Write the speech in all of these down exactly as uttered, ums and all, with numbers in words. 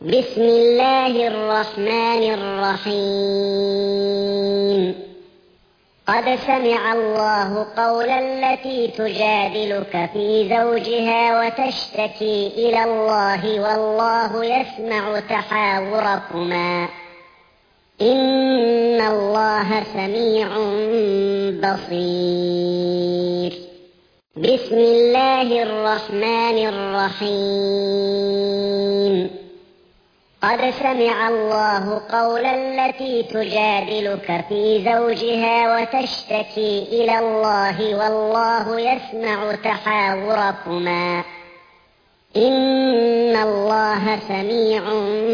بسم الله الرحمن الرحيم. قد سمع الله قول التي تجادلك في زوجها وتشتكي إلى الله والله يسمع تحاوركما إن الله سميع بصير. بسم الله الرحمن الرحيم. قد سمع الله قول التي تجادلك في زوجها وتشتكي إلى الله والله يسمع تحاوركما إن الله سميع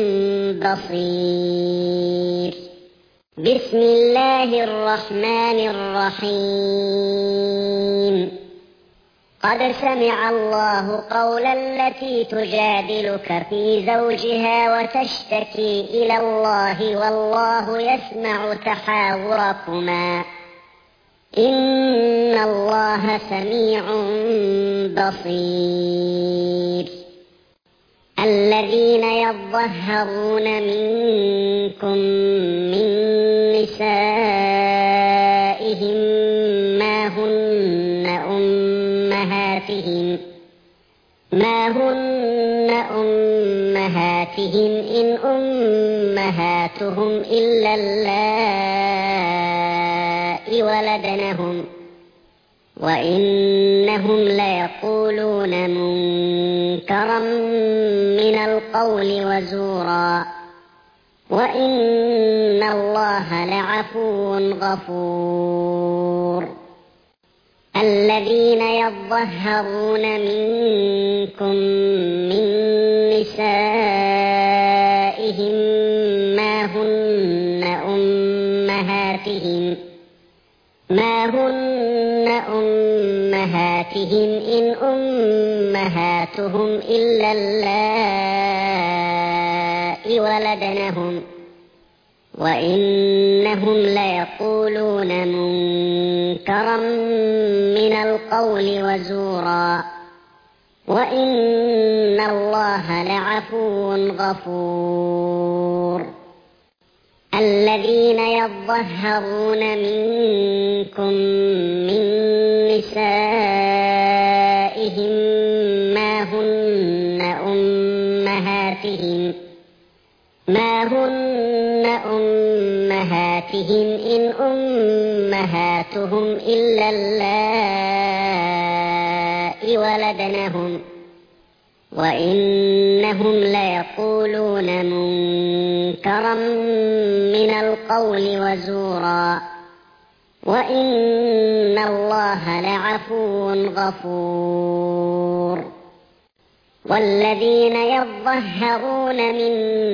بصير. بسم الله الرحمن الرحيم. قد سمع الله قول التي تجادلك في زوجها وتشتكي إلى الله والله يسمع تحاوركما إن الله سميع بصير. الذين يظهرون منكم من نسائهم ما هن أمهاتهم ما هن أمهاتهم إن أمهاتهم إلا اللائي ولدنهم وإنهم ليقولون منكرا من القول وزورا وإن الله لعفو غفور. الذين يظهرون منكم من نسائهم ما هن أمهاتهم ما هن أمهاتهم إن أمهاتهم إلا اللائي ولدنهم وإنهم ليقولون منكرا من القول وزورا وإن الله لعفو غفور. الذين يظهرون منكم من نسائهم ما هن أمهاتهم ما هن أمهاتهم إن أمهاتهم إلا اللائي ولدنهم وإنهم ليقولون منكرا من القول وزورا وإن الله لعفو غفور. والذين يظهرون من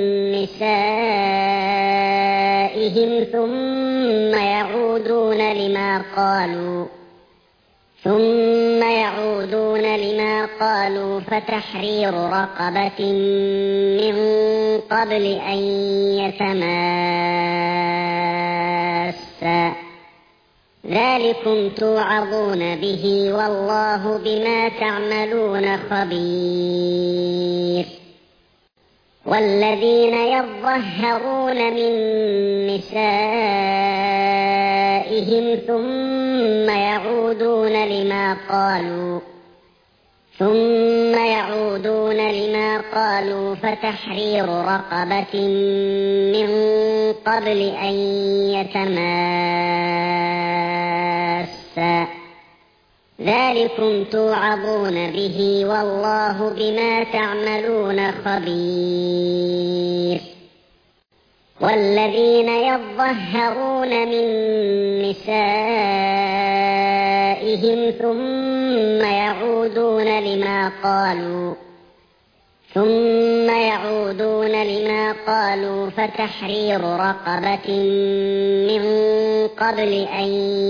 نسائهم ثم يعودون لما قالوا ثم يعودون لما قالوا فتحرير رقبة من قبل أن يتماسا ذلكم توعظون به والله بما تعملون خبير. والذين يظهرون من نسائهم ثم يعودون لما قالوا ثم يعودون لما قالوا فتحرير رقبة من قبل أن يتماسا ذلكم توعظون به والله بما تعملون خبير. والذين يظهرون من نسائهم ثم يعودون لما قالوا ثم يعودون لما قالوا فتحرير رقبة من قبل أن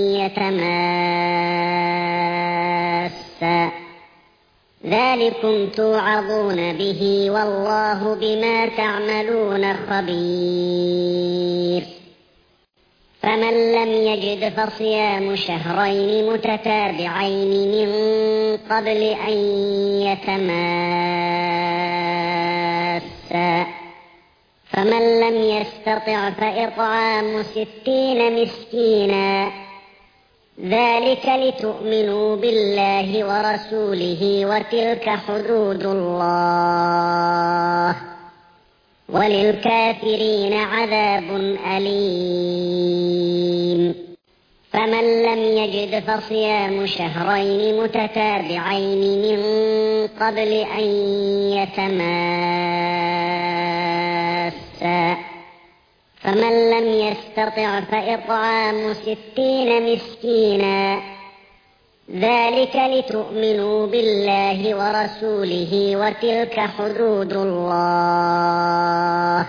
يتماسا ذلكم توعظون به والله بما تعملون خبير. فمن لم يجد فصيام شهرين متتابعين من قبل أن يتماسا فمن لم يستطع فإطعام ستين مسكينا ذلك لتؤمنوا بالله ورسوله وتلك حدود الله وللكافرين عذاب أليم. فمن لم يجد فصيام شهرين متتابعين من قبل أن يتماسا فمن لم يستطع فإطعام ستين مسكينا ذلك لتؤمنوا بالله ورسوله وتلك حدود الله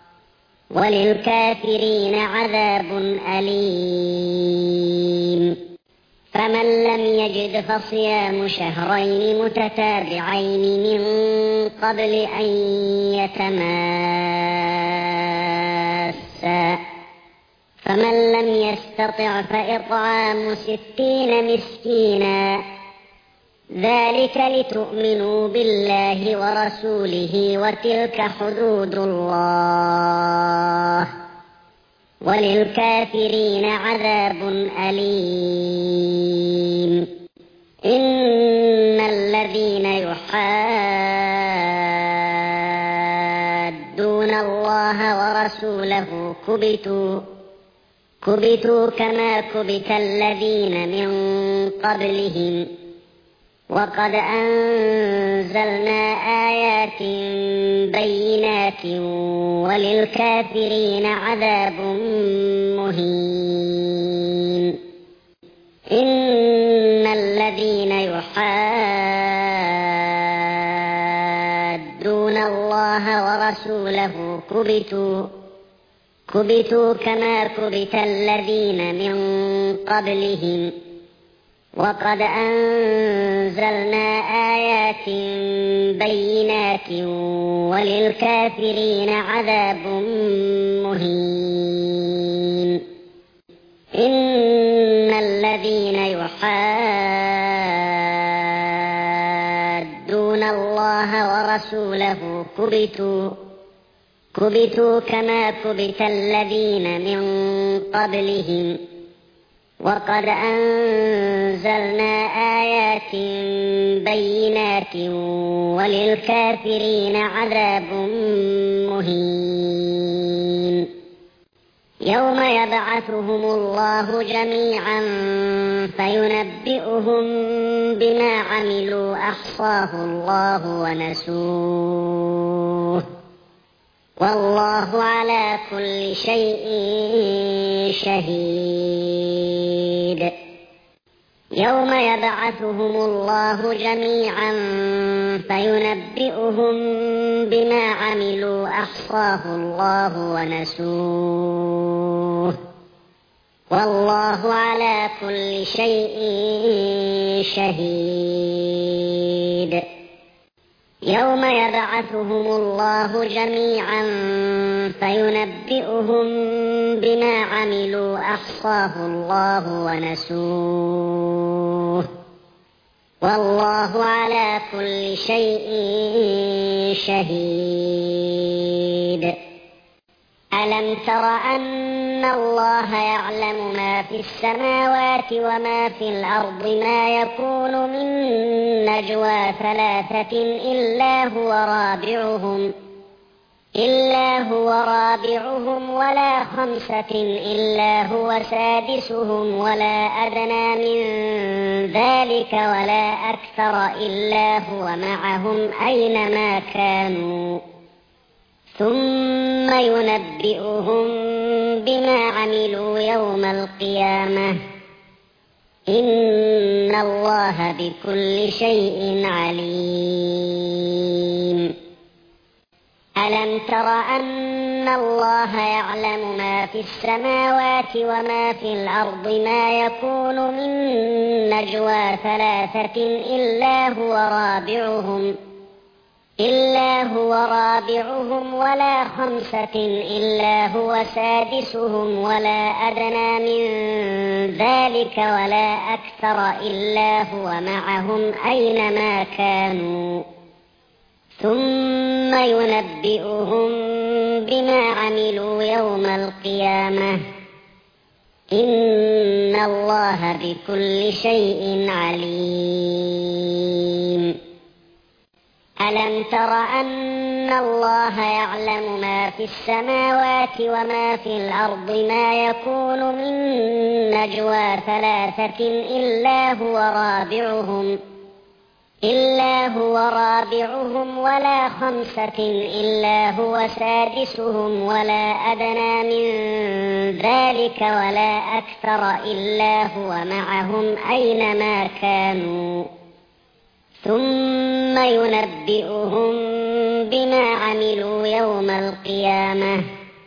وللكافرين عذاب أليم. فمن لم يجد فصيام شهرين متتابعين من قبل أن يتماسا فمن لم يستطع فإطعام ستين مسكينا ذلك لتؤمنوا بالله ورسوله وتلك حدود الله وللكافرين عذاب أليم. إن الذين يحادون الله ورسوله كبتوا كبتوا كما كبت الذين من قبلهم وقد أنزلنا آيات بينات وللكافرين عذاب مهين. إن الذين يحادون الله ورسوله كبتوا كبتوا كما كبت الذين من قبلهم وقد أنزلنا آيات بينات وللكافرين عذاب مهين. إن الذين يحادون الله ورسوله كبتوا كبتوا كما كبت الذين من قبلهم وقد أنزلنا آيات بينات وللكافرين عذاب مهين. يوم يبعثهم الله جميعا فينبئهم بما عملوا أحصاه الله ونسوه والله على كل شيء شهيد. يوم يبعثهم الله جميعا فينبئهم بما عملوا أحصاه الله ونسوه والله على كل شيء شهيد. يوم يبعثهم الله جميعا فينبئهم بما عملوا أحصاه الله ونسوه والله على كل شيء شهيد. ألم تر أن الله يعلم ما في السماوات وما في الأرض ما يكون من نجوى ثلاثة إلا هو رابعهم إلا هو رابعهم ولا خمسة إلا هو سادسهم ولا أدنى من ذلك ولا أكثر إلا هو معهم أينما كانوا ثم ينبئهم بما عملوا يوم القيامة إن الله بكل شيء عليم. ألم تر أن الله يعلم ما في السماوات وما في الأرض ما يكون من نجوى ثلاثة إلا هو رابعهم إلا هو رابعهم ولا خمسة إلا هو سادسهم ولا أدنى من ذلك ولا أكثر إلا هو معهم أينما كانوا ثم ينبئهم بما عملوا يوم القيامة إن الله بكل شيء عليم ألم تر أن الله يعلم ما في السماوات وما في الأرض ما يكون من نجوى ثلاثة إلا هو رابعهم إلا هو رابعهم ولا خمسة إلا هو سادسهم ولا أدنى من ذلك ولا أكثر إلا هو معهم أينما كانوا ثم ينبئهم بما عملوا يوم القيامة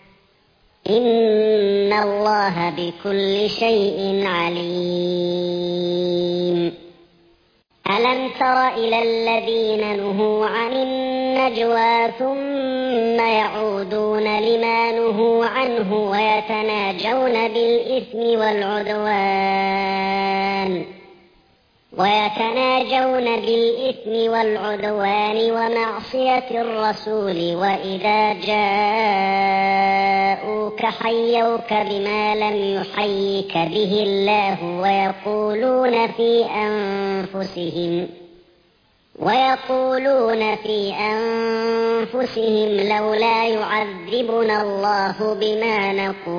إن الله بكل شيء عليم ألم تر إلى الذين نهوا عن النجوى ثم يعودون لما نهوا عنه ويتناجون بالإثم والعدوان ويتناجون بالإثم والعدوان ومعصية الرسول وإذا جاءوك حيوك بما لم يحيك به الله ويقولون في أنفسهم ويقولون في أنفسهم لولا يعذبنا الله بما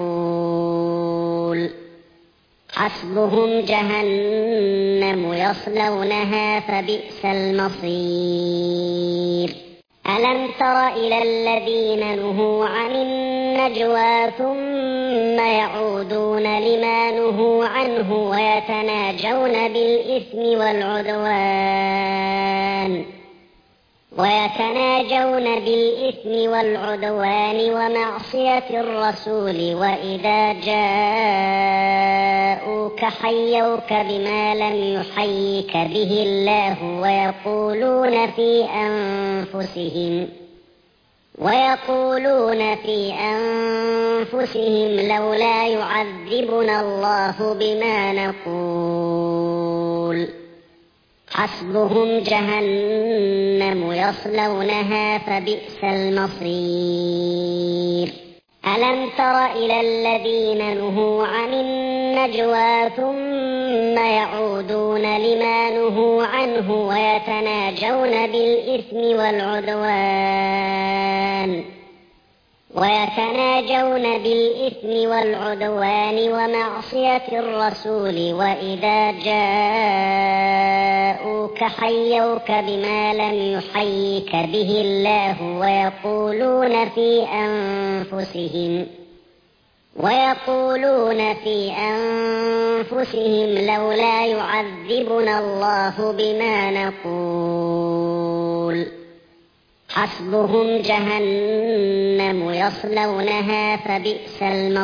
نقول حسبهم جهنم يصلونها فبئس المصير ألم تر إلى الذين نهوا عن النجوى ثم يعودون لما نهوا عنه ويتناجون بالإثم والعدوان ويتناجون بالإثم والعدوان ومعصية الرسول وإذا جاءوك حيوك بما لم يحيك به الله ويقولون في أنفسهم ويقولون في أنفسهم لولا يعذبنا الله بما نقول حسبهم جهنم يصلونها فبئس المصير ألم تر إلى الذين نهوا عن النجوى ثم يعودون لما نهوا عنه ويتناجون بالإثم والعدوان ويتناجون بالإثم والعدوان ومعصية الرسول وإذا جاءوك حيوك بما لم يحيك به الله ويقولون في أنفسهم ويقولون في أنفسهم لولا يعذبنا الله بما نقول حسبهم جهنم يصلونها فبئس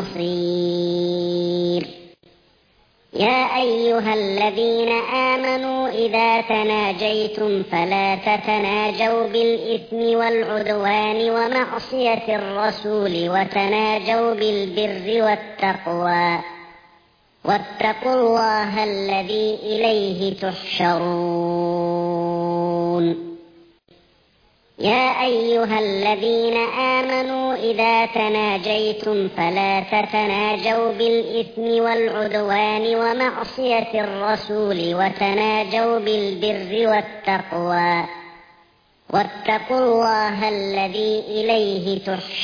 المصير يا أيها الذين آمنوا إذا تناجيتم فلا تتناجوا بالإثم والعدوان ومعصية الرسول وتناجوا بالبر والتقوى واتقوا الله الذي إليه تحشرون يا أيها الذين آمنوا إذا تناجيتم فلا تتناجوا بالإثم والعدوان ومعصية الرسول وتناجوا بالبر والتقوى واتقوا الله الذي إليه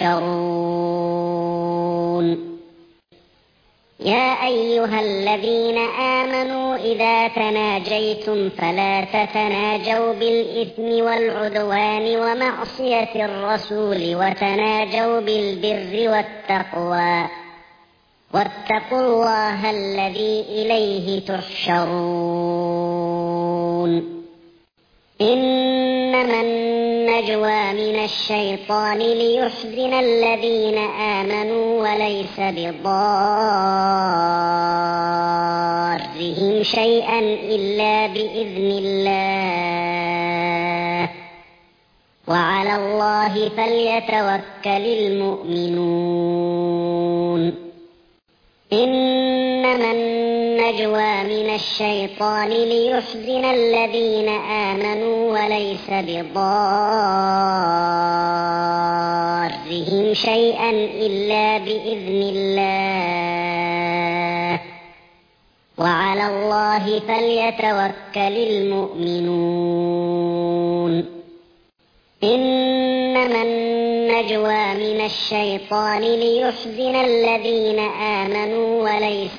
تحشرون يا أيها الذين آمنوا إذا تناجيتم فلا تتناجوا بالإثم والعدوان ومعصية الرسول وتناجوا بالبر والتقوى واتقوا الله الذي إليه تحشرون إنما النجوى من الشيطان ليحزن الذين آمنوا وليس بضارهم شيئا إلا بإذن الله وعلى الله فليتوكل المؤمنون إنما النجوى النجوى من الشيطان ليحزن الذين آمنوا وليس بضارهم شيئا إلا بإذن الله وعلى الله فليتوكل المؤمنون إنما النجوى من الشيطان ليحزن الذين آمنوا وليس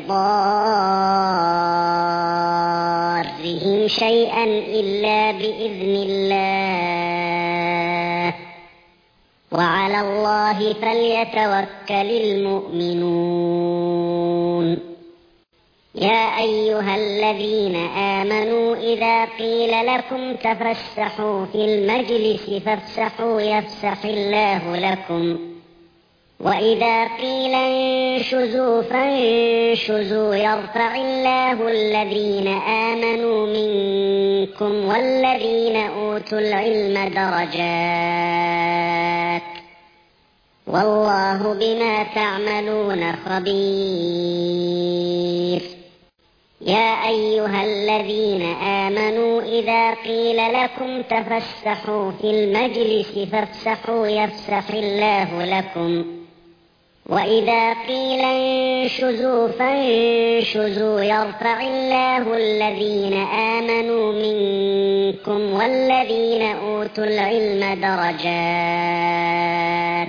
بضارهم شيئا إلا بإذن الله وعلى الله فليتوكل المؤمنون يا أيها الذين آمنوا إذا قيل لكم تفسحوا في المجلس فافسحوا يفسح الله لكم وإذا قيل انشزوا فانشزوا يرفع الله الذين آمنوا منكم والذين أوتوا العلم درجات والله بما تعملون خبير يا أيها الذين آمنوا إذا قيل لكم تفسحوا في المجلس فافسحوا يفسح الله لكم وإذا قيل انشزوا فانشزوا يرفع الله الذين آمنوا منكم والذين أوتوا العلم درجات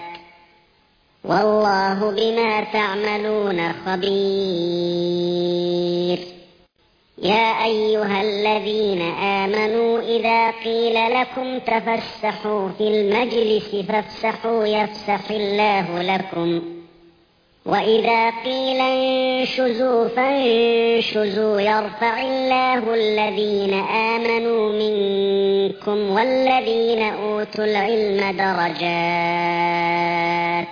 والله بما تعملون خبير يا أيها الذين آمنوا إذا قيل لكم تفسحوا في المجلس فافسحوا يفسح الله لكم وإذا قيل انشزوا فانشزوا يرفع الله الذين آمنوا منكم والذين أوتوا العلم درجات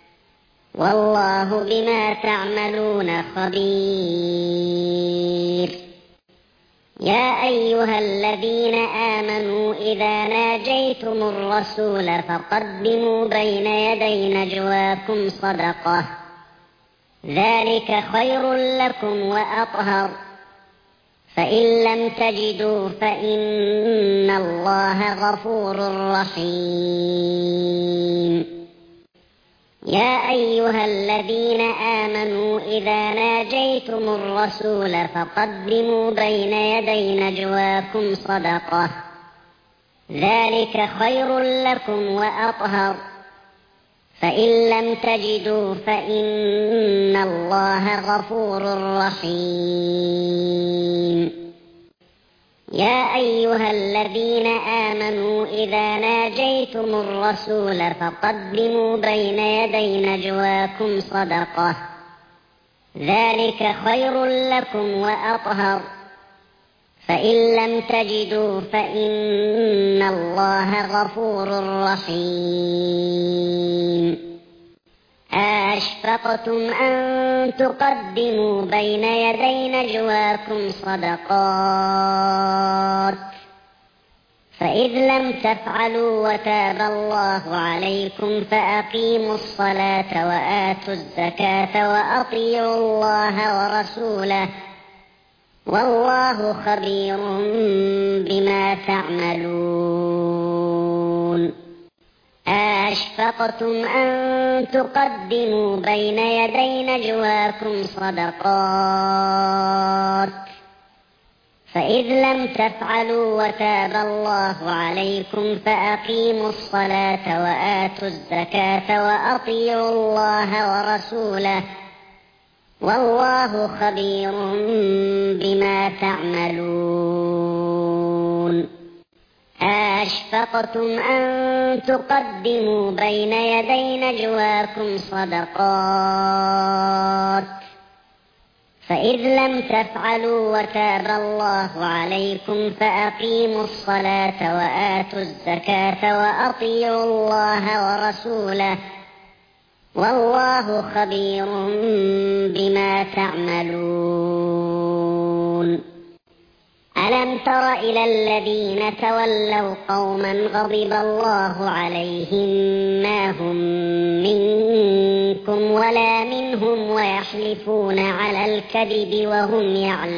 والله بما تعملون خبير يا أيها الذين آمنوا إذا ناجيتم الرسول فقدموا بين يدي نجواكم صدقة ذلك خير لكم وأطهر فإن لم تجدوا فإن الله غفور رحيم يا أيها الذين آمنوا إذا ناجيتم الرسول فقدموا بين يدي نجواكم صدقة ذلك خير لكم وأطهر فإن لم تجدوا فإن الله غفور رحيم يا أيها الذين آمنوا إذا ناجيتم الرسول فقدموا بين يدي نجواكم صدقة ذلك خير لكم وأطهر فإن لم تجدوا فإن الله غفور رحيم أشفقتم أن تقدموا بين يدي نجواكم صدقات فإذ لم تفعلوا وتاب الله عليكم فأقيموا الصلاة وآتوا الزكاة وأطيعوا الله ورسوله والله خبير بما تعملون أشفقتم أن تقدموا بين يدي نجواكم صدقات فإذ لم تفعلوا وتاب الله عليكم فأقيموا الصلاة وآتوا الزكاة وأطيعوا الله ورسوله والله خبير بما تعملون أشفقتم أن تقدموا بين يدي نجواكم صدقات فإذ لم تفعلوا وتاب الله عليكم فأقيموا الصلاة وآتوا الزكاة وأطيعوا الله ورسوله والله خبير بما تعملون ألم تر إلى الذين تولوا قوما غضب الله عليهم ما هم منكم منكم ولا منهم ويحلفون على الكذب وهم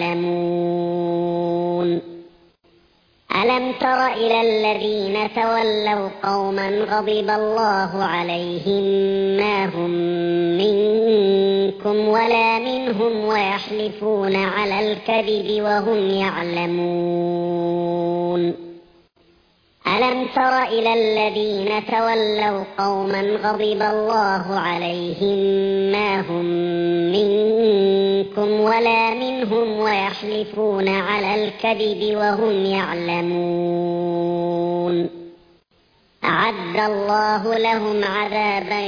يعلمون ألم تر إلى الذين تولوا قوما غضب الله عليهم ما هم منكم ولا منهم ويحلفون على الكذب وهم يعلمون ألم تر إلى الذين تولوا قوما غضب الله عليهم ما هم منكم ولا منهم ويحلفون على الكذب وهم يعلمون أعد الله لهم عذابا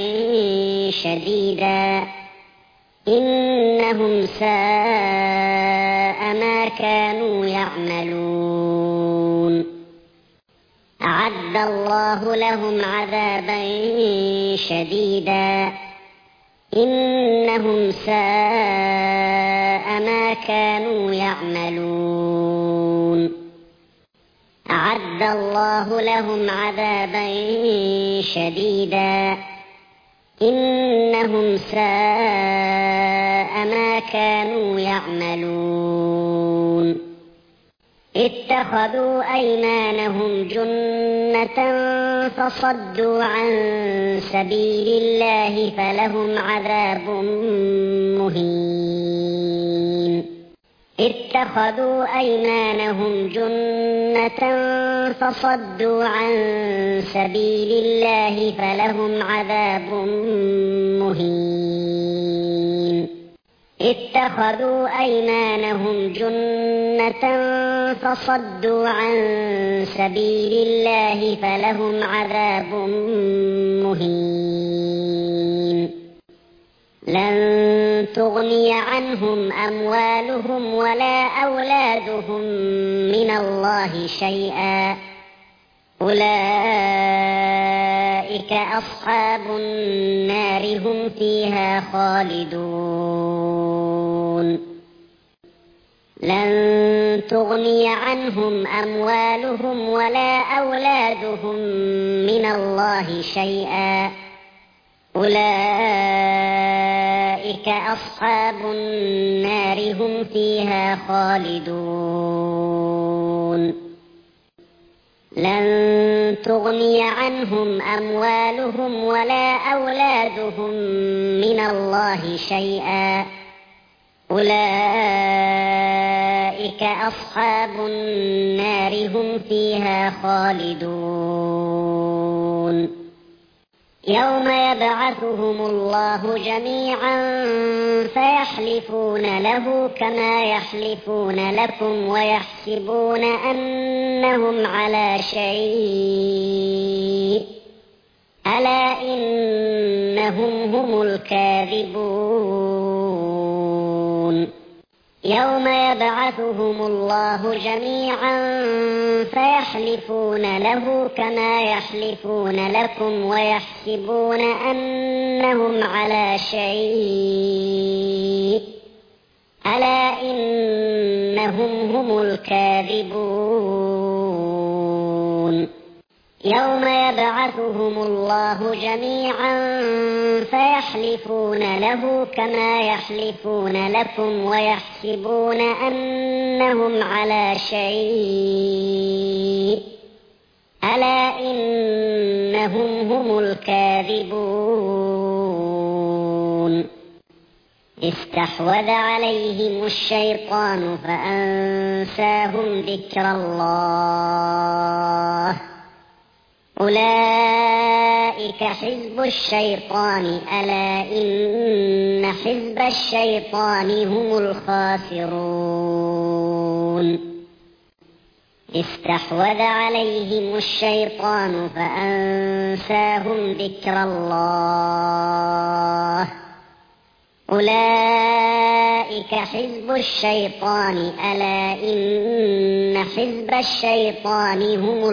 شديدا إنهم ساء ما كانوا يعملون أعد الله لهم عذابا شديدا إنهم ساء ما كانوا يعملون أعد الله لهم عذابا شديدا إنهم ساء ما كانوا يعملون اتخذوا أيمانهم جنة فصدوا عن سبيل الله فلهم عذاب مهين اتخذوا أيمانهم جنة فصدوا عن سبيل الله فلهم عذاب مهين اتخذوا أيمانهم جنة فصدوا عن سبيل الله فلهم عذاب مهين لن تغني عنهم أموالهم ولا أولادهم من الله شيئا أولئك أصحاب النار هم فيها خالدون لن تغني عنهم أموالهم ولا أولادهم من الله شيئا أولئك أصحاب النار هم فيها خالدون لن تغني عنهم أموالهم ولا أولادهم من الله شيئا أولئك أصحاب النار هم فيها خالدون يوم يبعثهم الله جميعا فيحلفون له كما يحلفون لكم ويحسبون أنهم على شيء ألا إنهم هم الكاذبون يوم يبعثهم الله جميعا فيحلفون له كما يحلفون لكم ويحسبون أنهم على شيء ألا إنهم هم الكاذبون يوم يبعثهم الله جميعا فيحلفون له كما يحلفون لكم ويحسبون أنهم على شيء ألا إنهم هم الكاذبون استحوذ عليهم الشيطان فأنساهم ذكر الله أولئك حزب الشيطان ألا إن حزب الشيطان هم الخاسرون استحوذ عليهم الشيطان فأنساهم ذكر الله أولئك حزب الشيطان ألا إن حزب الشيطان هم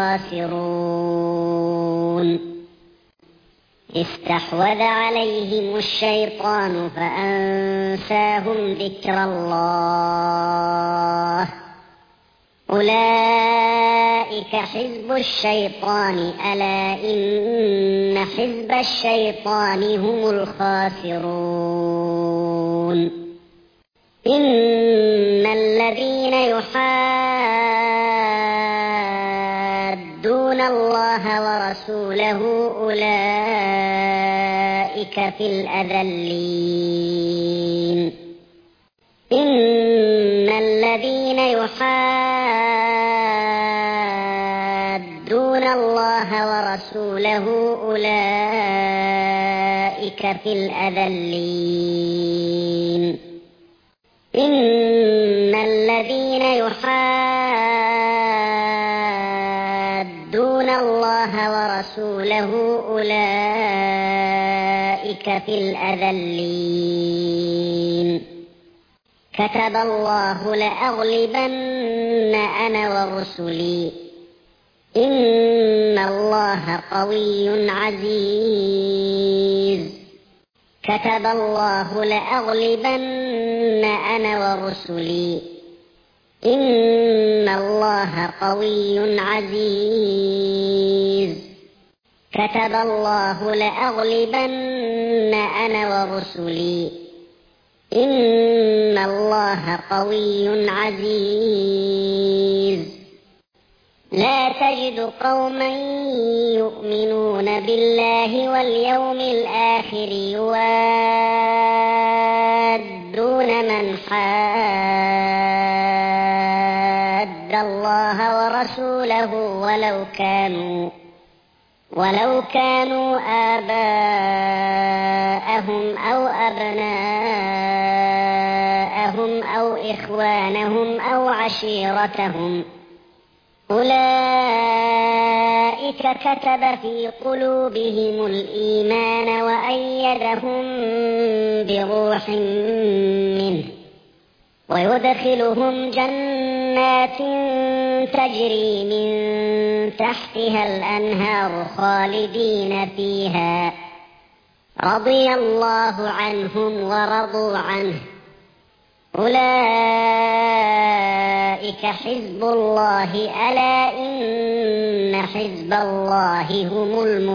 الخاسرون استحوذ عليهم الشيطان فأنساهم ذكر الله أولئك أولئك حزب الشيطان ألا إن حزب الشيطان هم الخاسرون إن الذين يحادون الله ورسوله أولئك في الأذلين إن الذين يحادون الله ورسوله أولئك في الأذلين إن الذين يحادون الله ورسوله أولئك في الأذلين كتب الله لأغلبن أنا ورسلي إن الله قوي عزيز كتب الله لأغلبن أنا ورسلي إن الله قوي عزيز كتب الله لأغلبن أنا ورسلي إن الله قوي عزيز لا تجد قوما يؤمنون بالله واليوم الآخر يوادون من حاد الله ورسوله ولو كانوا ولو كانوا آباءهم أو أبناءهم أو إخوانهم أو عشيرتهم أولئك كتب في قلوبهم الإيمان وأيدهم بروح منه ويدخلهم جنات تجري من تحتها الأنهار خالدين فيها رضي الله عنهم ورضوا عنه أولئك حزب الله ألا إن حزب الله هم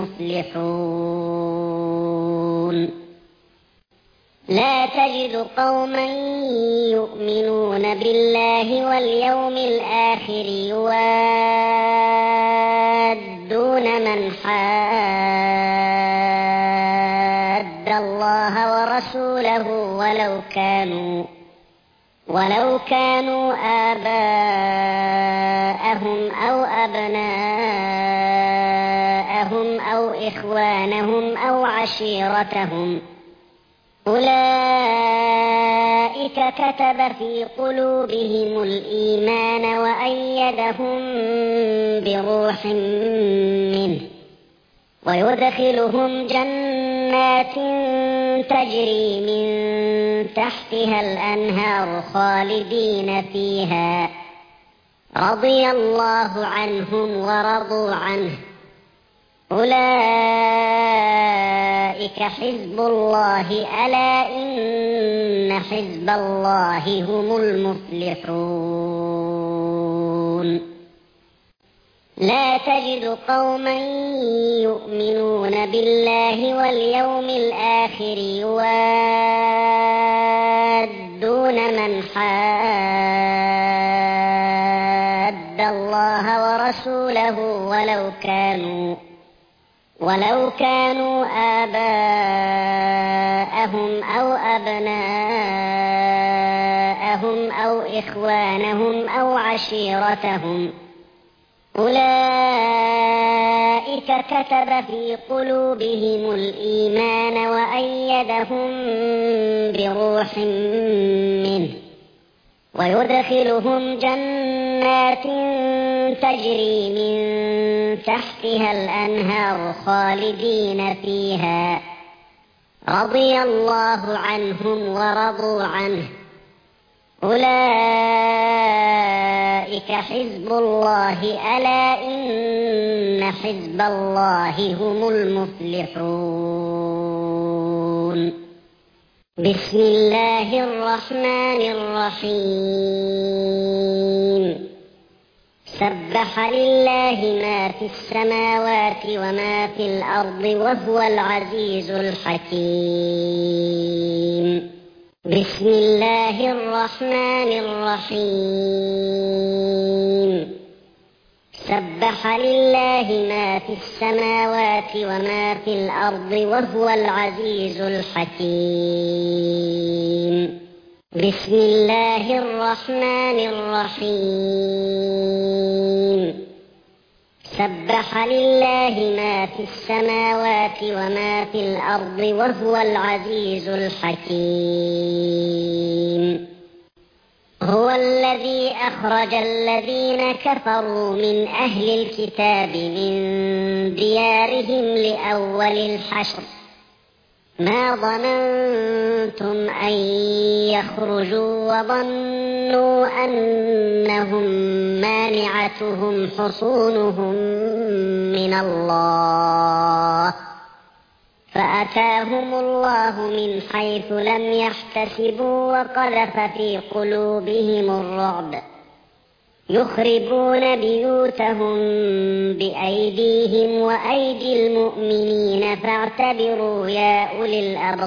المفلحون لا تجد قوما يؤمنون بالله واليوم الآخر يوادون من حاد الله ورسوله ولو كانوا ولو كانوا آباءهم أو أبناءهم أو إخوانهم أو عشيرتهم أولئك كتب في قلوبهم الإيمان وأيدهم بروح منه ويدخلهم جنات تجري من تحتها الأنهار خالدين فيها رضي الله عنهم ورضوا عنه أولئك حزب الله ألا إن حزب الله هم المفلحون لا تجد قوما يؤمنون بالله واليوم الآخر يوادون من حاد الله ورسوله ولو كانوا ولو كانوا آباءهم أو أبناءهم أو إخوانهم أو عشيرتهم أولئك كتب في قلوبهم الإيمان وأيدهم بروح منه ويدخلهم جنات تجري من تحتها الأنهار خالدين فيها رضي الله عنهم ورضوا عنه أولئك حزب الله ألا إن حزب الله هم المفلحون بسم الله الرحمن الرحيم سبح لله ما في السماوات وما في الأرض وهو العزيز الحكيم. بسم الله الرحمن الرحيم. سبح لله ما في السماوات وما في الأرض وهو العزيز الحكيم. بسم الله الرحمن الرحيم. سبح لله ما في السماوات وما في الأرض وهو العزيز الحكيم. هو الذي أخرج الذين كفروا من أهل الكتاب من ديارهم لأول الحشر ما ظننتم أن يخرجوا وظنوا أنهم مانعتهم حصونهم من الله فأتاهم الله من حيث لم يحتسبوا وقذف في قلوبهم الرعب يخربون بيوتهم بأيديهم وأيدي المؤمنين فاعتبروا يا أولي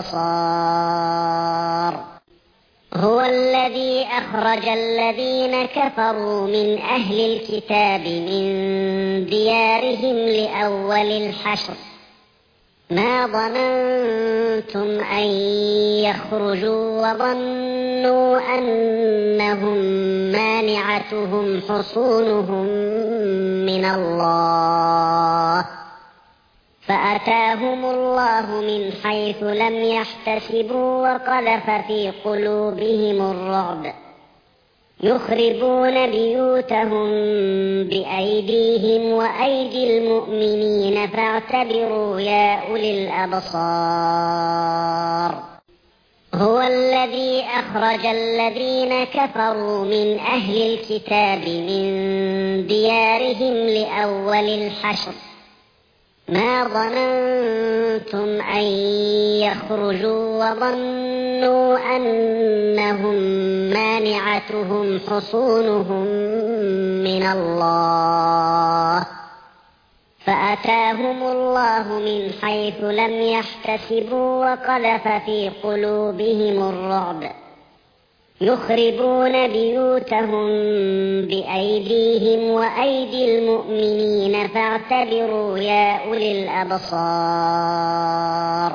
الأبصار. هو الذي أخرج الذين كفروا من أهل الكتاب من ديارهم لأول الحشر ما ظننتم أن يخرجوا وظنوا أنهم مانعتهم حصونهم من الله فأتاهم الله من حيث لم يحتسبوا وقذف في قلوبهم الرعب يخربون بيوتهم بأيديهم وأيدي المؤمنين فاعتبروا يا أولي الأبصار. هو الذي أخرج الذين كفروا من أهل الكتاب من ديارهم لأول الحشر ما ظننتم أن يخرجوا وظنوا أنهم مانعتهم حصونهم من الله فأتاهم الله من حيث لم يحتسبوا وقذف في قلوبهم الرعب يخربون بيوتهم بأيديهم وأيدي المؤمنين فاعتبروا يا أولي الأبصار.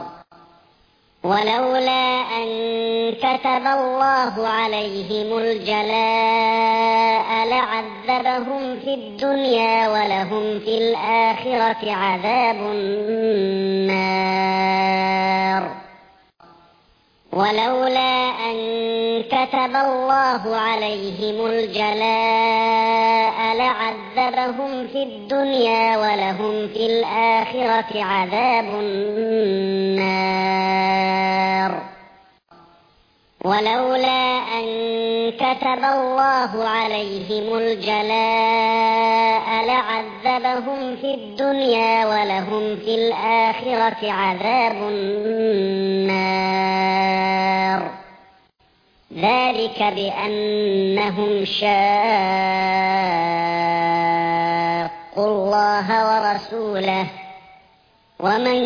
ولولا أن كتب الله عليهم الجلاء لعذبهم في الدنيا ولهم في الآخرة عذاب النار. ولولا أن كتب الله عليهم الجلاء لعذبهم في الدنيا ولهم في الآخرة عذاب النار. ولولا أن كتب الله عليهم الجلاء لعذبهم في الدنيا ولهم في الآخرة عذاب النار. ذلك بأنهم شاقوا الله ورسوله ومن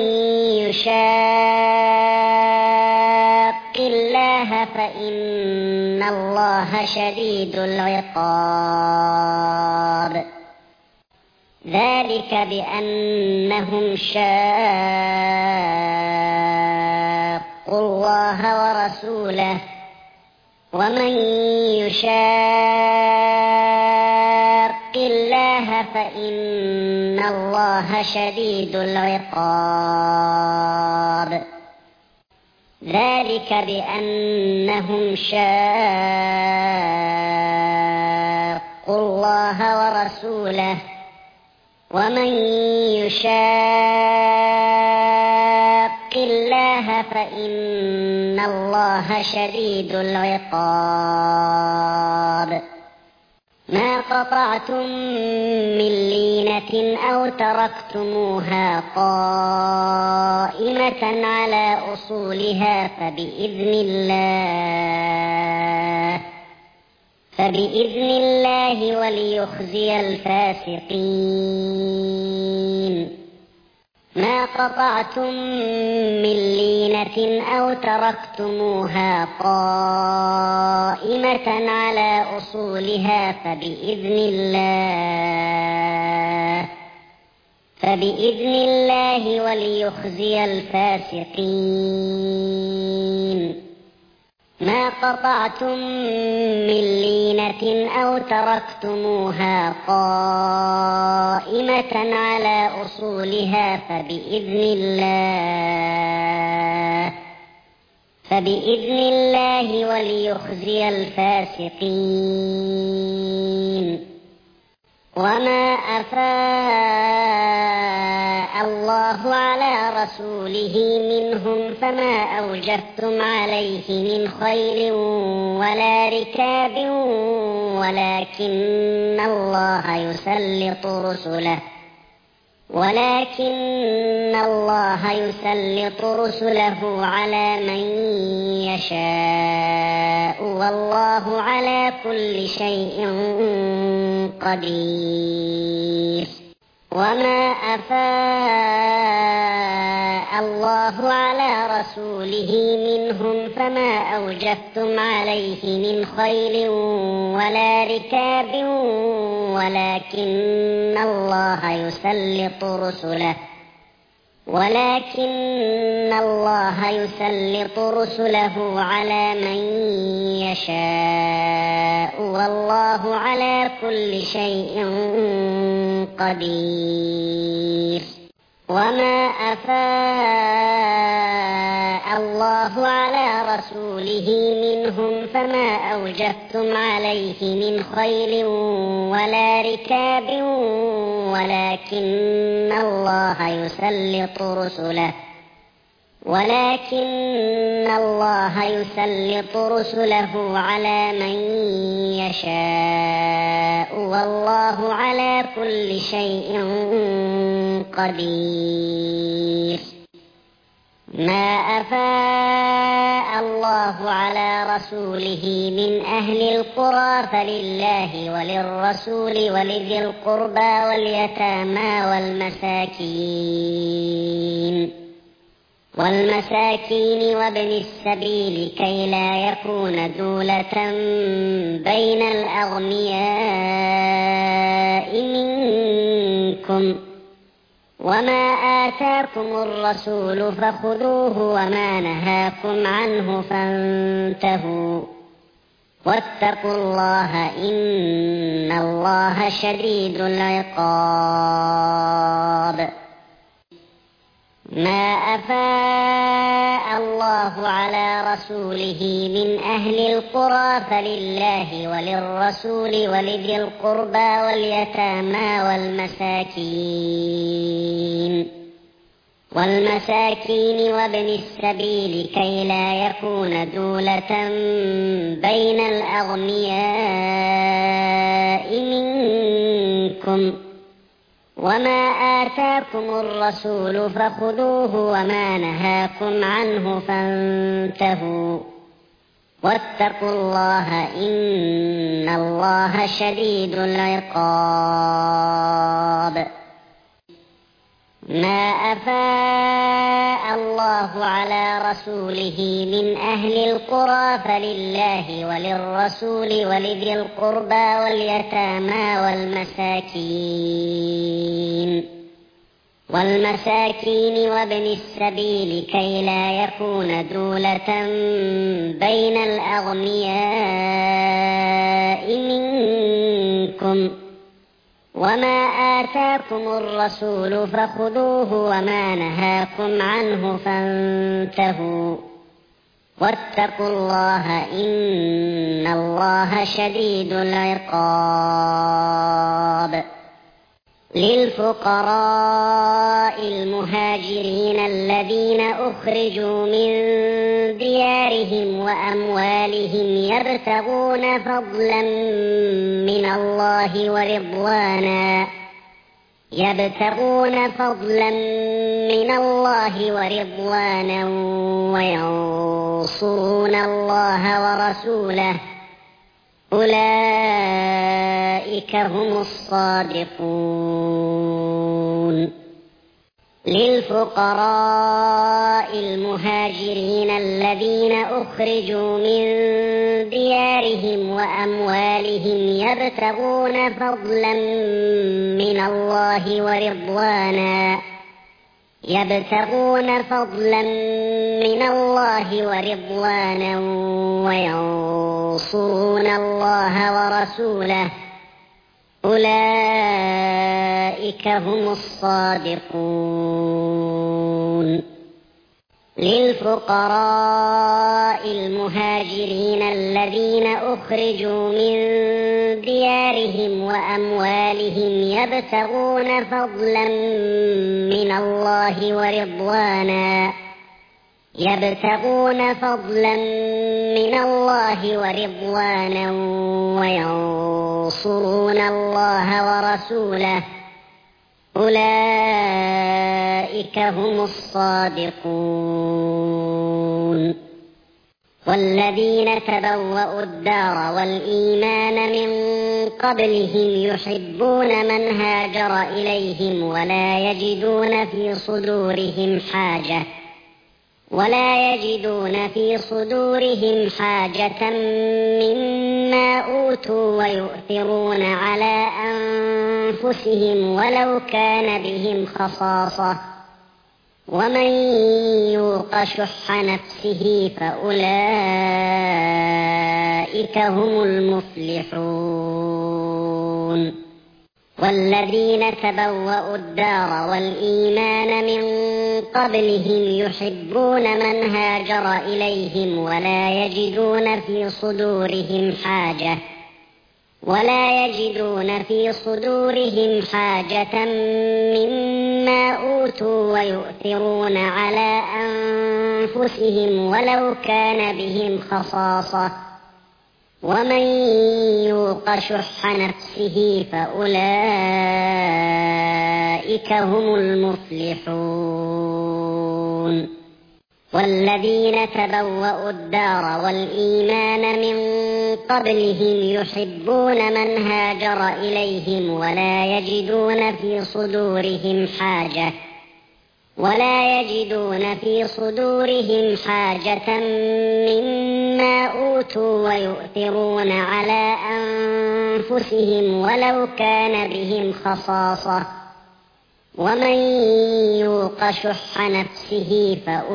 يشاق الله فإن الله شديد العقاب. ذلك بأنهم شاقوا الله ورسوله ومن يشاق الله فإن الله شديد العقاب. ذلك بأنهم شاقوا الله ورسوله ومن يشاق الله فإن الله شديد العقاب. ما قطعتم من لينة أو تركتموها قائمة على أصولها فبإذن الله فبإذن الله وليخزي الفاسقين. ما قطعتم من لينة أو تركتموها قائمة على أصولها فبإذن الله فبإذن الله وليخزي الفاسقين. ما قطعتم من لينة أو تركتموها قائمة على أصولها فبإذن الله فبإذن الله وليخزي الفاسقين. وما أفاء الله على رسوله منهم فما أوجفتم عليه من خيل ولا ركاب ولكن الله يسلط رسله ولكن الله يسلط رسله على من يشاء والله على كل شيء قدير. وما أفاء الله على رسوله منهم فما أوجفتم عليه من خيل ولا ركاب ولكن الله يسلط رسله ولكن الله يسلط رسله على من يشاء والله على كل شيء قدير. وما أفاء الله على رسوله منهم فما أوجفتم عليه من خيل ولا ركاب ولكن الله يسلط رسله ولكن الله يسلط رسله على من يشاء والله على كل شيء قدير. ما أفاء الله على رسوله من أهل القرى فلله وللرسول ولذي القربى واليتامى والمساكين والمساكين وابن السبيل كي لا يكون دولة بين الأغنياء منكم. وما آتاكم الرسول فخذوه وما نهاكم عنه فانتهوا واتقوا الله إن الله شديد العقاب. ما أفاء الله على رسوله من أهل القرى فلله وللرسول ولذي القربى واليتامى والمساكين والمساكين وابن السبيل كي لا يكون دولة بين الأغنياء منكم. وما آتاكم الرسول فخذوه وما نهاكم عنه فانتهوا واتقوا الله إن الله شديد العقاب. ما أفاء الله على رسوله من أهل القرى فلله وللرسول ولذي القربى واليتامى والمساكين والمساكين وابن السبيل كي لا يكون دولة بين الأغنياء منكم. وما آتاكم الرسول فخذوه وما نهاكم عنه فانتهوا واتقوا الله إن الله شديد العقاب. للفقراء المهاجرين الذين أخرجوا من ديارهم وأموالهم يبتغون فضلا من الله ورضوانا يبتغون فضلا من الله ورضوانا وينصرون الله ورسوله أولئك هم الصادقون. للفقراء المهاجرين الذين أخرجوا من ديارهم وأموالهم يبتغون فضلا من الله ورضوانا يبتغون فضلا من الله ورضوانا وينصرون الله ورسوله أولئك هم الصادقون. للفقراء المهاجرين الذين أخرجوا من ديارهم وأموالهم يبتغون فضلا من الله ورضوانا يبتغون فضلا من الله ورضوانا وينصرون الله ورسوله أولئك هم الصادقون. والذين تبوأوا الدار والإيمان من قبلهم يحبون من هاجر إليهم ولا يجدون في صدورهم حاجة ولا يجدون في صدورهم حاجة مما أوتوا ويؤثرون على أنفسهم ولو كان بهم خصاصة ومن يوق شح نفسه فأولئك هم المفلحون. والذين تبوأوا الدار والإيمان من قبلهم يحبون من هاجر إليهم ولا يجدون في صدورهم حاجة ولا يجدون في صدورهم حاجة مما أوتوا ويؤثرون على أنفسهم ولو كان بهم خصاصة ومن يوق شح نفسه فأولئك هم المفلحون. والذين تبوأوا الدار والإيمان من قبلهم يحبون من هاجر إليهم ولا يجدون في صدورهم حاجة ولا يجدون في صدورهم حاجة مما أوتوا ويؤثرون على أنفسهم ولو كان بهم خصاصة ومن يوق شح نفسه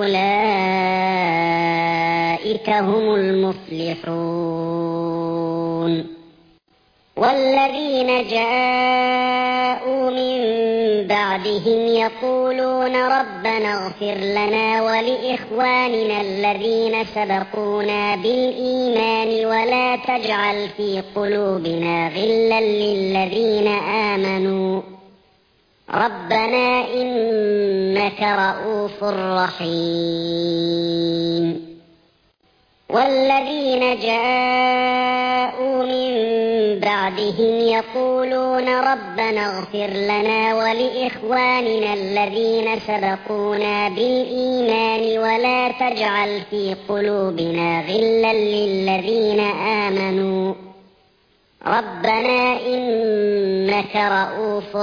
فأولئك هم المفلحون. والذين جاءوا من بعدهم يقولون ربنا اغفر لنا ولإخواننا الذين سبقونا بالإيمان ولا تجعل في قلوبنا غلا للذين آمنوا ربنا إنك رؤوف رحيم. والذين جاءوا من بعدهم يقولون ربنا اغفر لنا ولإخواننا الذين سبقونا بالإيمان ولا تجعل في قلوبنا غلا للذين آمنوا ربنا إنك رؤوف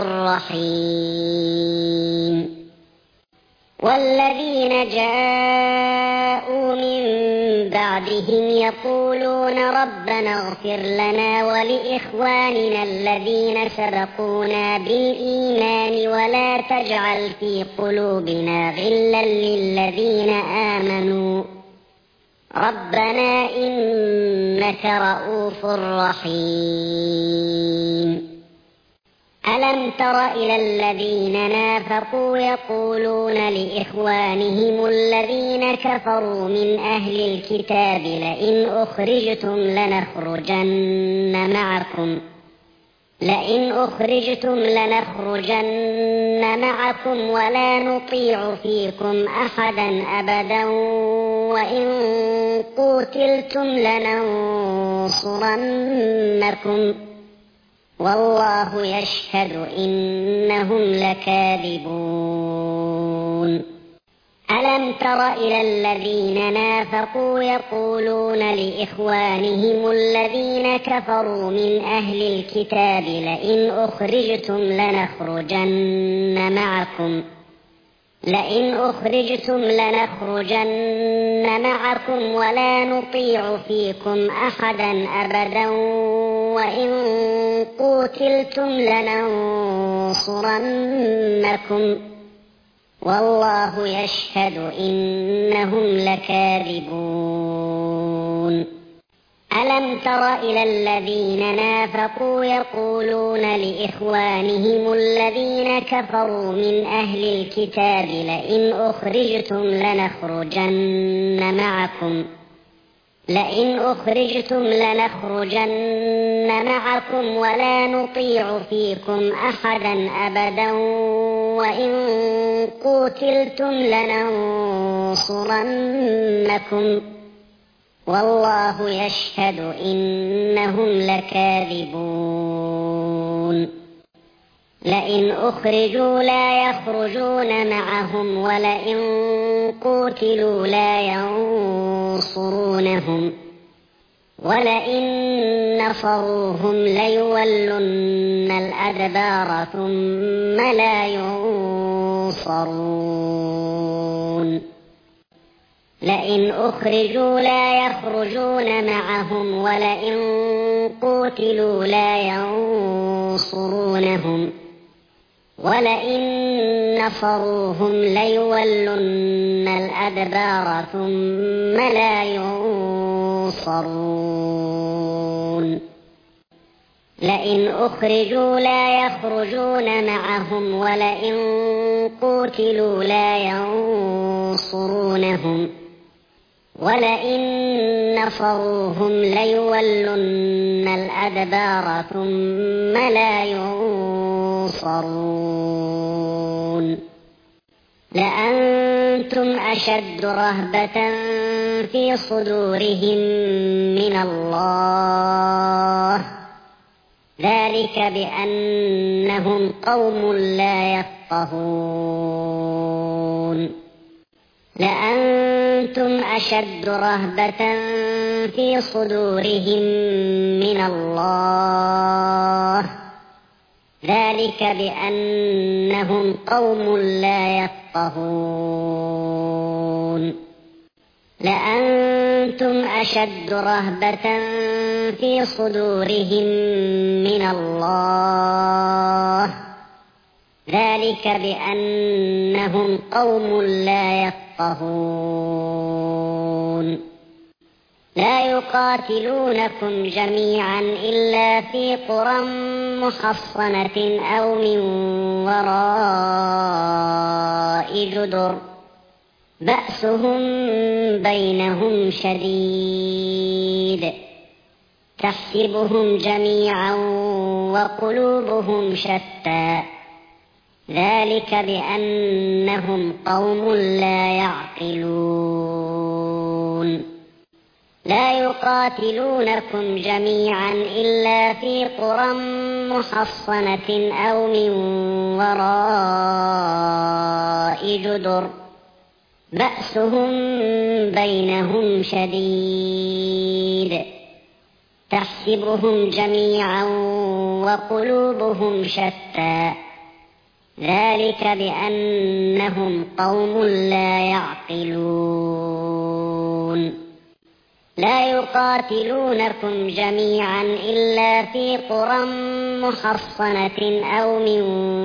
رحيم. والذين جاءوا من بعدهم يقولون ربنا اغفر لنا ولإخواننا الذين سبقونا بالإيمان ولا تجعل في قلوبنا غلا للذين آمنوا ربنا إنك رؤوف رحيم. ألم تر إلى الذين نافقوا يقولون لإخوانهم الذين كفروا من أهل الكتاب لئن أخرجتم لنخرجن معكم لئن أخرجتم لنخرجن معكم ولا نطيع فيكم أحدا أبدا وإن قتلتم لننصرنكم والله يشهد إنهم لكاذبون. ألم تر إلى الذين نافقوا يقولون لإخوانهم الذين كفروا من أهل الكتاب لئن أخرجتم لنخرجن معكم لئن أخرجتم لنخرجن معكم ولا نطيع فيكم أحدا أبدا وإن قتلتم لننصرنكم والله يشهد إنهم لكاذبون ألم تر إلى الذين نافقوا يقولون لإخوانهم الذين كفروا من أهل الكتاب لئن أخرجتم لنخرجن معكم لئن أخرجتم لنخرجن معكم ولا نطيع فيكم أحدا أبدا وإن قتلتم لننصرنكم والله يشهد إنهم لكاذبون لئن أخرجوا لا يخرجون معهم ولئن قتلوا لا ينصرونهم ولئن نصروهم ليولن الأدبار ثم لا ينصرون لئن أخرجوا لا يخرجون معهم ولئن قتلوا لا ينصرونهم ولئن نصروهم ليولن الأدبار ثم لا ينصرون لئن أخرجوا لا يخرجون معهم ولئن قتلوا لا ينصرونهم ولئن نصروهم ليولن الأدبار ثم لا ينصرون لأنتم أشد رهبة في صدورهم من الله ذلك بأنهم قوم لا يفقهون لأنتم أشد رهبة في صدورهم من الله ذلك بأنهم قوم لا يفقهون لأنتم أشد رهبة في صدورهم من الله ذلك بأنهم قوم لا يفقهون لا يقاتلونكم جميعا إلا في قرى محصنة أو من وراء جدر بأسهم بينهم شديد تحسبهم جميعا وقلوبهم شتى ذلك بأنهم قوم لا يعقلون لا يقاتلونكم جميعا إلا في قرى محصنة أو من وراء جدر بأسهم بينهم شديد تحسبهم جميعا وقلوبهم شتى ذلك بأنهم قوم لا يعقلون لا يقاتلونكم جميعا إلا في قرى محصنة أو من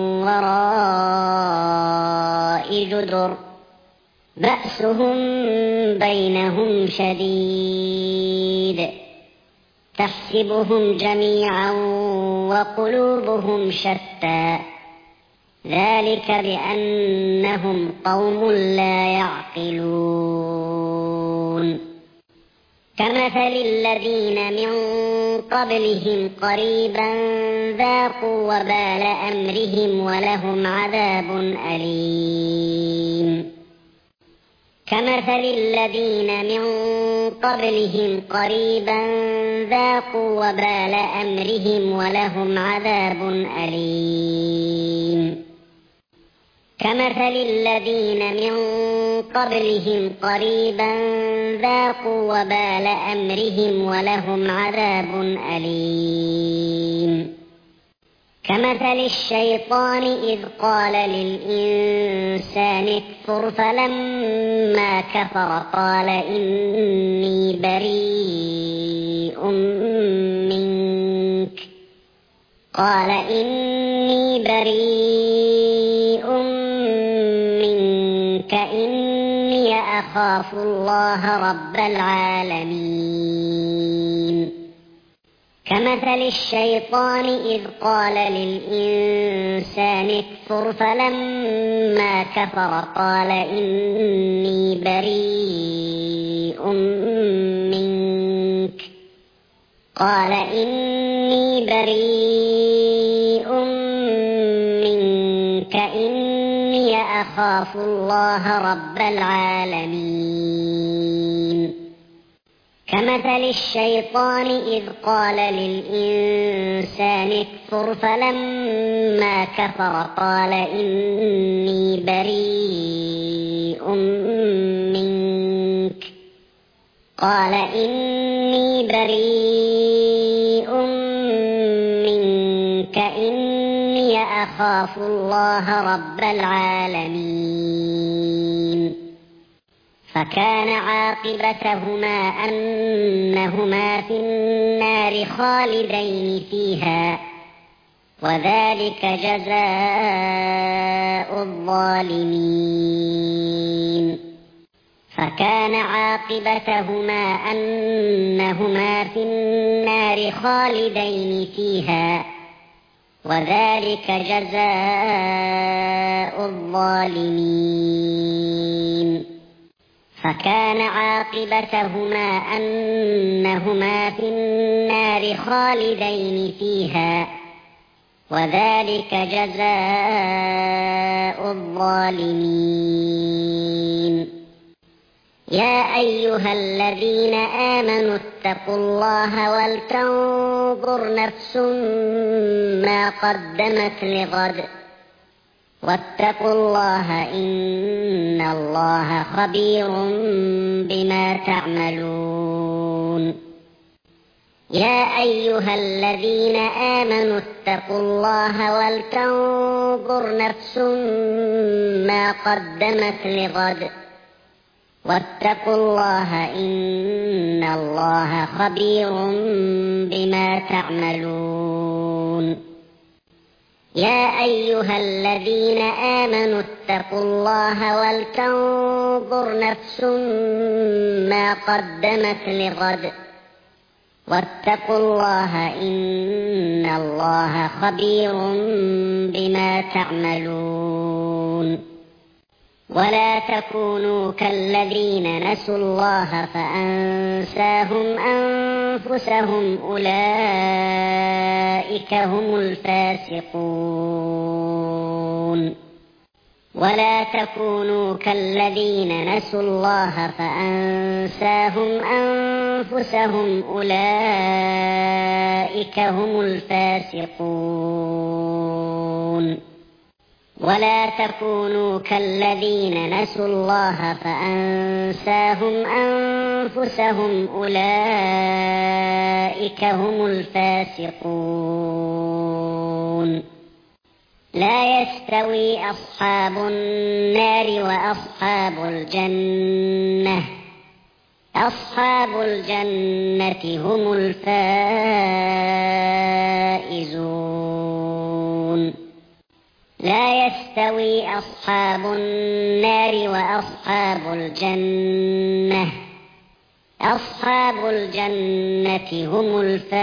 وراء جدر بأسهم بينهم شديد تحسبهم جميعا وقلوبهم شتى ذلك بأنهم قوم لا يعقلون كمثل الذين من قبلهم قريبا ذاقوا وبال أمرهم ولهم عذاب أليم كمثل الذين من قبلهم قريبا ذاقوا وبال أمرهم ولهم عذاب أليم كمثل الذين من قبلهم قريبا ذاقوا وبال أمرهم ولهم عذاب أليم. كمثل الشيطان إذ قال للإنسان اكفر فلما كفر قال إني بريء منك قال إني بريء منك إني أخاف الله رب العالمين. كمثل الشيطان إذ قال للإنسان اكفر فلما كفر قال إني بريء منك قال إني بريء منك إني أخاف الله رب العالمين. كمثل الشيطان إذ قال للإنسان اكفر فلما كفر قال إني بريء منك قال إني بريء منك إني أخاف الله رب العالمين. فكان عاقبتهما أنهما في النار خالدين فيها وذلك جزاء الظالمين. فكان عاقبتهما أنهما في النار خالدين فيها وذلك جزاء الظالمين. فكان عاقبتهما أنهما في النار خالدين فيها وذلك جزاء الظالمين. يا أيها الذين آمنوا اتقوا الله ولتنظر نفس ما قدمت لغد واتقوا الله إن الله خبير بما تعملون. يا أيها الذين آمنوا اتقوا الله ولتنظر نفس ما قدمت لغد واتقوا الله إن الله خبير بما تعملون. يا أيها الذين آمنوا اتقوا الله ولتنظر نفس ما قدمت لغد واتقوا الله إن الله خبير بما تعملون. ولا تكونوا كالذين نسوا الله فأنساهم أنفسهم أولئك هم الفاسقون. ولا تكونوا كالذين نسوا الله فأنساهم أنفسهم أولئك هم الفاسقون. ولا تكونوا كالذين نسوا الله فأنساهم أنفسهم أولئك هم الفاسقون. لا يستوي أصحاب النار وأصحاب الجنة أصحاب الجنة هم الفائزون. لا يستوي أصحاب النار وأصحاب الجنة أصحاب الجنة هم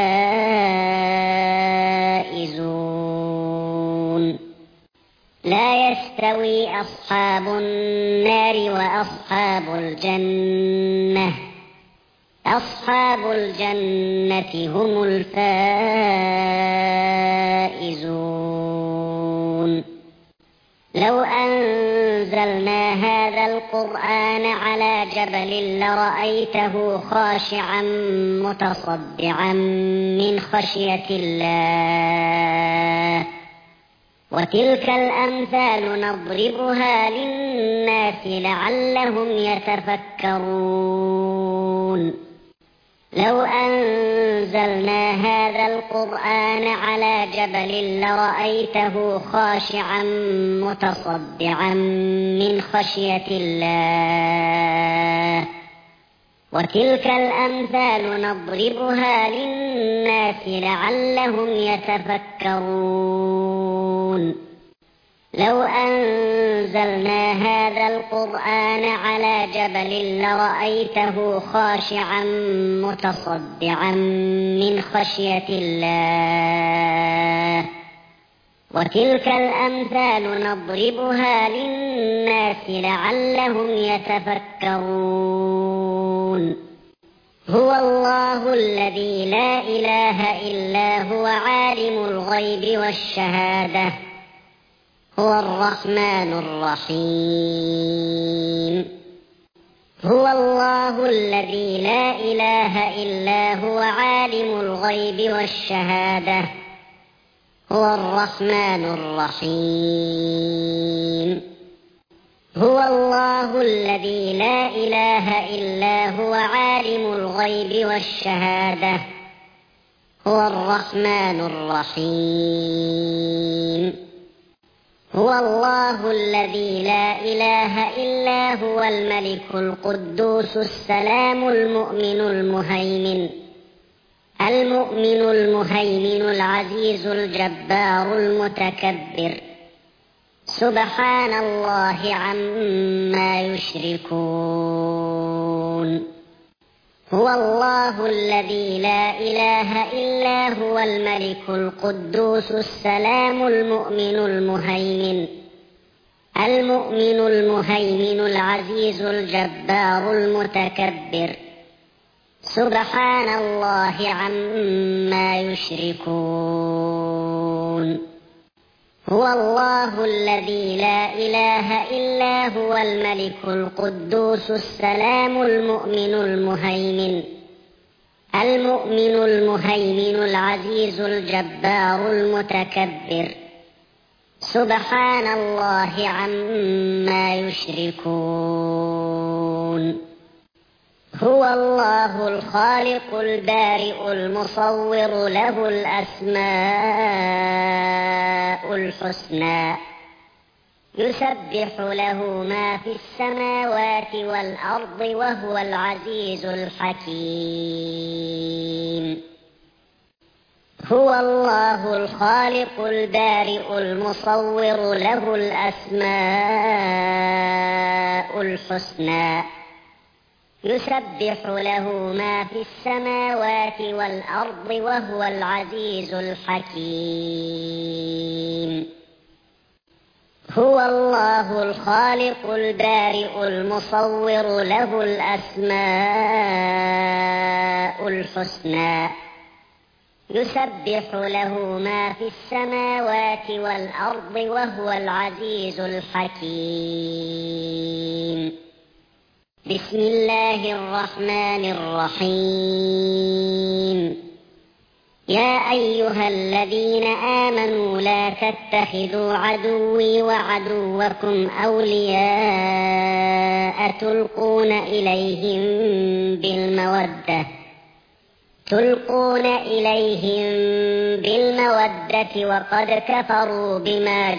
الفائزون. لا يستوي أصحاب النار وأصحاب الجنة أصحاب الجنة هم الفائزون. لو أنزلنا هذا القرآن على جبل لرأيته خاشعا متصدعا من خشية الله وتلك الأمثال نضربها للناس لعلهم يتفكرون لو أنزلنا هذا القرآن على جبل لرأيته خاشعا متصدعا من خشية الله وتلك الأمثال نضربها للناس لعلهم يتفكرون لو أنزلنا هذا القرآن على جبل لرأيته خاشعا متصدعا من خشية الله وتلك الأمثال نضربها للناس لعلهم يتفكرون هو الله الذي لا إله إلا هو عالم الغيب والشهادة هو الرحمن الرحيم هو الله الذي لا إله إلا هو عالم الغيب والشهادة هو الرحمن الرحيم هو الله الذي لا إله إلا هو عالم الغيب والشهادة هو الرحمن الرحيم هو الله الذي لا إله إلا هو الملك القدوس السلام المؤمن المهيمن المؤمن المهيمن العزيز الجبار المتكبر سبحان الله عما يشركون هو الله الذي لا إله إلا هو الملك القدوس السلام المؤمن المهيمن المؤمن المهيمن العزيز الجبار المتكبر سبحان الله عما يشركون هو الله الذي لا إله إلا هو الملك القدوس السلام المؤمن المهيمن المؤمن المهيمن العزيز الجبار المتكبر سبحان الله عما يشركون هو الله الخالق البارئ المصور له الأسماء الحسنى يسبح له ما في السماوات والأرض وهو العزيز الحكيم هو الله الخالق البارئ المصور له الأسماء الحسنى يسبح له ما في السماوات والأرض وهو العزيز الحكيم هو الله الخالق البارئ المصور له الأسماء الحسنى يسبح له ما في السماوات والأرض وهو العزيز الحكيم بسم الله الرحمن الرحيم يا أيها الذين آمنوا لا تتخذوا عدوي وعدوكم أولياء تلقون إليهم بالمودة تلقون إليهم بالمودة وقد كفروا بما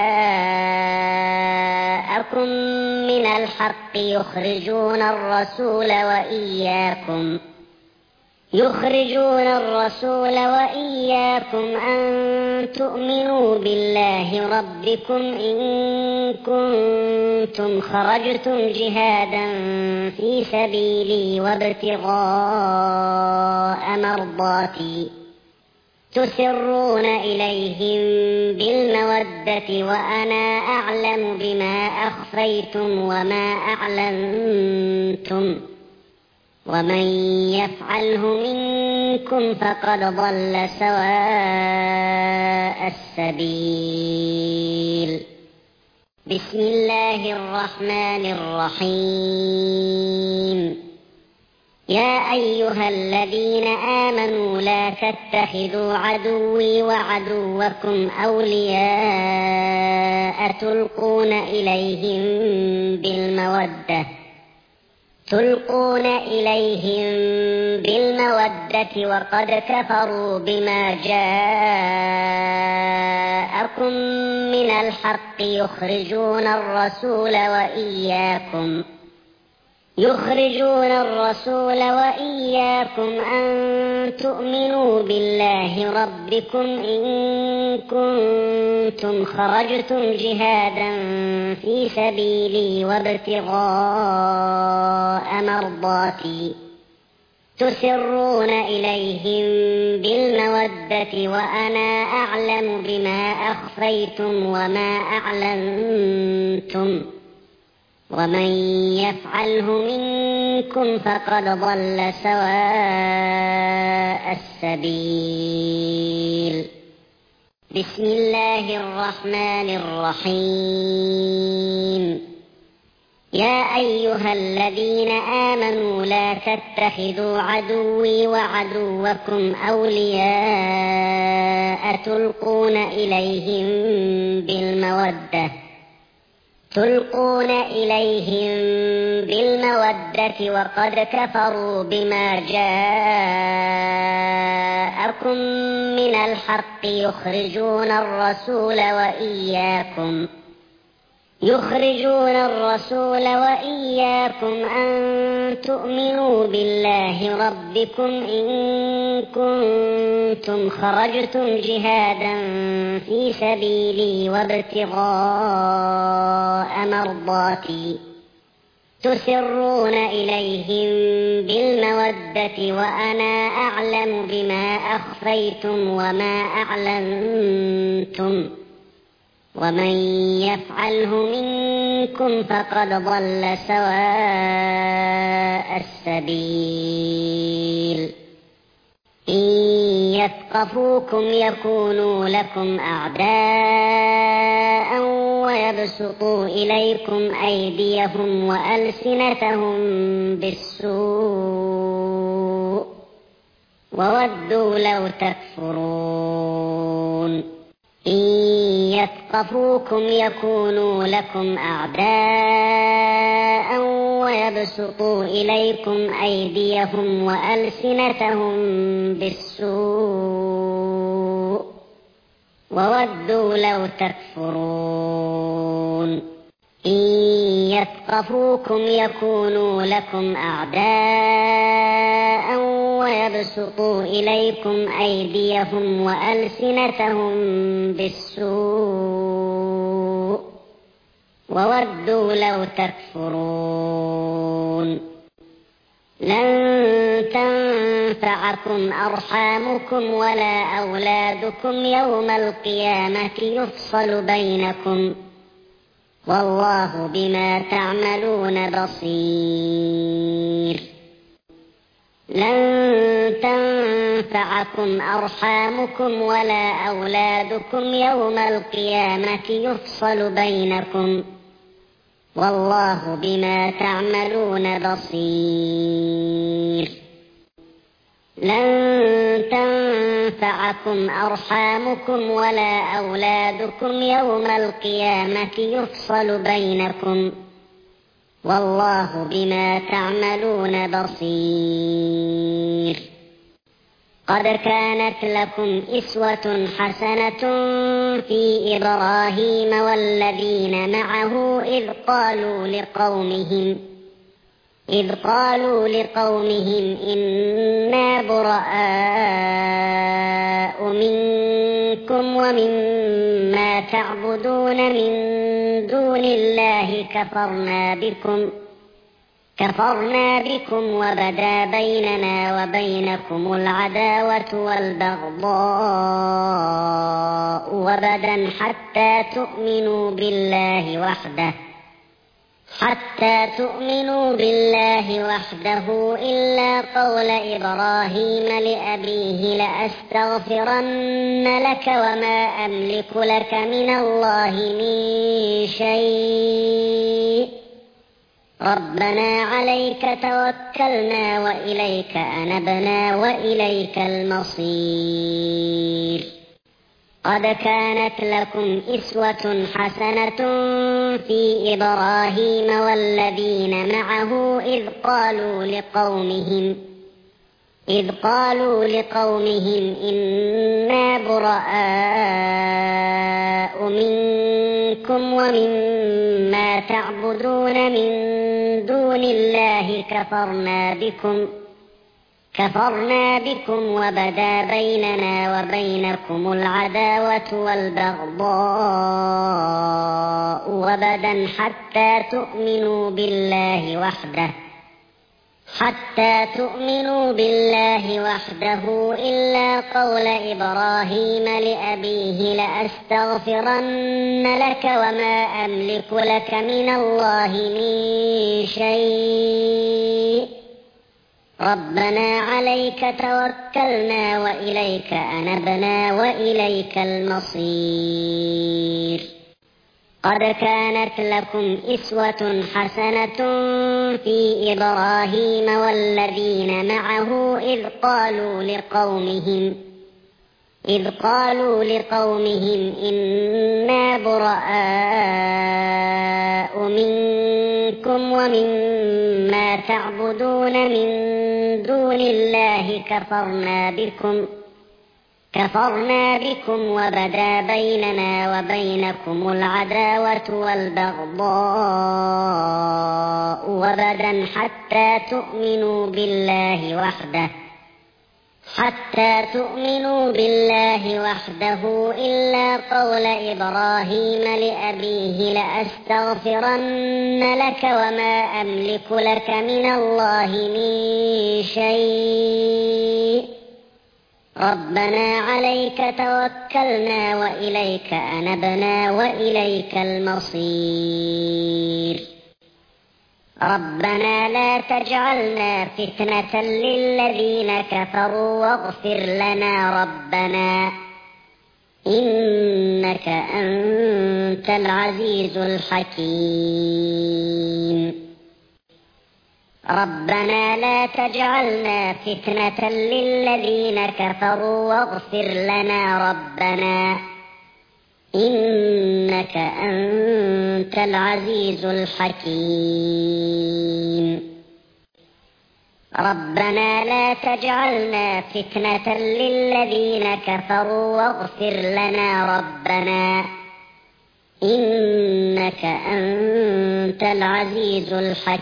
جاءكم من الحق يخرجون الرسول وإياكم يخرجون الرسول وإياكم أن تؤمنوا بالله ربكم إن كنتم خرجتم جهادا في سبيلي وابتغاء مرضاتي تسرون إليهم بالمودة وأنا أعلم بما أخفيتم وما أعلنتم ومن يفعله منكم فقد ضل سواء السبيل بسم الله الرحمن الرحيم يا أيها الذين آمنوا لا تتخذوا عدوي وعدوكم أولياء تلقون إليهم بالمودة تلقون إليهم بالمودة وقد كفروا بما جاءكم من الحق يخرجون الرسول وإياكم يخرجون الرسول وإياكم أن تؤمنوا بالله ربكم إن كنتم خرجتم جهادا في سبيلي وابتغاء مرضاتي تسرون إليهم بالمودة وأنا أعلم بما أخفيتم وما أعلنتم ومن يفعله منكم فقد ضل سواء السبيل. بسم الله الرحمن الرحيم. يا أيها الذين آمنوا لا تتخذوا عدوي وعدوكم أولياء تلقون إليهم بالمودة تلقون إليهم بالمودة وقد كفروا بما جاءكم من الحق يخرجون الرسول وإياكم يخرجون الرسول وإياكم أن تؤمنوا بالله ربكم إن كنتم خرجتم جهادا في سبيلي وابتغاء مرضاتي تسرون إليهم بالمودة وأنا أعلم بما أخفيتم وما أعلنتم ومن يفعله منكم فقد ضل سواء السبيل. إن يثقفوكم يكونوا لكم أعداء ويبسطوا إليكم أيديهم وألسنتهم بالسوء وودوا لو تكفرون. إن يثقفوكم يكونوا لكم أعداء ويبسطوا إليكم أيديهم وألسنتهم بالسوء وودوا لو تكفرون. إن يثقفوكم يكونوا لكم أعداء ويبسطوا إليكم أيديهم وألسنتهم بالسوء وودوا لو تكفرون. لن تنفعكم أرحامكم ولا أولادكم يوم القيامة يفصل بينكم والله بما تعملون بصير. لن تنفعكم أرحامكم ولا أولادكم يوم القيامة يفصل بينكم والله بما تعملون بصير. لن تنفعكم أرحامكم ولا أولادكم يوم القيامة يفصل بينكم والله بما تعملون بصير. قد كانت لكم أسوة حسنة في إبراهيم والذين معه إذ قالوا لقومهم إذ قالوا لقومهم إنا براء منكم ومما تعبدون من دون الله كفرنا بكم كفرنا بكم وبدا بيننا وبينكم العداوة والبغضاء وبدا حتى تؤمنوا بالله وحده حتى تؤمنوا بالله وحده إلا قول إبراهيم لأبيه لأستغفرن لك وما أملك لك من الله من شيء ربنا عليك توكلنا وإليك أنبنا وإليك المصير. قد كانت لكم أسوة حسنة في إبراهيم والذين معه إذ قالوا لقومهم إذ قالوا لقومهم إنا براء منكم ومما تعبدون من دون الله كفرنا بكم كفرنا بكم وبدا بيننا وبينكم العداوة والبغضاء وبدا حتى تؤمنوا بالله وحده حتى تؤمنوا بالله وحده إلا قول إبراهيم لأبيه لأستغفرن لك وما أملك لك من الله من شيء ربنا عليك توكلنا وإليك أنبنا وإليك المصير. قد كانت لكم أسوة حسنة في إبراهيم والذين معه إذ قالوا لقومهم إذ قالوا لقومهم إنا براء منكم ومما تعبدون من دون الله كفرنا بكم كفرنا بكم وبدا بيننا وبينكم العداوة والبغضاء وبدا حتى تؤمنوا بالله وحده حتى تؤمنوا بالله وحده إلا قول إبراهيم لأبيه لأستغفرن لك وما أملك لك من الله من شيء ربنا عليك توكلنا وإليك أنبنا وإليك المصير. ربنا لا تجعلنا فتنة للذين كفروا واغفر لنا ربنا إنك أنت العزيز الحكيم. ربنا لا تجعلنا فتنة للذين كفروا واغفر لنا ربنا إنك أنت العزيز الحكيم. ربنا لا تجعلنا فتنة للذين كفروا واغفر لنا ربنا إنك أنت العزيز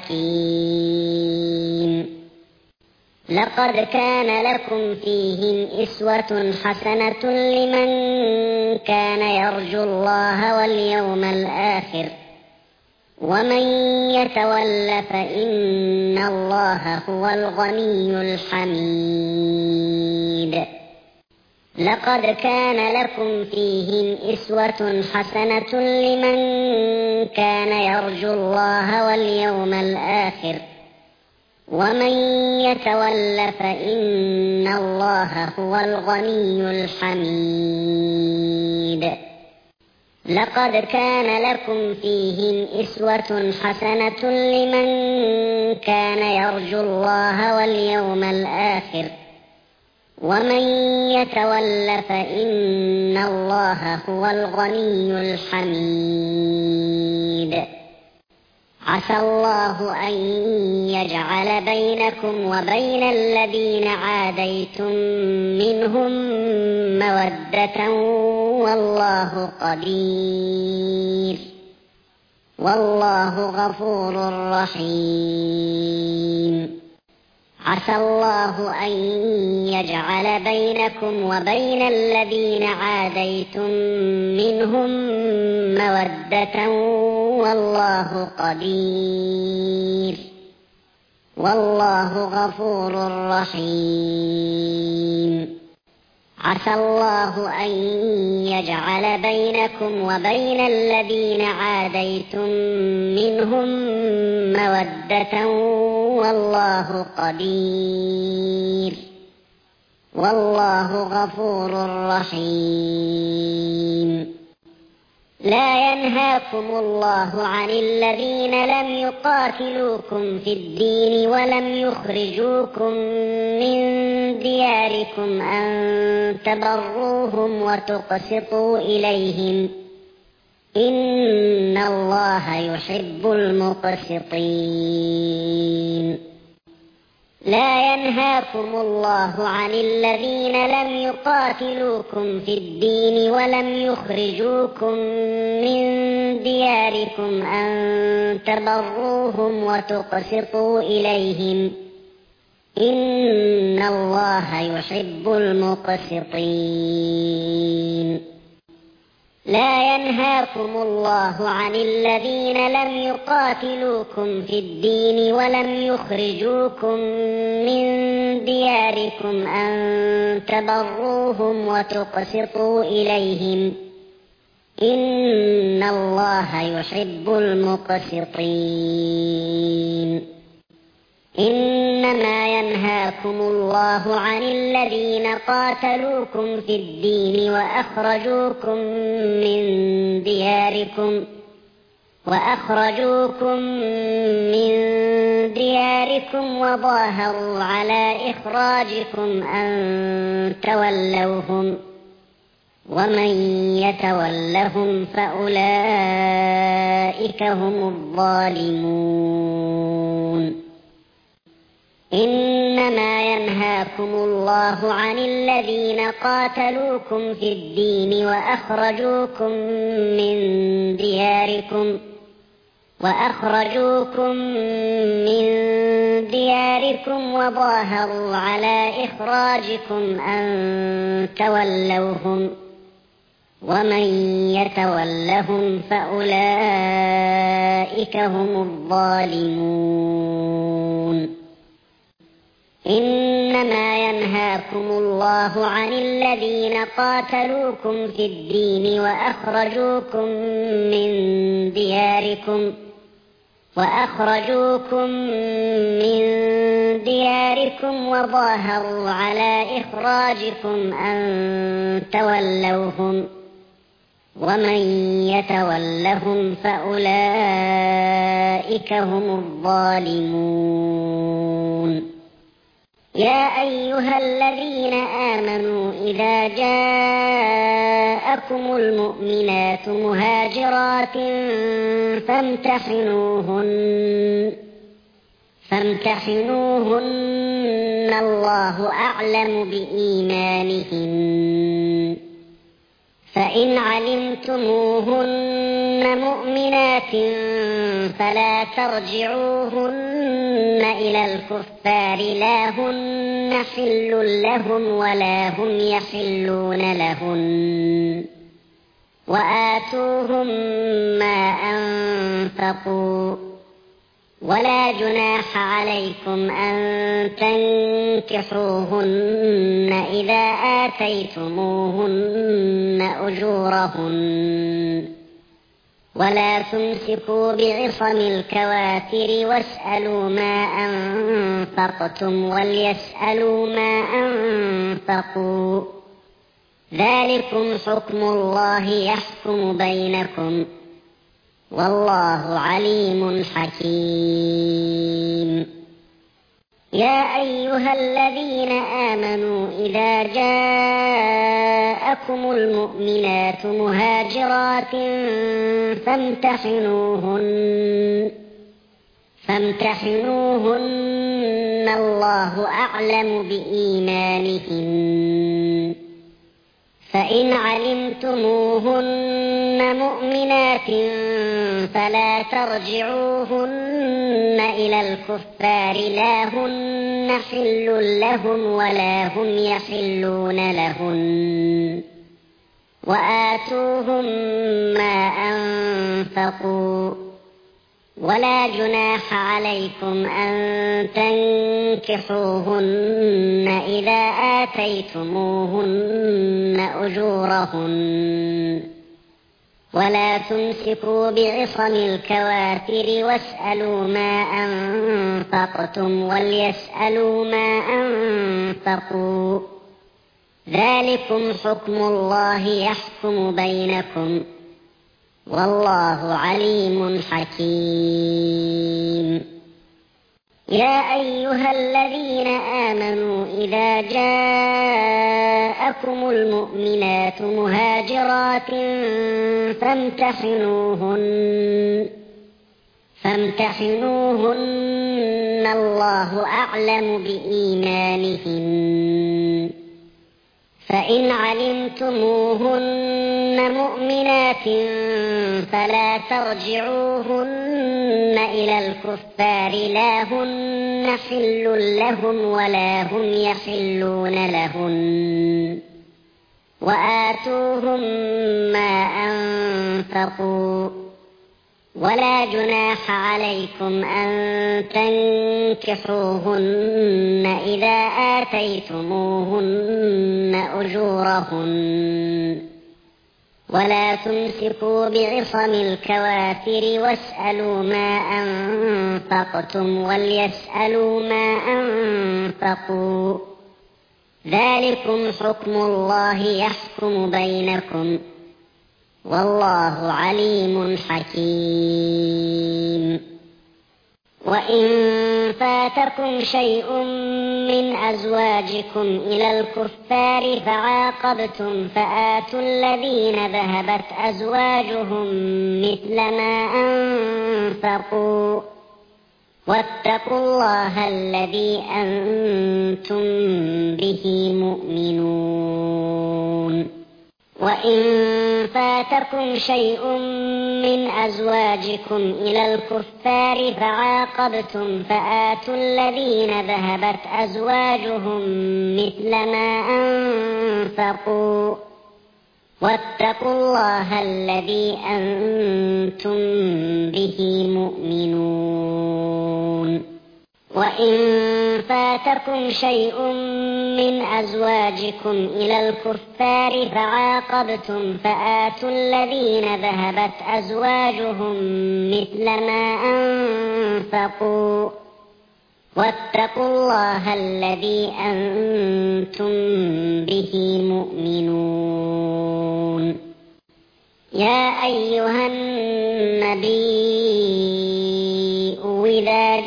الحكيم. لقد كان لكم فيهم أسوة حسنة لمن كان يرجو الله واليوم الآخر ومن يتول فإن الله هو الغني الحميد. لقد كان لكم فيهم أسوة حسنة لمن كان يرجو الله واليوم الآخر ومن يتول فإن الله هو الغني الحميد. لقد كان لكم فيهم أسوة حسنة لمن كان يرجو الله واليوم الآخر ومن يتول فإن الله هو الغني الحميد. عسى الله أن يجعل بينكم وبين الذين عاديتم منهم مودة والله قدير والله غفور رحيم. عسى الله أن يجعل بينكم وبين الذين عاديتم منهم مودة والله قدير والله غفور رحيم. عسى الله أن يجعل بينكم وبين الذين عاديتم منهم مودة والله قدير والله غفور رحيم. لا ينهاكم الله عن الذين لم يقاتلوكم في الدين ولم يخرجوكم من دياركم أن تبروهم وتقسطوا إليهم إن الله يحب المقسطين. لا ينهاكم الله عن الذين لم يقاتلوكم في الدين ولم يخرجوكم من دياركم أن تبروهم وتقسطوا إليهم إن الله يحب المقسطين. لا ينهاكم الله عن الذين لم يقاتلوكم في الدين ولم يخرجوكم من دياركم أن تبروهم وتقسطوا إليهم إن الله يحب المقسطين. إنما ينهاكم الله عن الذين قاتلوكم في الدين وأخرجوكم من دياركم وأخرجوكم من دياركم وظاهروا على إخراجكم أن تولوهم ومن يتولهم فأولئك هم الظالمون. إنما ينهاكم الله عن الذين قاتلوكم في الدين وأخرجوكم من دياركم وأخرجوكم من دياركم وظاهروا على إخراجكم أن تولوهم ومن يتولهم فأولئك هم الظالمون. إنما ينهاكم الله عن الذين قاتلوكم في الدين وأخرجوكم من دياركم وأخرجوكم من دياركم وظاهروا على إخراجكم أن تولوهم ومن يتولهم فأولئك هم الظالمون. يا أيها الذين آمنوا إذا جاءكم المؤمنات مهاجرات فامتحنوهن فامتحنوهن الله أعلم بإيمانهن فإن علمتموهن مؤمنات فلا ترجعوهن إلى الكفار لا هن حل لهم ولا هم يحلون لهن وآتوهم ما أنفقوا ولا جناح عليكم أن تنكحوهن إذا آتيتموهن أجورهن ولا تمسكوا بعصم الكوافر واسألوا ما أنفقتم وليسألوا ما أنفقوا ذلكم حكم الله يحكم بينكم والله عليم حكيم. يا أيها الذين آمنوا إذا جاءكم المؤمنات مهاجرات فامتحنوهن فامتحنوهن الله أعلم بإيمانهن فإن علمتموهن مؤمنات فلا ترجعوهن إلى الكفار لا هن حل لهم ولا هم يحلون لهن وآتوهم ما أنفقوا ولا جناح عليكم أن تنكحوهن إذا آتيتموهن أجورهن ولا تمسكوا بعصم الكوافر واسألوا ما أنفقتم وليسألوا ما أنفقوا ذلكم حكم الله يحكم بينكم والله عليم حكيم. يا أيها الذين آمنوا إذا جاءكم المؤمنات مهاجرات فامتحنوهن فامتحنوهن الله أعلم بإيمانهن، فإن علمتموهن مؤمنات فلا ترجعوهن إلى الكفار لا هن حل لهم ولا هم يحلون لهن، وآتوهم ما أنفقوا، ولا جناح عليكم أن تنكحوهن إذا آتيتموهن أجورهن، ولا تمسكوا بعصم الكوافر واسألوا ما أنفقتم وليسألوا ما أنفقوا، ذلكم حكم الله يحكم بينكم، والله عليم حكيم. وإن فاتكم شيء من أزواجكم إلى الكفار فعاقبتم فآتوا الذين ذهبت أزواجهم مثل ما أنفقوا، واتقوا الله الذي أنتم به مؤمنون. وإن فاتكم شيء من أزواجكم إلى الكفار فعاقبتم فآتوا الذين ذهبت أزواجهم مثل ما أنفقوا، واتقوا الله الذي أنتم به مؤمنون. وإن فاتكم شيء من أزواجكم إلى الكفار فعاقبتم فآتوا الذين ذهبت أزواجهم مثل ما أنفقوا، واتقوا الله الذي أنتم به مؤمنون. يا أيها النبي إذا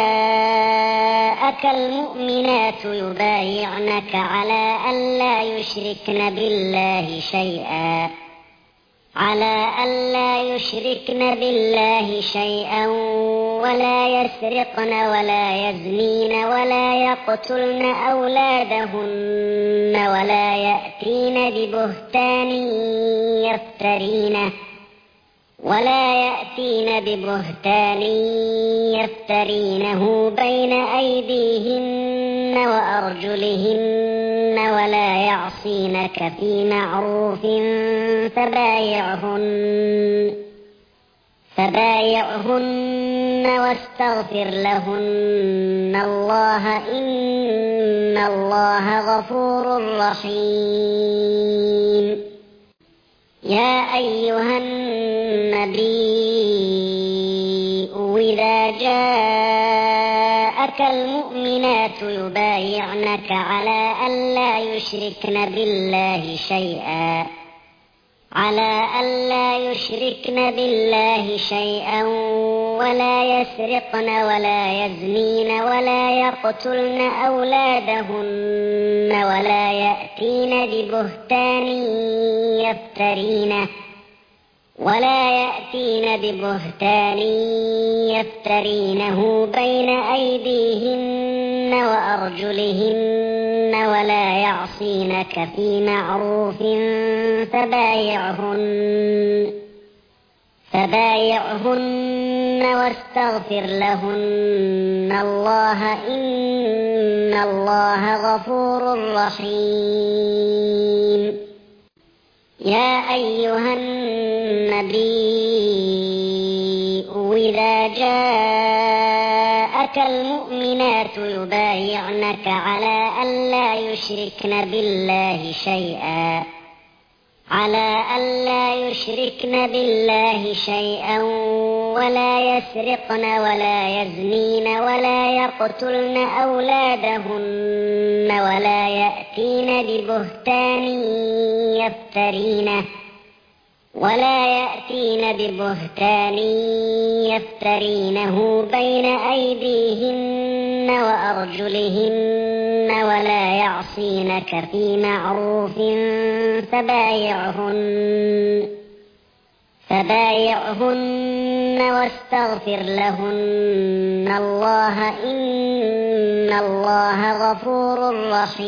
جاءك المؤمنات يبايعنك على أن لا يشركن بالله شيئا على أن لا يشركن بالله شيئا ولا يسرقن ولا يزنين ولا يقتلن أولادهن ولا يأتين ببهتان يفترينه ولا يأتين ببهتان يفترينه بين أيديهن وأرجلهن ولا يعصينك في معروف فبايعهن فبايعهن واستغفر لهن الله إن الله غفور رحيم. يا أيها النبي إذا جاءك المؤمنات يبايعنك على أن لا يشركن بالله شيئا على أن لا يشركن بالله شيئا ولا يسرقن ولا يزنين ولا يقتلن أولادهن ولا يأتين ببهتان يفترينه ولا يأتين ببهتان يفترينه بين أيديهن وأرجلهن ولا يعصينك في معروف فبايعهن فبايعهن واستغفر لهن الله إن الله غفور رحيم. يا أيها النبي إذا جاءك المؤمنات يبايعنك على أن لا يشركن بالله شيئا على أن لا يشركن بالله شيئا ولا يسرقن ولا يزنين ولا يقتلن أولادهن ولا يأتين ببهتان يفترينه ولا يأتين ببهتان يفترينه بين أيديهن وأرجلهن ولا يعصينك في معروف فبايعهن فبايعهن واستغفر لهن الله إن الله غفور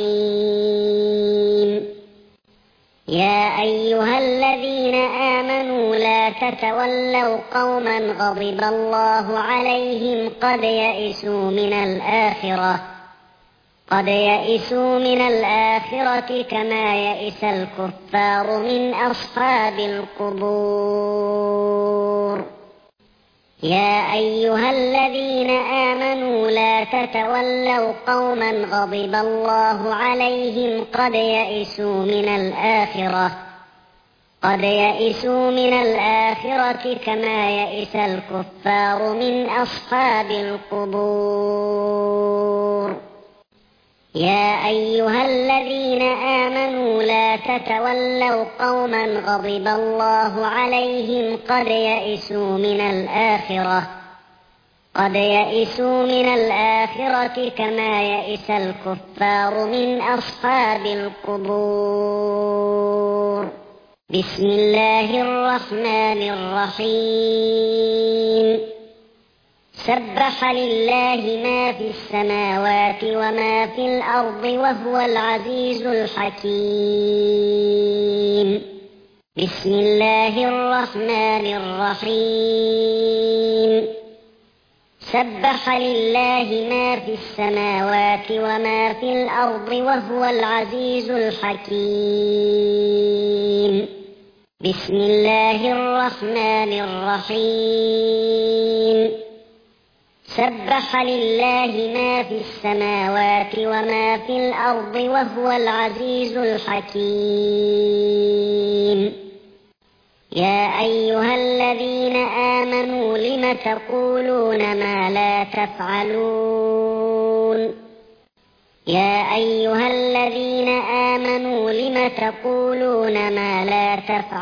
رحيم. يا أيها الذين آمنوا لا تتولوا قوما غضب الله عليهم قد يئسوا من الآخرة قد يئسوا من الآخرة كما يئس الكفار من أصحاب القبور. يا أيها الذين آمنوا لا تتولوا قوما غضب الله عليهم قد يئسوا من الآخرة قد يئسوا من الآخرة كما يئس الكفار من أصحاب القبور. يا أيها الذين آمنوا لا تتولوا قوما غضب الله عليهم قد يئسوا من الآخرة قد يئسوا من الآخرة كما يئس الكفار من أصحاب القبور. بسم الله الرحمن الرحيم. سبح لله ما في السماوات وما في الأرض وهو العزيز الحكيم. بسم الله الرحمن الرحيم. سبح لله ما في السماوات وما في الأرض وهو العزيز الحكيم. بسم الله الرحمن الرحيم. سبح لله ما في السماوات وما في الأرض وهو العزيز الحكيم. يا أيها الذين آمنوا لم تقولون ما لا تفعلون يا أيها الذين آمنوا لم تقولون ما لا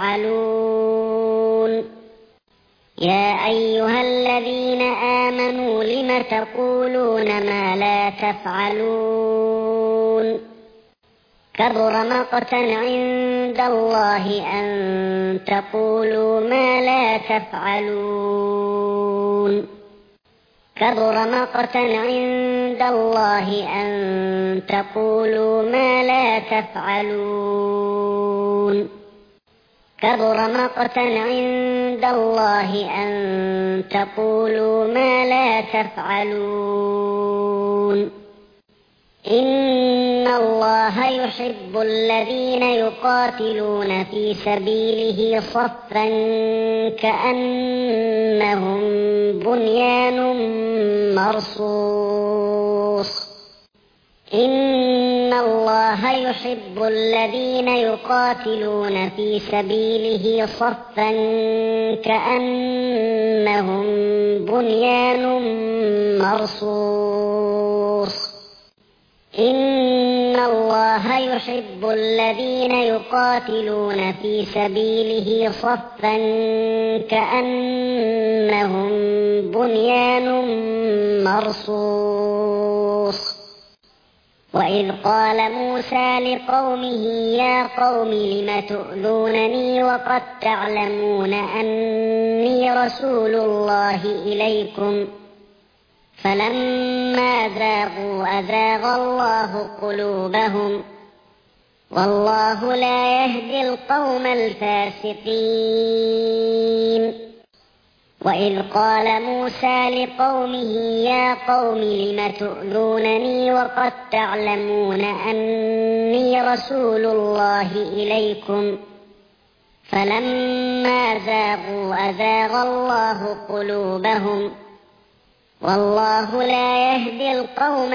تفعلون يا أيها الذين آمنوا لم تقولون ما لا تفعلون كبر مقتا عند الله أن تقولوا ما لا تفعلون كبر مقتا عند الله أن تقولوا ما لا تفعلون كبر مقتا عند الله أن تقولوا ما لا تفعلون إن الله يحب الذين يقاتلون في سبيله صفا كأنهم بنيان مرصوص إن الله يحب الذين يقاتلون في سبيله صفا كأنهم بنيان مرصوص إن الله يحب الذين يقاتلون في سبيله صفا كأنهم بنيان مرصوص وإذ قال موسى لقومه يا قوم لم تؤذونني وقد تعلمون أني رسول الله إليكم فلما زاغوا أزاغ الله قلوبهم والله لا يهدي القوم الفاسقين وإذ قال موسى لقومه يا قوم لم تؤذونني وقد تعلمون أني رسول الله إليكم فلما زاغوا أزاغ الله قلوبهم والله لا يهدي القوم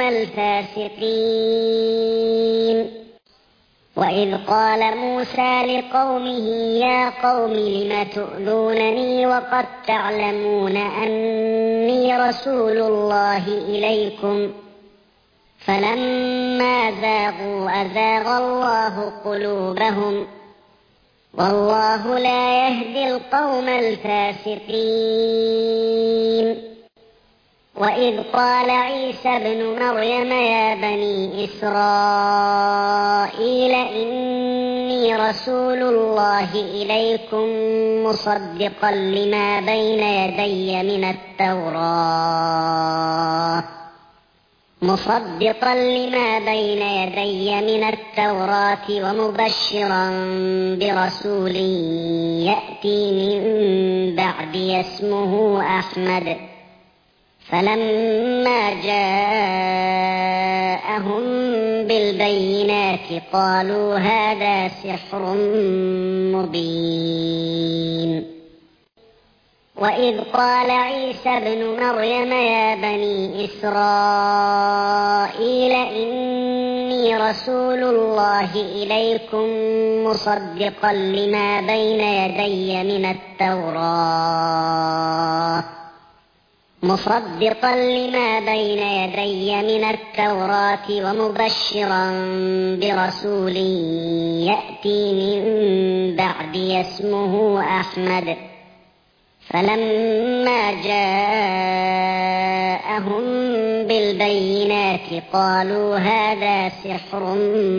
الفاسقين وإذ قال موسى لقومه يا قوم لم تؤذونني وقد تعلمون أني رسول الله إليكم فلما زاغوا أزاغ الله قلوبهم والله لا يهدي القوم الفاسقين. وإذ قال عيسى ابن مريم يا بني إسرائيل إني رسول الله إليكم مصدقا لما بين يدي من التوراة مصدقا لما بين يدي من التوراة ومبشرا برسول يأتي من بعدي اسمه أحمد. فلما جاءهم بالبينات قالوا هذا سحر مبين. وإذ قال عيسى ابن مريم يا بني إسرائيل إني رسول الله إليكم مصدقا لما بين يدي من التوراة مصدقا لما بين يدي من التوراة ومبشرا برسول يأتي من بعدي اسمه أحمد. فلما جاءهم بالبينات قالوا هذا سحر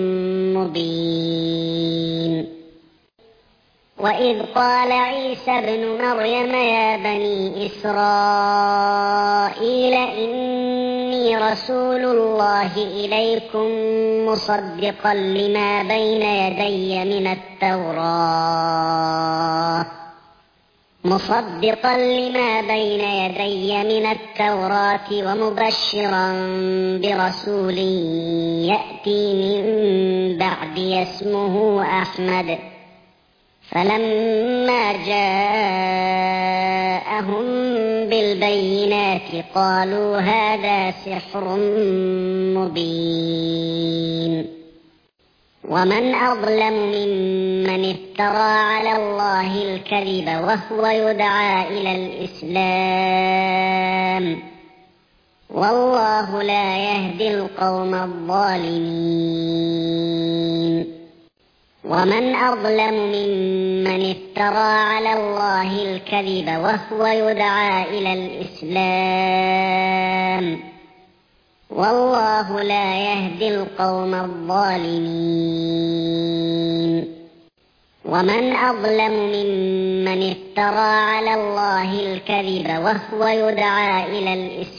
مبين. وإذ قال عيسى ابن مريم يا بني إسرائيل إني رسول الله إليكم مصدقا لما بين يدي من التوراة مصدقا لما بين يدي من التوراة ومبشرا برسول يأتي من بعدي اسمه أحمد. فلما جاءهم بالبينات قالوا هذا سحر مبين. ومن أظلم ممن افترى على الله الكذب وهو يدعى إلى الإسلام والله لا يهدي القوم الظالمين. ومن أظلم ممن افترى على الله الكذب وهو يدعى إلى الإسلام والله لا يهدي القوم الظالمين. ومن أظلم ممن افترى على الله الكذب وهو يدعى إلى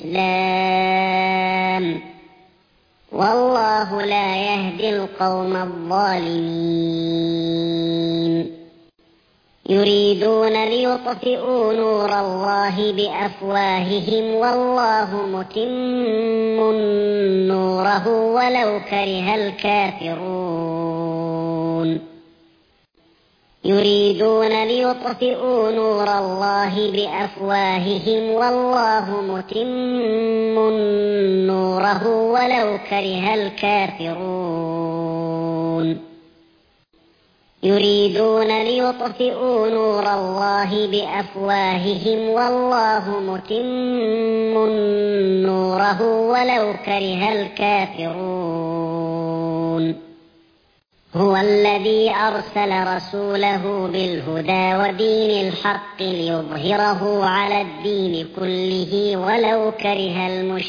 الإسلام والله لا يهدي القوم الظالمين. يريدون ليطفئوا نور الله بأفواههم والله متم نوره ولو كره الكافرون. يريدون ليطفئوا نور الله بأفواههم والله متم نوره ولو كره الكافرون. يريدون ليطفئوا نور الله بأفواههم والله متم نوره ولو كره الكافرون. هو الذي أرسل رسوله بالهدى ودين الحق ليظهره على الدين كله ولو كره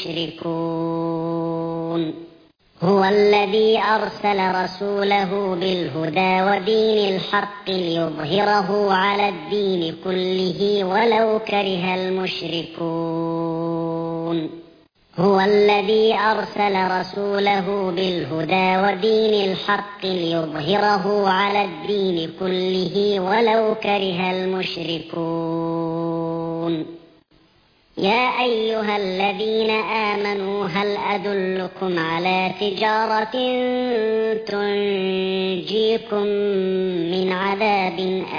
المشركون. هو الذي أرسل رسوله بالهدى ودين الحق ليظهره على الدين كله ولو كره المشركون. هو الذي أرسل رسوله بالهدى ودين الحق ليظهره على الدين كله ولو كره المشركون. يا أيها الذين آمنوا هل أدلكم على تجارة تنجيكم من عذاب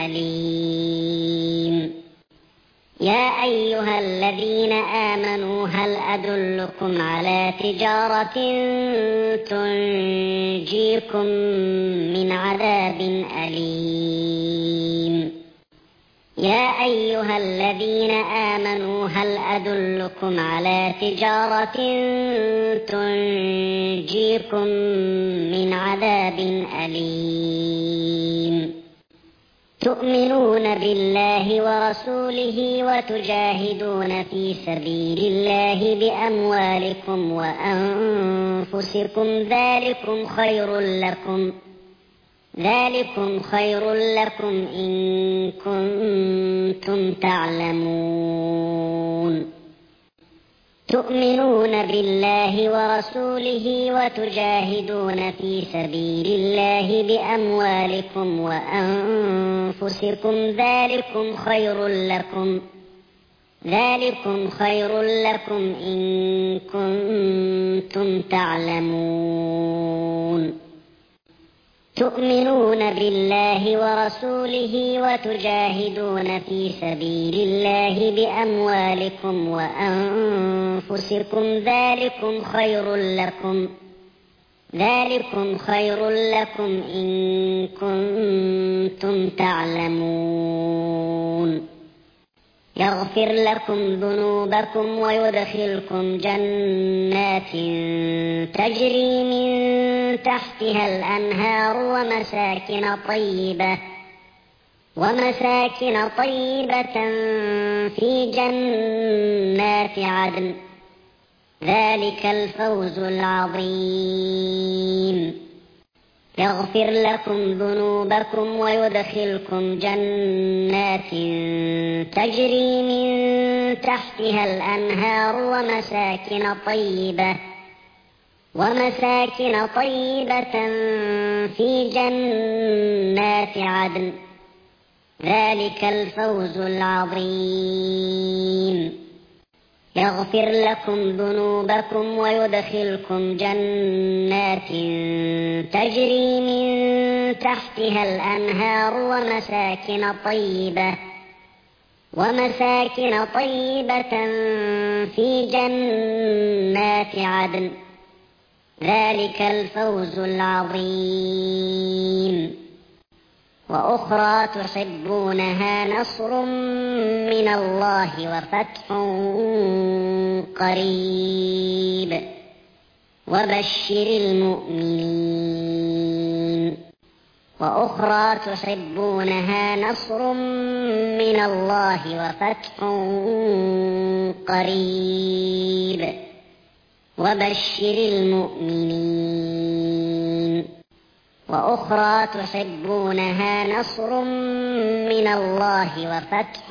أليم. يا أيها الذين آمنوا هل أدلكم على تجارة تنجيكم من عذاب أليم. يا أيها الذين آمنوا هل أدلكم على تجارة تنجيكم من عذاب أليم. يا أيها الذين آمنوا هل أدلكم على تجارة تنجيكم من عذاب أليم. يا أيها الذين آمنوا هل أدلكم على تجارة تنجيكم من عذاب أليم. يا أيها الذين آمنوا هل أدلكم على تجارة تنجيكم من عذاب أليم. تؤمنون بالله ورسوله وتجاهدون في سبيل الله بأموالكم وأنفسكم ذلكم خير لكم ذلكم خير لكم إن كنتم تعلمون تؤمنون بالله ورسوله وتجاهدون في سبيل الله بأموالكم وأنفسكم ذلكم خير لكم ذلكم خير لكم إن كنتم تعلمون تؤمنون بالله ورسوله وتجاهدون في سبيل الله بأموالكم وأنفسكم ذلكم خير لكم ذلكم خير لكم إن كنتم تعلمون يغفر لكم ذنوبكم ويدخلكم جنات تجري من تحتها الأنهار ومساكن طيبة ومساكن طيبة في جنات عدن ذلك الفوز العظيم يغفر لكم ذنوبكم ويدخلكم جنات تجري من تحتها الأنهار ومساكن طيبة ومساكن طيبة في جنات عدن ذلك الفوز العظيم يغفر لكم ذنوبكم ويدخلكم جنات تجري من تحتها الأنهار ومساكن طيبة ومساكن طيبة في جنات عدن ذلك الفوز العظيم وأخرى تحبونها نصر من الله وفتح قريب وبشر المؤمنين وأخرى تحبونها نصر من الله وفتح قريب وبشر المؤمنين وأخرى تحبونها نصر من الله وفتح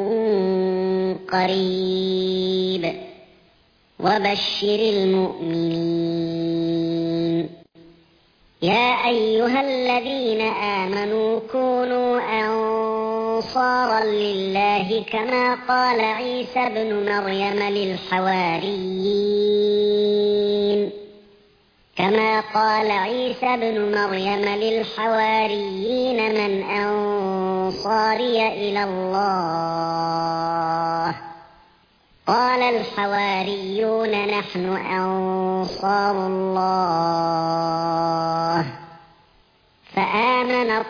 قريب وبشر المؤمنين يا أيها الذين آمنوا كونوا أنصارا لله كما قال عيسى ابن مريم للحواريين كما قال عيسى ابن مريم للحواريين من أنصاري إلى الله قال الحواريون نحن أنصار الله فآمن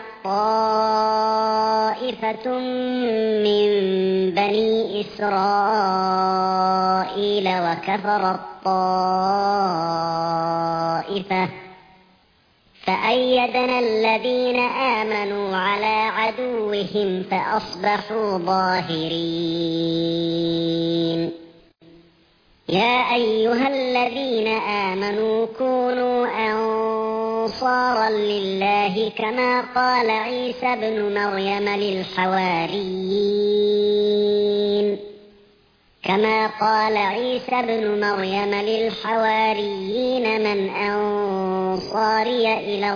طائفة من بني إسرائيل وكفر الطائفة فأيدنا الذين آمنوا على عدوهم فأصبحوا ظاهرين يا أيها الذين آمنوا كونوا أنصارا لله كما قال عيسى ابن مريم للحواريين كما قال عيسى ابن مريم للحواريين من أنصاري إلى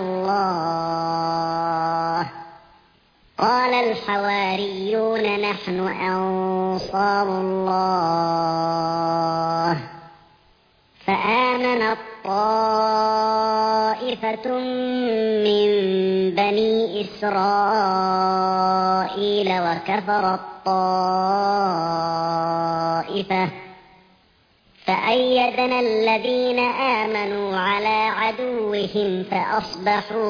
الله قال الحواريون نحن أنصار الله فآمن طائفة من بني إسرائيل وكفر الطائفة فأيدنا الذين آمنوا على عدوهم فأصبحوا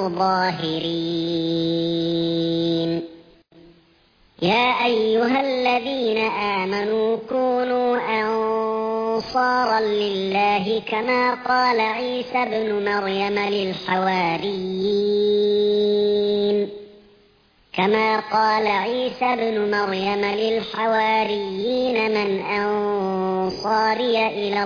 ظاهرين يا أيها الذين آمنوا كونوا أنصارا لله كما قال عيسى ابن مريم للحواريين كما قال عيسى ابن مريم للحواريين من أنصاري إلى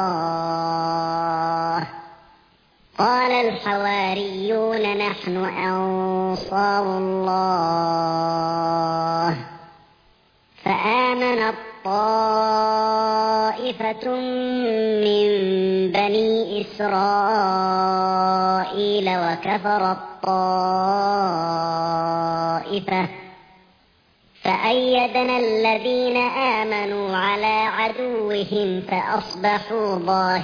الله قال الحواريون نحن أنصار الله فآمنت طائفة من بني إسرائيل وكفرت طائفة فأيدنا الذين آمنوا على عدوهم فأصبحوا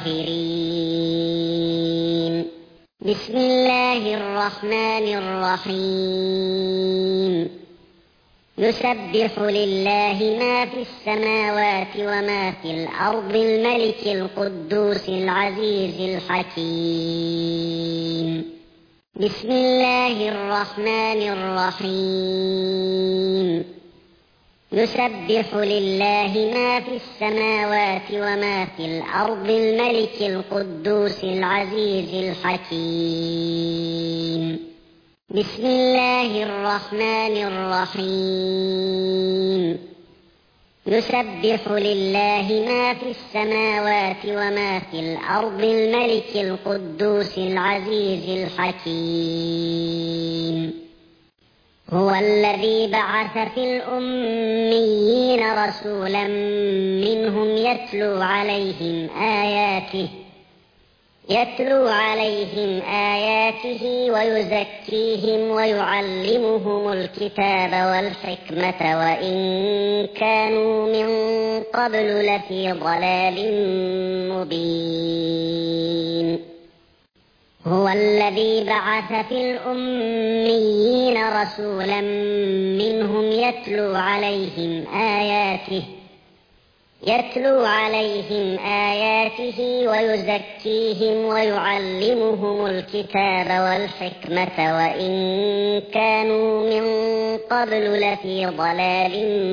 ظاهرين. بسم الله الرحمن الرحيم. يسبح لله ما في السماوات وما في الأرض الملك القدوس العزيز الحكيم. بسم الله الرحمن الرحيم. يسبح لله ما في السماوات وما في الأرض الملك القدوس العزيز الحكيم. بسم الله الرحمن الرحيم. يسبح لله ما في السماوات وما في الأرض الملك القدوس العزيز الحكيم. هو الذي بعث في الأميين رسولا منهم يتلو عليهم آياته يتلو عليهم آياته ويزكيهم ويعلمهم الكتاب والحكمة وإن كانوا من قبل لفي ضلال مبين. هو الذي بعث في الأميين رسولا منهم يتلو عليهم آياته يتلو عليهم آياته ويزكيهم ويعلمهم الكتاب والحكمة وإن كانوا من قبل لفي ضلال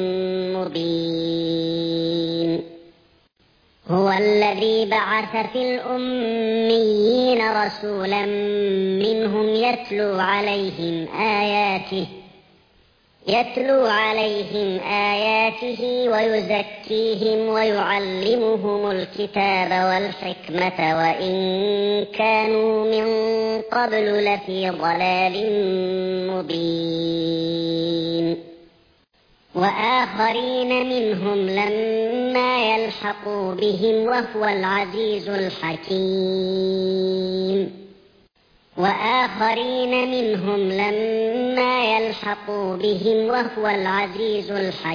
مبين. هو الذي بعث في الأميين رسولا منهم يتلو عليهم آياته يتلو عليهم آياته ويزكيهم ويعلمهم الكتاب والحكمة وإن كانوا من قبل لفي ضلال مبين. وآخرين منهم لما يلحقوا بهم وهو العزيز الحكيم. وآخرين منهم لما يلحقوا بهم وهو العزيز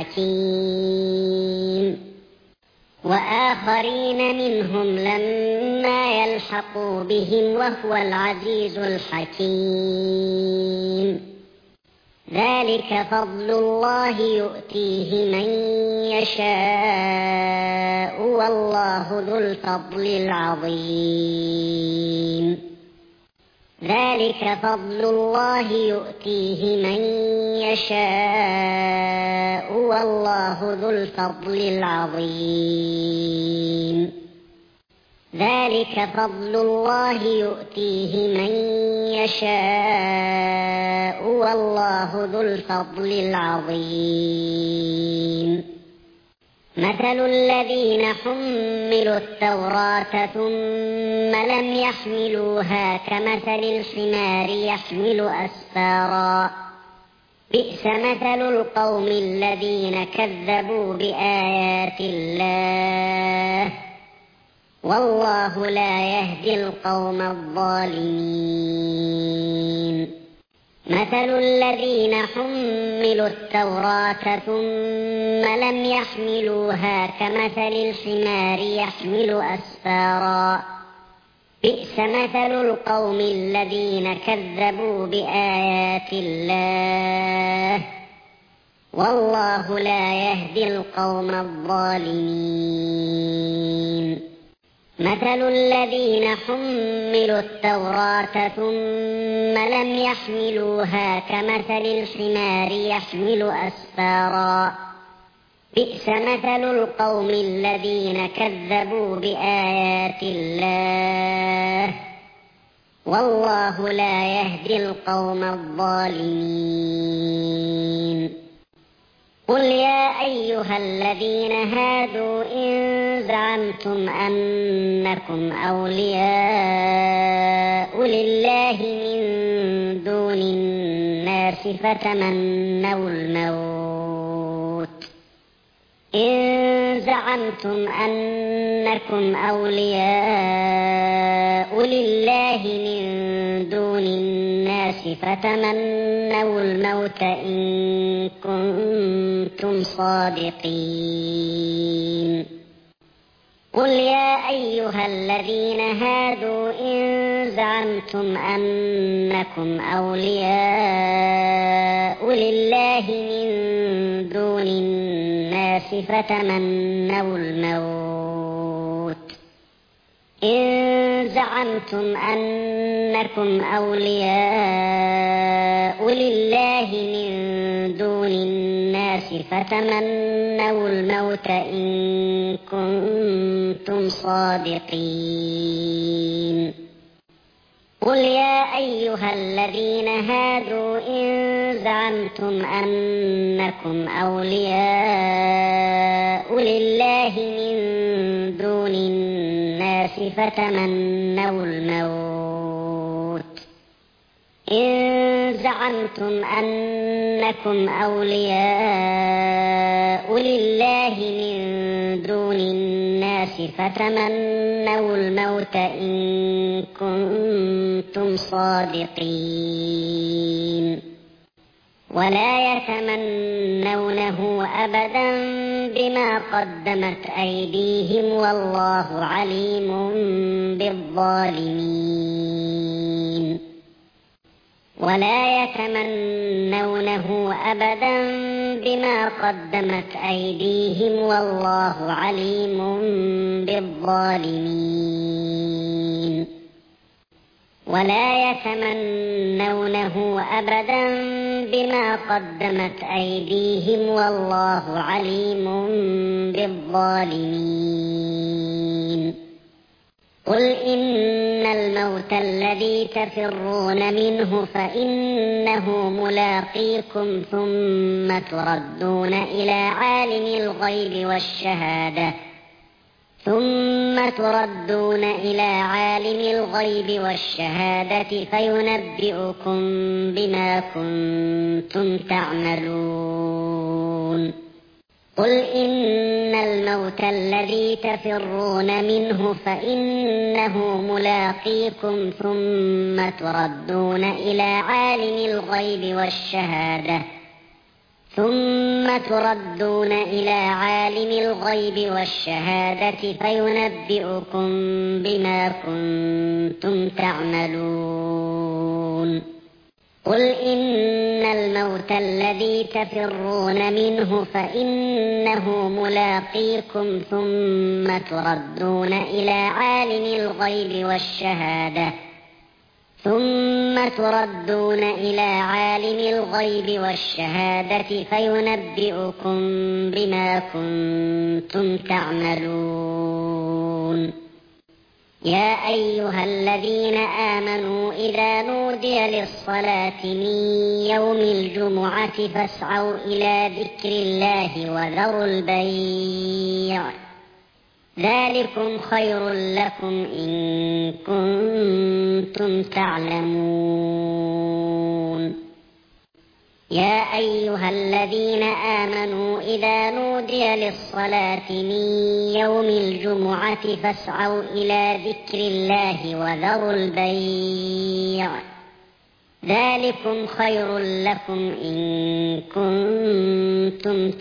الحكيم. وآخرين منهم لما يلحقوا بهم وهو العزيز الحكيم. ذلك فضل الله يؤتيه من يشاء والله ذو الفضل العظيم. ذلك فضل الله يؤتيه من يشاء والله ذو الفضل العظيم. ذلك فضل الله يؤتيه من يشاء والله ذو الفضل العظيم. مثل الذين حملوا التوراة ثم لم يحملوها كمثل الحمار يحمل أسفارا بئس مثل القوم الذين كذبوا بآيات الله والله لا يهدي القوم الظالمين. مثل الذين حملوا التوراة ثم لم يحملوها كمثل الحمار يحمل أسفارا بئس مثل القوم الذين كذبوا بآيات الله والله لا يهدي القوم الظالمين. مثل الذين حملوا التوراة ثم لم يحملوها كمثل الحمار يحمل أسفارا بئس مثل القوم الذين كذبوا بآيات الله والله لا يهدي القوم الظالمين. قل يا أيها الذين هادوا إن زعمتم أنكم أولياء لله من دون الناس فتمنوا الموت إن زعمتم أنكم أولياء لله من دون الناس فتمنوا الموت إن كنتم صادقين. قل يا أيها الذين هادوا إن زعمتم أنكم أولياء لله من دون الناس فتمنوا الموت إن زعمتم أنكم أولياء لله من دون الناس فتمنوا الموت إن كنتم صادقين. قل يا أيها الذين هادوا إن زعمتم أنكم أولياء لله من دون الناس فتمنوا الموت إن زعمتم أنكم أولياء لله من دون الناس فتمنوا الموت إن كنتم صادقين. ولا يتمنونه أبدا بما قدمت أيديهم والله عليم بالظالمين. ولا يتمنونه أبدا بما قدمت أيديهم والله عليم بالظالمين. ولا يتمنونه أبدا بما قدمت أيديهم والله عليم بالظالمين. قل إن الموت الذي تفرون منه فإنه ملاقيكم ثم تردون إلى عالم الغيب والشهادة ثم تردون إلى عالم الغيب والشهادة فينبئكم بما كنتم تعملون. قل إن الموت الذي تفرون منه فإنه ملاقيكم ثم تردون إلى عالم الغيب والشهادة ثم تردون إلى عالم الغيب والشهادة فينبئكم بما كنتم تعملون. قل إن الموت الذي تفرون منه فإنه ملاقيكم ثم تردون إلى عالم الغيب والشهادة ثم تردون إلى عالم الغيب والشهادة فينبئكم بما كنتم تعملون. يا أيها الذين آمنوا إذا نودي للصلاة من يوم الجمعة فاسعوا إلى ذكر الله وذروا البيع ذلكم خير لكم إن كنتم تعلمون. يا أيها الذين آمنوا إذا نودي للصلاة من يوم الجمعة فاسعوا إلى ذكر الله وذروا البيع ذلكم خير لكم إن كنتم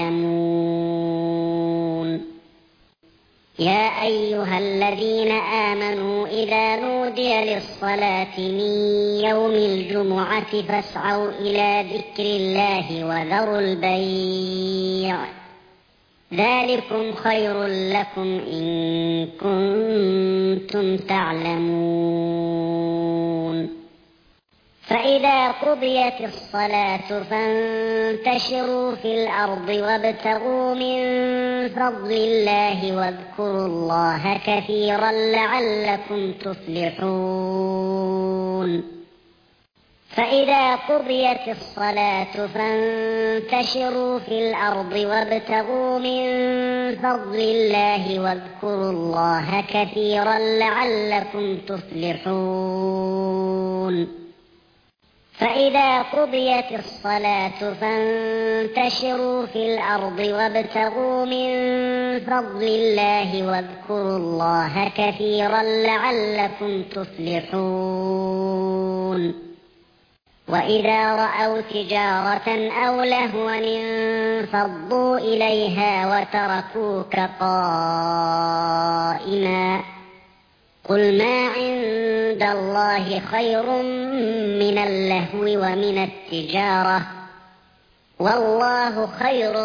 تعلمون. يا أيها الذين آمنوا إذا نودي للصلاة من يوم الجمعة فاسعوا إلى ذكر الله وذروا البيع ذلكم خير لكم إن كنتم تعلمون. فإن فإذا قضيت الصلاة فانتشروا في الأرض وابتغوا من فضل الله واذكروا الله كثيرا لعلكم تفلحون فإذا قضيت الصلاة فانتشروا في الأرض وابتغوا من فضل الله واذكروا الله كثيرا لعلكم تفلحون فإذا قضيت الصلاة فانتشروا في الأرض وابتغوا من فضل الله واذكروا الله كثيرا لعلكم تفلحون وإذا رأوا تجارة أو لهوا انفضوا إليها وتركوك قائما قل ما عند الله خير من اللهو ومن التجارة والله خير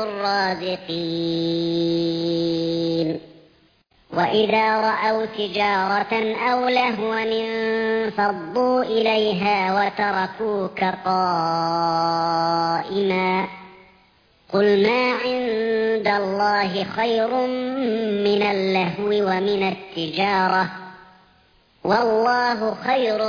الرازقين وإذا رأوا تجارة أو لهوا انفضوا إليها وتركوك قائما قل ما عند الله خير من اللهو ومن التجارة والله خير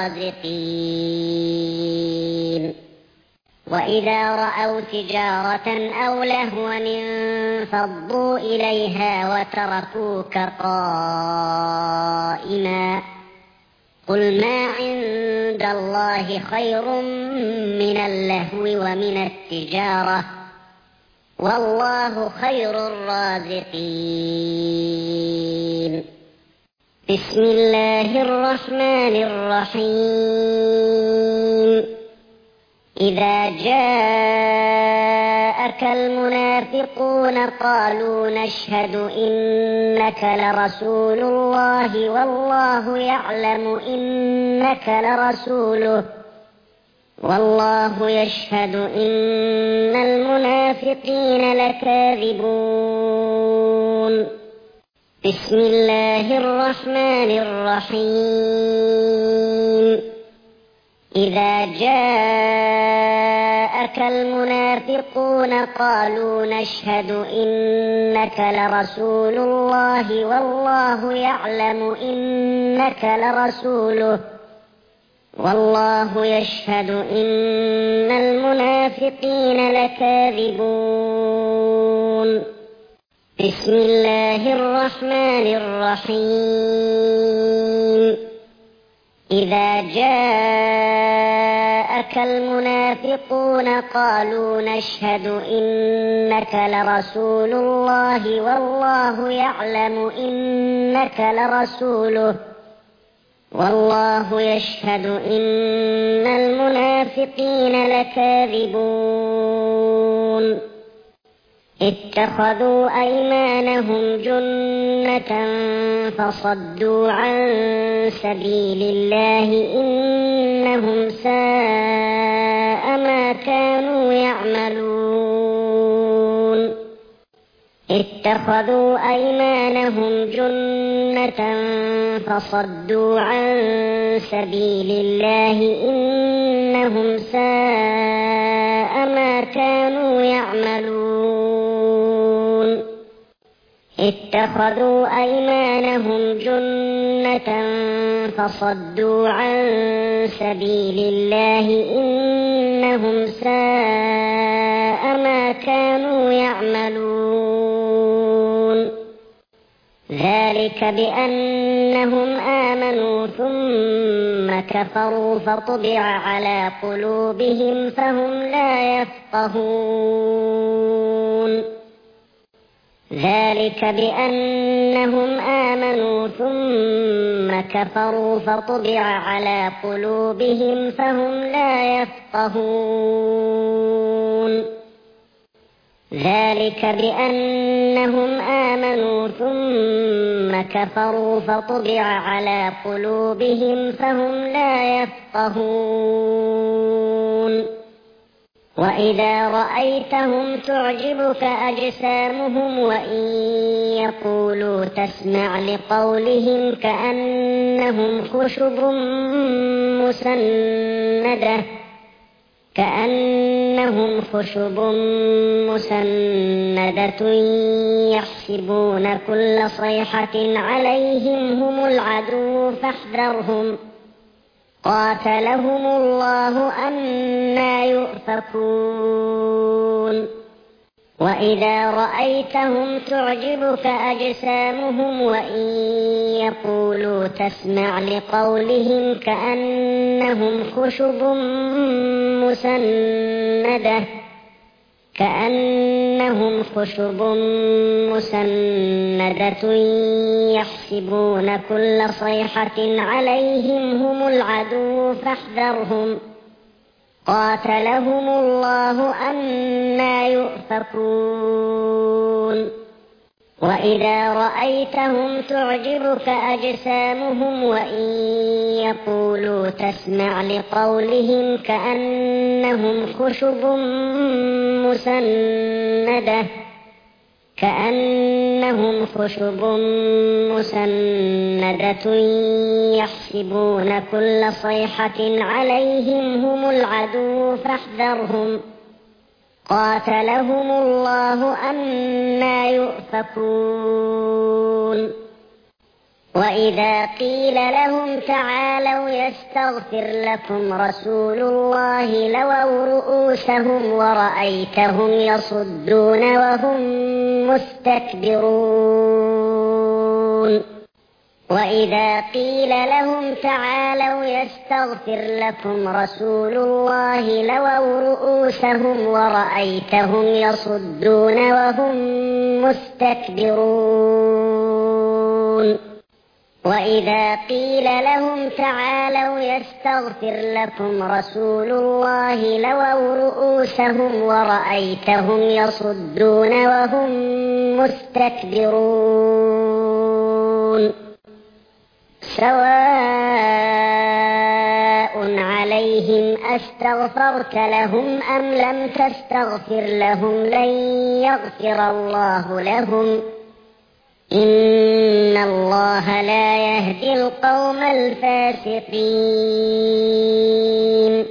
الرازقين وإذا رأوا تجارة أو لهوا انفضوا إليها وتركوك قائما قل ما عند الله خير من اللهو ومن التجارة والله خير الرازقين بسم الله الرحمن الرحيم إذا جاءك المنافقون قالوا نشهد إنك لرسول الله والله يعلم إنك لرسوله والله يشهد إن المنافقين لكاذبون بسم الله الرحمن الرحيم إذا جاءك المنافقون قالوا نشهد إنك لرسول الله والله يعلم إنك لرسوله والله يشهد إن المنافقين لكاذبون بسم الله الرحمن الرحيم إذا جاءك المنافقون قالوا نشهد إنك لرسول الله والله يعلم إنك لرسوله والله يشهد إن المنافقين لكاذبون اتخذوا أيمانهم جنة فصدوا عن سبيل الله إنهم ساء ما كانوا يعملون اتخذوا أيمانهم جنة فصدوا عن سبيل الله إنهم ساء ما كانوا يعملون اتخذوا أيمانهم جنة فصدوا عن سبيل الله إنهم ساء ما كانوا يعملون ذلك بأنهم آمنوا ثم كفروا فطبع على قلوبهم فهم لا يفقهون ذلك بأنهم آمنوا ثم كفروا فطبع على قلوبهم فهم لا يفقهون ذلك بأنهم آمنوا ثم كفروا فطبع على قلوبهم فهم لا يفقهون وإذا رأيتهم تعجبك أجسامهم وإن يقولوا تسمع لقولهم كأنهم خشب مسندة كأنهم خشب مسندة يحسبون كل صيحة عليهم هم العدو فاحذرهم قاتلهم الله أنى يؤفكون وإذا رأيتهم تعجبك أجسامهم وإن يقولوا تسمع لقولهم كأنهم خشب مسندة كأنهم خشب مسندة يحسبون كل صيحة عليهم هم العدو فاحذرهم قاتلهم الله أنى يؤفكون وإذا رأيتهم تعجبك أجسامهم وإن يقولوا تسمع لقولهم كأنهم خشب مسندة كأنهم خشب مسندة يحسبون كل صيحة عليهم هم العدو فاحذرهم قاتلهم الله أنى يؤفكون وإذا قيل لهم تعالوا يستغفر لكم رسول الله لووا رؤوسهم ورأيتهم يصدون وهم مستكبرون وإذا قيل لهم تعالوا يستغفر لكم رسول الله لووا رؤوسهم ورأيتهم يصدون وهم مستكبرون وإذا قيل لهم تعالوا يستغفر لكم رسول الله لووا رؤوسهم ورأيتهم يصدون وهم مستكبرون سواء عليهم أستغفرت لهم أم لم تستغفر لهم لن يغفر الله لهم إن الله لا يهدي القوم الفاسقين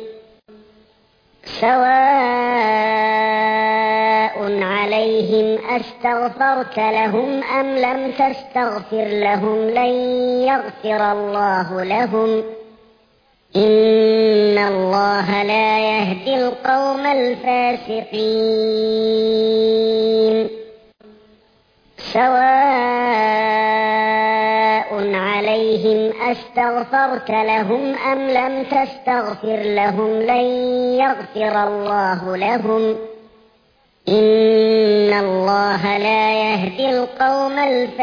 سواء عليهم أستغفرت لهم أم لم تستغفر لهم لن يغفر الله لهم إن الله لا يهدي القوم الفاسقين سواء عليهم أستغفرت لهم أم لم تستغفر لهم لن يغفر الله لهم إن الله لا يهدي القوم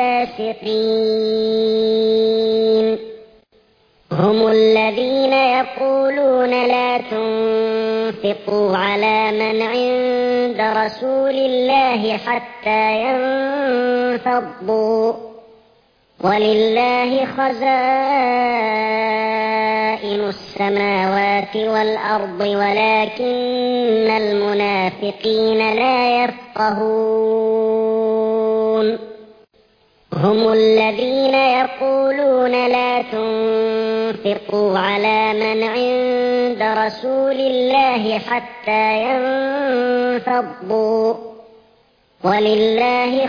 الفاسقين هم الذين يقولون لا تنفقوا على من عند رسول الله حتى ينفضوا ولله خزائن السماوات والأرض ولكن المنافقين لا يفقهون هم الذين يقولون لا تنفقوا على من عند رسول الله حتى ينفضوا ولله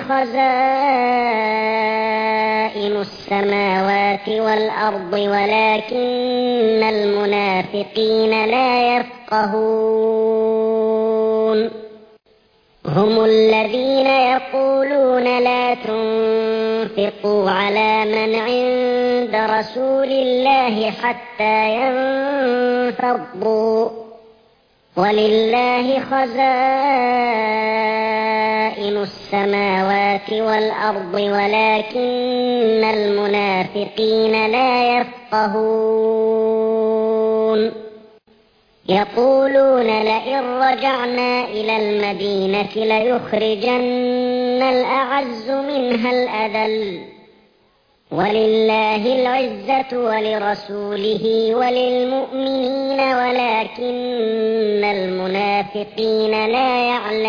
خزائن السماوات والأرض ولكن المنافقين لا يفقهون هم الذين يقولون لا تنفقوا على من عند رسول الله حتى ينفضوا ولله خزائن السماوات والأرض ولكن المنافقين لا يفقهون يقولون لئن رجعنا إلى المدينة ليخرجن الأعز منها الأذل ولله العزة ولرسوله وللمؤمنين ولكن المنافقين المنافقين لا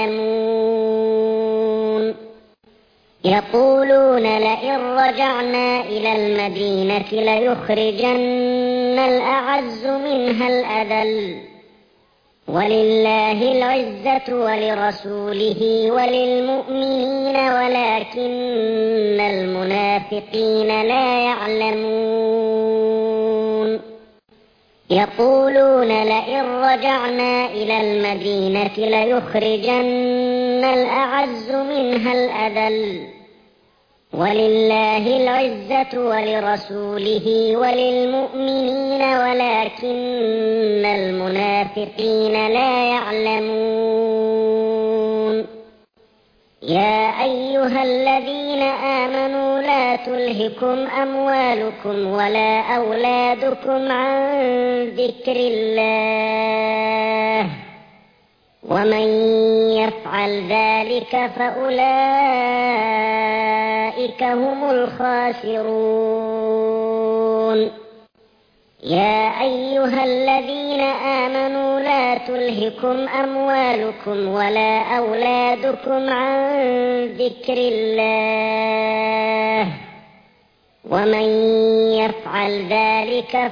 يعلمون يقولون لئن رجعنا إلى المدينة ليخرجن الأعز منها الأذل ولله العزة ولرسوله وللمؤمنين ولكن المنافقين لا يعلمون يقولون لئن رجعنا إلى المدينة ليخرجن الأعز منها الأذل ولله العزة ولرسوله وللمؤمنين ولكن المنافقين لا يعلمون يا أيها الذين آمنوا لا تلهكم أموالكم ولا أولادكم عن ذكر الله ومن يفعل ذلك فأولئك هم الخاسرون يا أيها الذين آمنوا لا تلهكم أموالكم ولا أولادكم عن ذكر الله ومن يفعل ذلك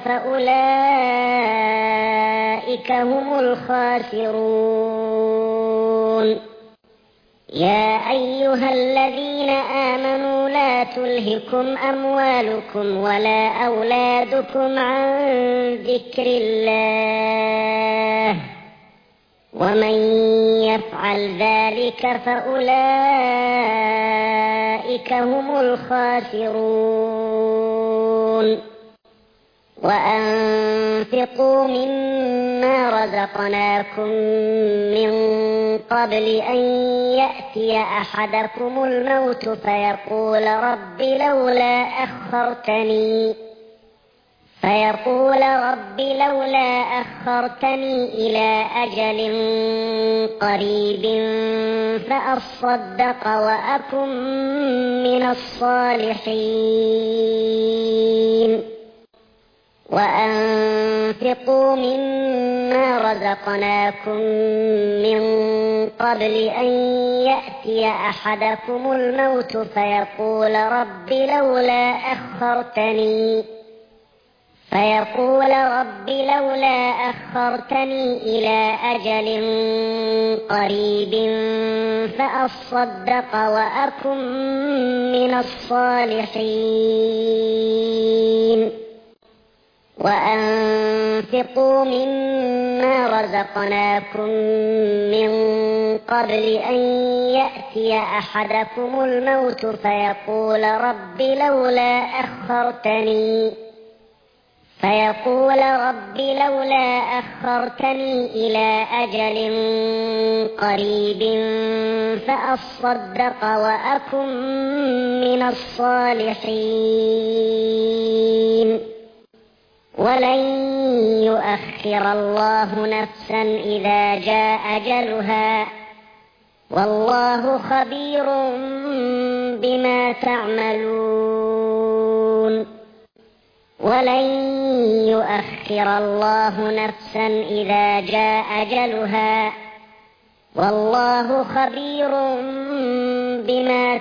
فأولئك هم الخاسرون يا أيها الذين آمنوا لا تلهكم أموالكم ولا أولادكم عن ذكر الله ومن يفعل ذلك فأولئك هم الخاسرون وأنفقوا مما رزقناكم من قبل أن يأتي أحدكم الموت فيقول رب لولا أخرتني فيقول رب لولا أخرتني إلى أجل قريب فأصدق وأكن من الصالحين وأنفقوا مما رزقناكم من قبل أن يأتي أحدكم الموت فيقول رب لولا أخرتني فيقول رب لولا أخرتني إلى أجل قريب فأصدق وأكن من الصالحين وأنفقوا مما رزقناكم من قبل أن يأتي أحدكم الموت فيقول رب لولا أخرتني فيقول رب لولا أخرتني إلى أجل قريب فأصدق وأكن من الصالحين ولن يؤخر الله نفسا إذا جاء أجلها والله خبير بما تعملون ولن يؤخر الله نفسا إذا جاء أجلها والله خبير بما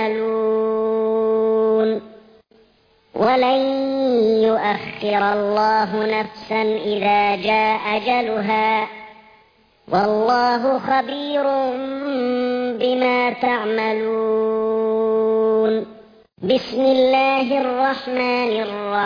تعملون ولن يؤخر الله نفسا إذا جاء أجلها والله خبير بما تعملون بسم الله الرحمن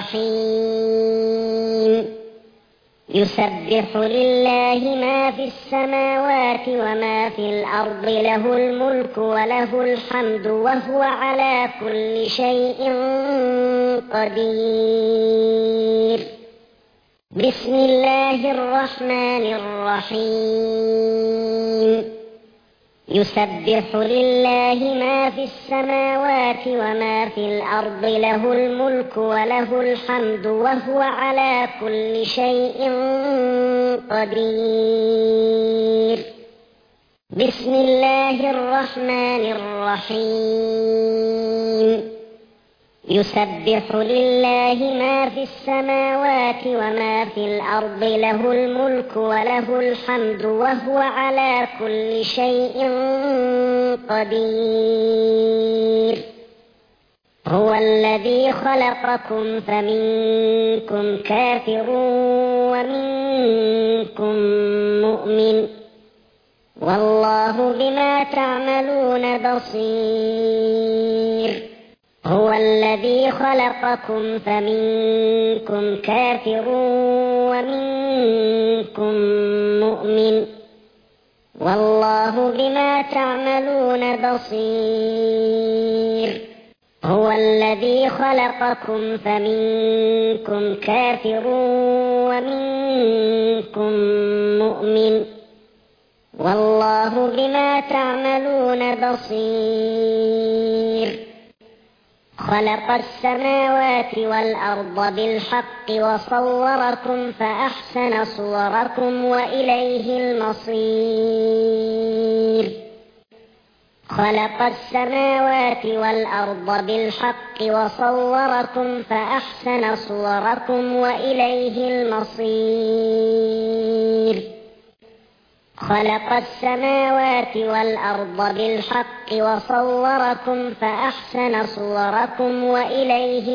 الرحيم يسبح لله ما في السماوات وما في الأرض له الملك وله الحمد وهو على كل شيء قدير بسم الله الرحمن الرحيم يسبح لله ما في السماوات وما في الأرض له الملك وله الحمد وهو على كل شيء قدير بسم الله الرحمن الرحيم يسبح لله ما في السماوات وما في الأرض له الملك وله الحمد وهو على كل شيء قدير هو الذي خلقكم فمنكم كافر ومنكم مؤمن والله بما تعملون بصير هو الذي خلقكم فمنكم كافر ومنكم مؤمن والله بما تعملون بصير هو الذي خلقكم فمنكم كافر ومنكم مؤمن والله بما تعملون بصير خلق السماوات والأرض بالحق وصوركم فأحسن صوركم وإليه المصير خلق السماوات والأرض بالحق وصوركم فأحسن صوركم وإليه المصير خلق السماوات والأرض بالحق وصوركم فأحسن صوركم وإليه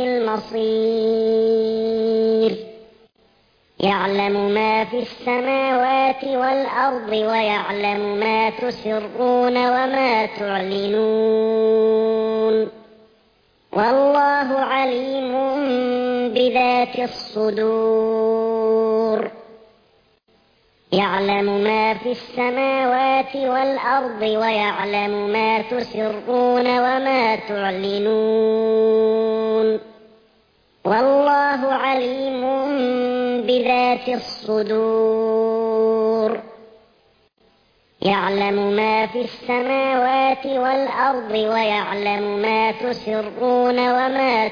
المصير يعلم ما في السماوات والأرض ويعلم ما تسرون وما تعلنون والله عليم بذات الصدور يعلم ما في السماوات والأرض ويعلم ما تسرون وما تعلنون والله عليم بذات الصدور يعلم ما في السماوات والأرض ويعلم ما تسرون وما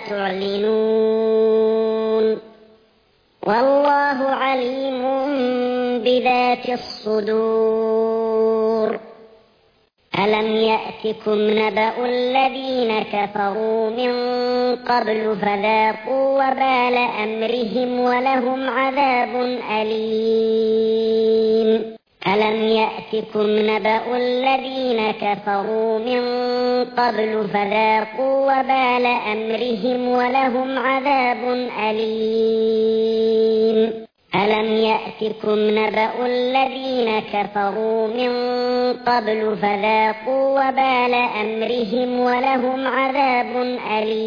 تعلنون والله عليم بذات الصدور ألم يأتكم نبأ الذين كفروا من قبل فذاقوا وبال أمرهم ولهم عذاب أليم ألم يأتكم نبأ الذين كفروا من قبل فذاقوا وبال أمرهم ولهم عذاب أليم ألم يأتكم نبأ الذين كفروا من قبل فذاقوا وبال أمرهم ولهم عذاب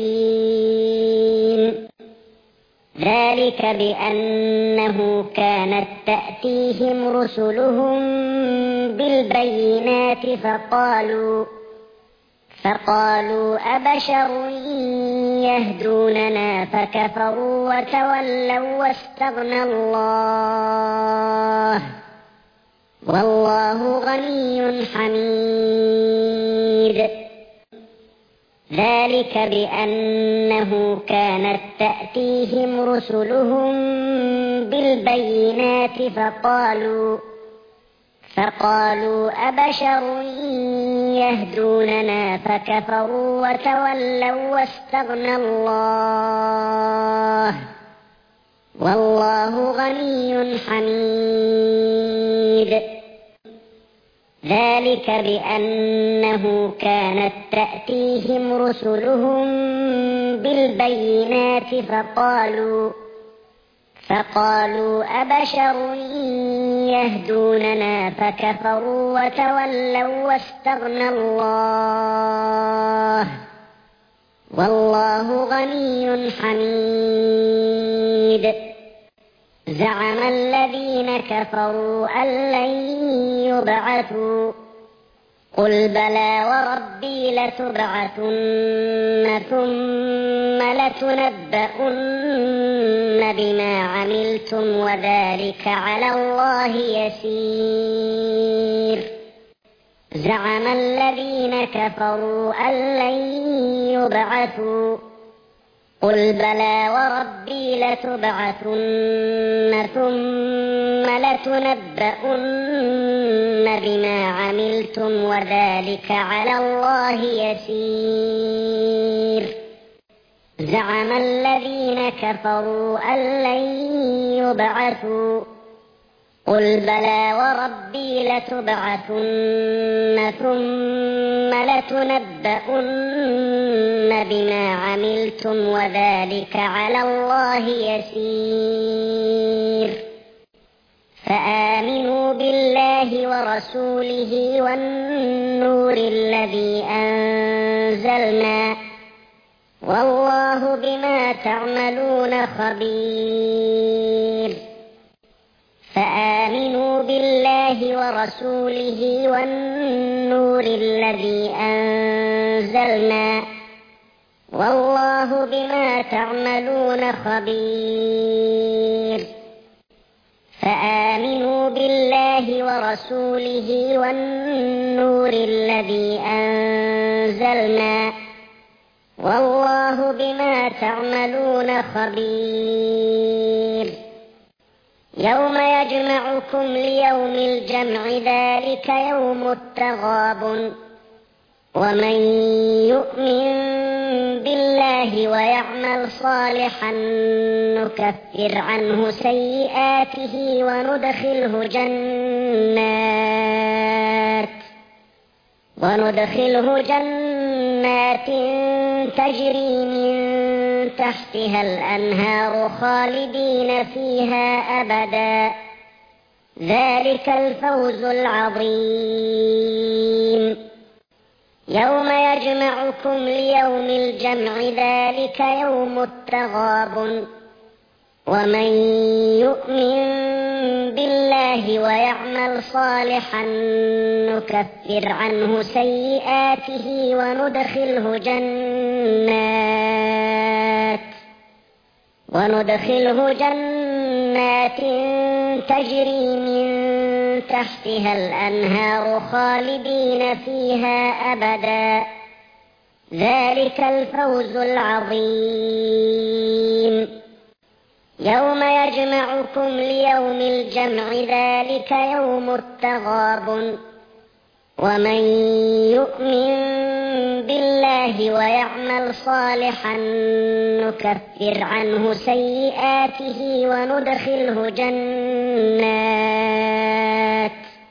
أليم ذلك بأنه كانت تأتيهم رسلهم بالبينات فقالوا فقالوا أبشر يهدوننا فكفروا وتولوا واستغنى الله والله غني حميد ذلك بأنه كانت تأتيهم رسلهم بالبينات فقالوا فقالوا أبشر يهدوننا فكفروا وتولوا واستغنى الله والله غني حميد ذلك بأنه كانت تأتيهم رسلهم بالبينات فقالوا فقالوا أبشر يهدوننا فكفروا وتولوا واستغنى الله والله غني حميد زعم الذين كفروا أن لن يبعثوا قل بلى وربي لتبعثن ثم لتنبؤن بما عملتم وذلك على الله يسير زعم الذين كفروا أن لن يبعثوا قل بلى وربي لتبعثن ثم لتنبؤن بما عملتم وذلك على الله يسير زعم الذين كفروا أن لن يبعثوا قل بلى وربي لتبعثن ثم لتنبؤن بما عملتم وذلك على الله يسير فآمنوا بالله ورسوله والنور الذي أنزلنا والله بما تعملون خبير فآمنوا بالله ورسوله والنور الذي أنزلنا والله بما تعملون خبير فآمنوا بالله ورسوله والنور الذي أنزلنا والله بما تعملون خبير يوم يجمعكم ليوم الجمع ذلك يوم التغابن ومن يؤمن بالله ويعمل صالحا نكفر عنه سيئاته وندخله جنات وندخله جنات تجري من تحتها الأنهار خالدين فيها أبدا ذلك الفوز العظيم يوم يجمعكم ليوم الجمع ذلك يوم التغابن ومن يؤمن بالله ويعمل صالحا نكفر عنه سيئاته وندخله جنات وندخله جنات تجري من تحتها الأنهار خالدين فيها أبدا ذلك الفوز العظيم يوم يجمعكم ليوم الجمع ذلك يوم التغابن ومن يؤمن بالله ويعمل صالحا نكفر عنه سيئاته وندخله جنات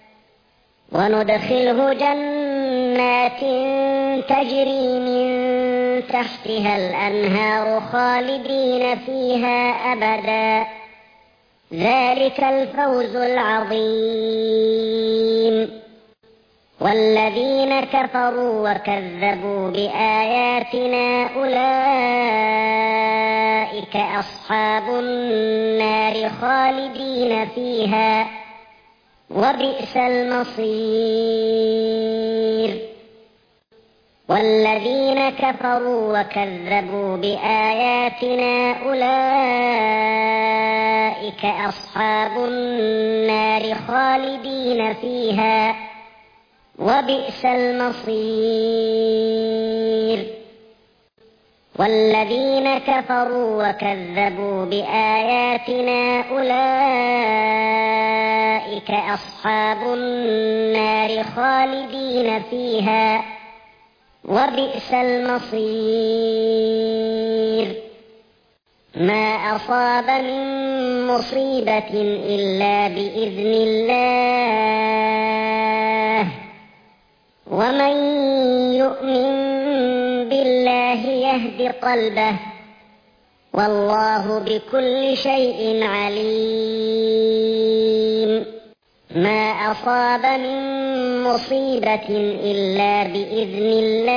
وندخله جنات تجري من تحتها الأنهار خالدين فيها أبدا ذلك الفوز العظيم والذين كفروا وكذبوا بآياتنا أولئك أصحاب النار خالدين فيها وبئس المصير والذين كفروا وكذبوا بآياتنا أولئك أصحاب النار خالدين فيها وبئس المصير والذين كفروا وكذبوا بآياتنا أولئك أصحاب النار خالدين فيها وبئس المصير ما أصاب من مصيبة إلا بإذن الله ومن يؤمن بالله يهد قلبه والله بكل شيء عليم ما أصاب من مصيبة إلا بإذن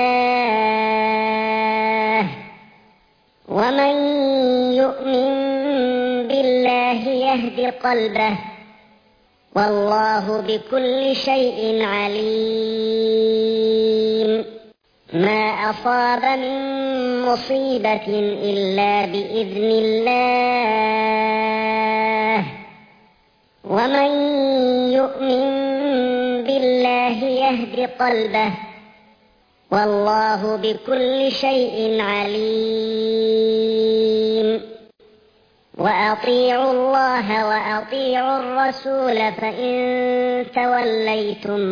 الله ومن يؤمن بالله يهد قلبه والله بكل شيء عليم ما أصاب من مصيبة إلا بإذن الله ومن يؤمن بالله يهد قلبه والله بكل شيء عليم وأطيعوا الله وأطيعوا الرسول فإن توليتم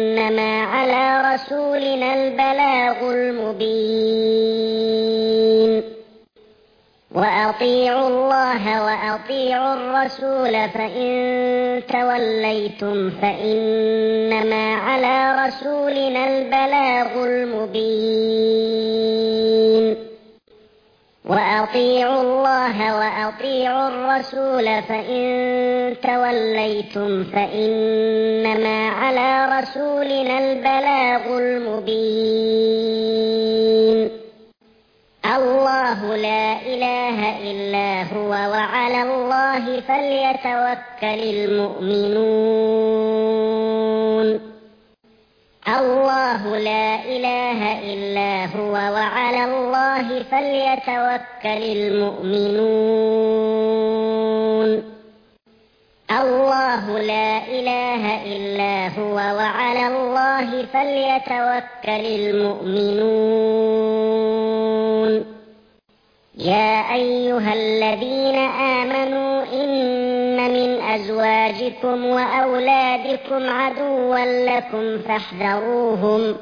فإنما على رسولنا البلاغ المبين وأطيعوا الله وأطيعوا الرسول فإن توليتم فإنما على رسولنا البلاغ المبين وأطيعوا الله وأطيعوا الرسول فإن توليتم فإنما على رسولنا البلاغ المبين الله لا إله إلا هو وعلى الله فليتوكل المؤمنون الله لا إله إلا هو وعلى الله فليتوكل المؤمنون الله لا إله إلا هو وعلى الله فليتوكل المؤمنون يا أيها الذين آمنوا إن من أزواجكم وأولادكم عدوا لكم فاحذروهم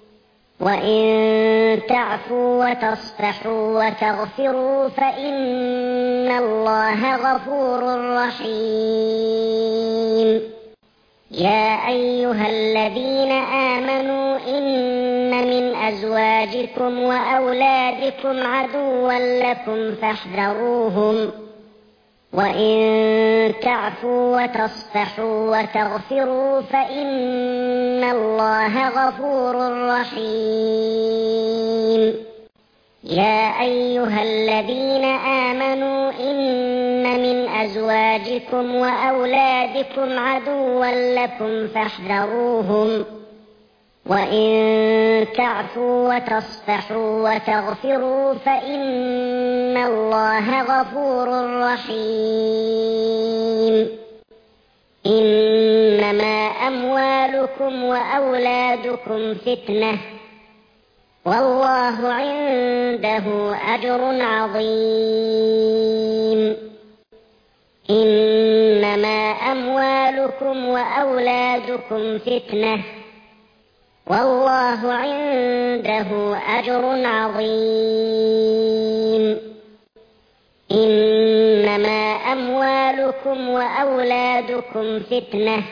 وإن تعفوا وتصفحوا وتغفروا فإن الله غفور رحيم يا أيها الذين آمنوا إن من أزواجكم وأولادكم عدوا لكم فاحذروهم وإن تعفوا وتصفحوا وتغفروا فإن الله غفور رحيم يا أيها الذين آمنوا إن من أزواجكم وأولادكم عدوا لكم فاحذروهم وإن تعفوا وتصفحوا وتغفروا فإن الله غفور رحيم إنما أموالكم وأولادكم فتنة والله عنده أجر عظيم إنما أموالكم وأولادكم فتنة والله عنده أجر عظيم إنما أموالكم وأولادكم فتنة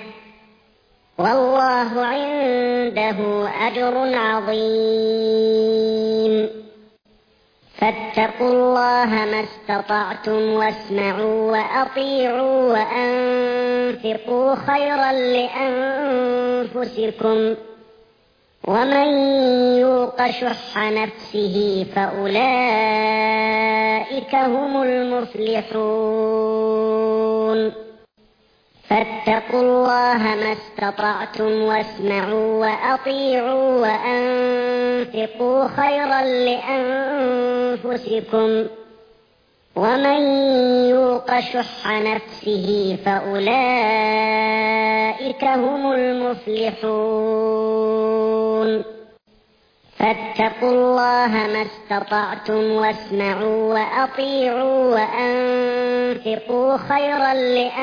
والله عنده أجر عظيم فاتقوا الله ما استطعتم واسمعوا وأطيعوا وأنفقوا خيرا لأنفسكم ومن يوق شح نفسه فأولئك هم المفلحون فاتقوا الله ما استطعتم واسمعوا وأطيعوا وأنفقوا خيرا لأنفسكم ومن يوق شح نفسه فأولئك هم المفلحون فاتقوا الله ما استطعتم واسمعوا وأطيعوا وأنفقوا خيرا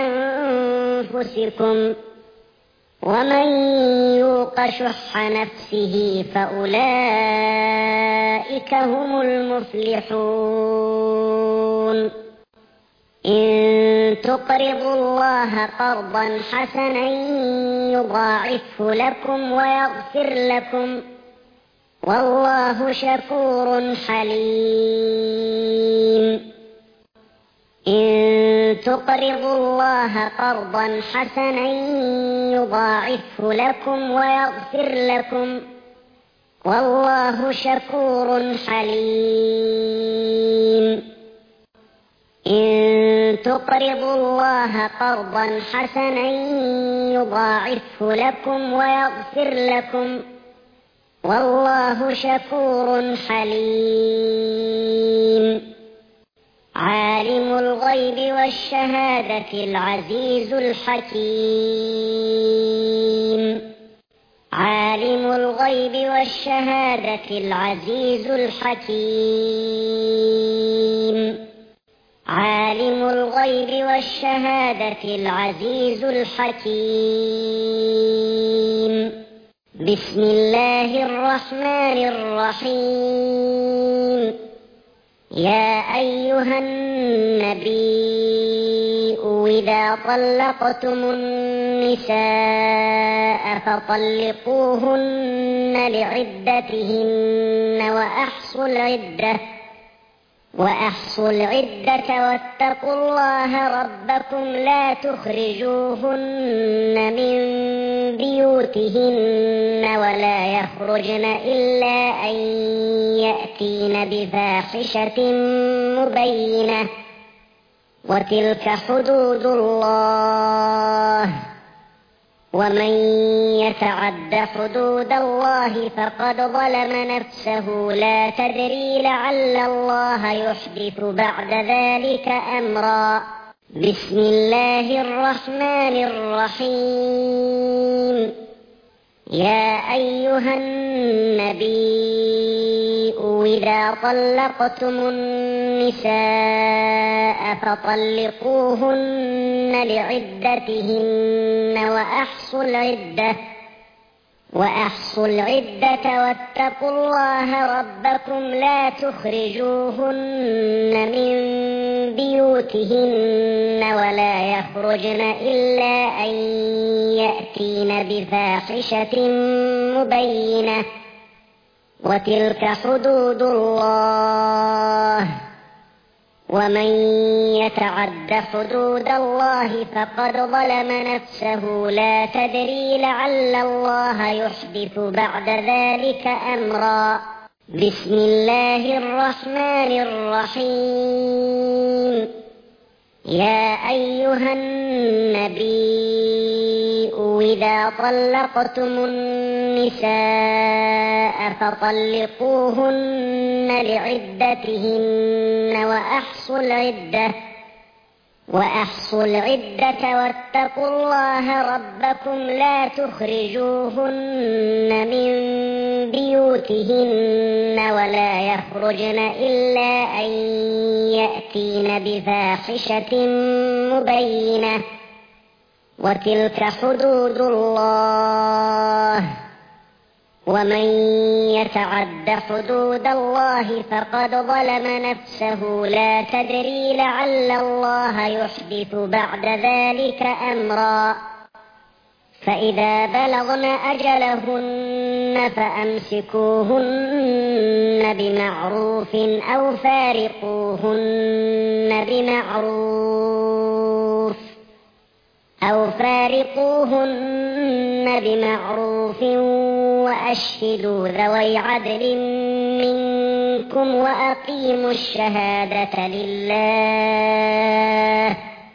لأنفسكم ومن يوق شح نفسه فأولئك هم المفلحون إن تقرضوا الله قرضا حسنا يضاعفه لكم ويغفر لكم والله شكور حليم إن تقرضوا الله قرضا حسنا يضاعفه لكم ويغفر لكم والله شكور حليم إن تقرضوا الله قرضا حسنا يضاعفه لكم ويغفر لكم والله شكور حليم عالم الغيب والشهادة العزيز الحكيم عالم الغيب والشهادة العزيز الحكيم عالم الغيب والشهادة العزيز الحكيم بسم الله الرحمن الرحيم يا أيها النبي إذا طلقتم النساء فطلقوهن لعدتهن وأحصوا العدة وأحصوا العدة واتقوا الله ربكم لا تخرجوهن من بيوتهن ولا يخرجن إلا أن يأتين بفاحشة مبينة وتلك حدود الله ومن يتعد حدود الله فقد ظلم نفسه لا تدري لعل الله يحدث بعد ذلك أمرا. بسم الله الرحمن الرحيم. يا أيها النبي إذا طلقتم النساء فطلقوهن لعدتهن وأحصوا العدة وأحصوا العدة واتقوا الله ربكم لا تخرجوهن من بيوتهن ولا يخرجن إلا أن يأتين بفاحشة مبينة وتلك حدود الله ومن يتعد حدود الله فقد ظلم نفسه لا تدري لعل الله يحدث بعد ذلك أمرا. بسم الله الرحمن الرحيم. يا أيها النبي إذا طلقتم النساء فطلقوهن لعدتهن وأحصوا العدة وأحصوا العدة واتقوا الله ربكم لا تخرجوهن من بيوتهن ولا يخرجن إلا أن يأتين بفاحشة مبينة وتلك حدود الله ومن يتعد حدود الله فقد ظلم نفسه لا تدري لعل الله يحدث بعد ذلك أمرا. فإذا بلغن أجلهن فأمسكوهن بمعروف أو فارقوهن بمعروف أو فارقوهن بمعروف وأشهدوا ذوي عدل منكم وأقيموا الشهادة لله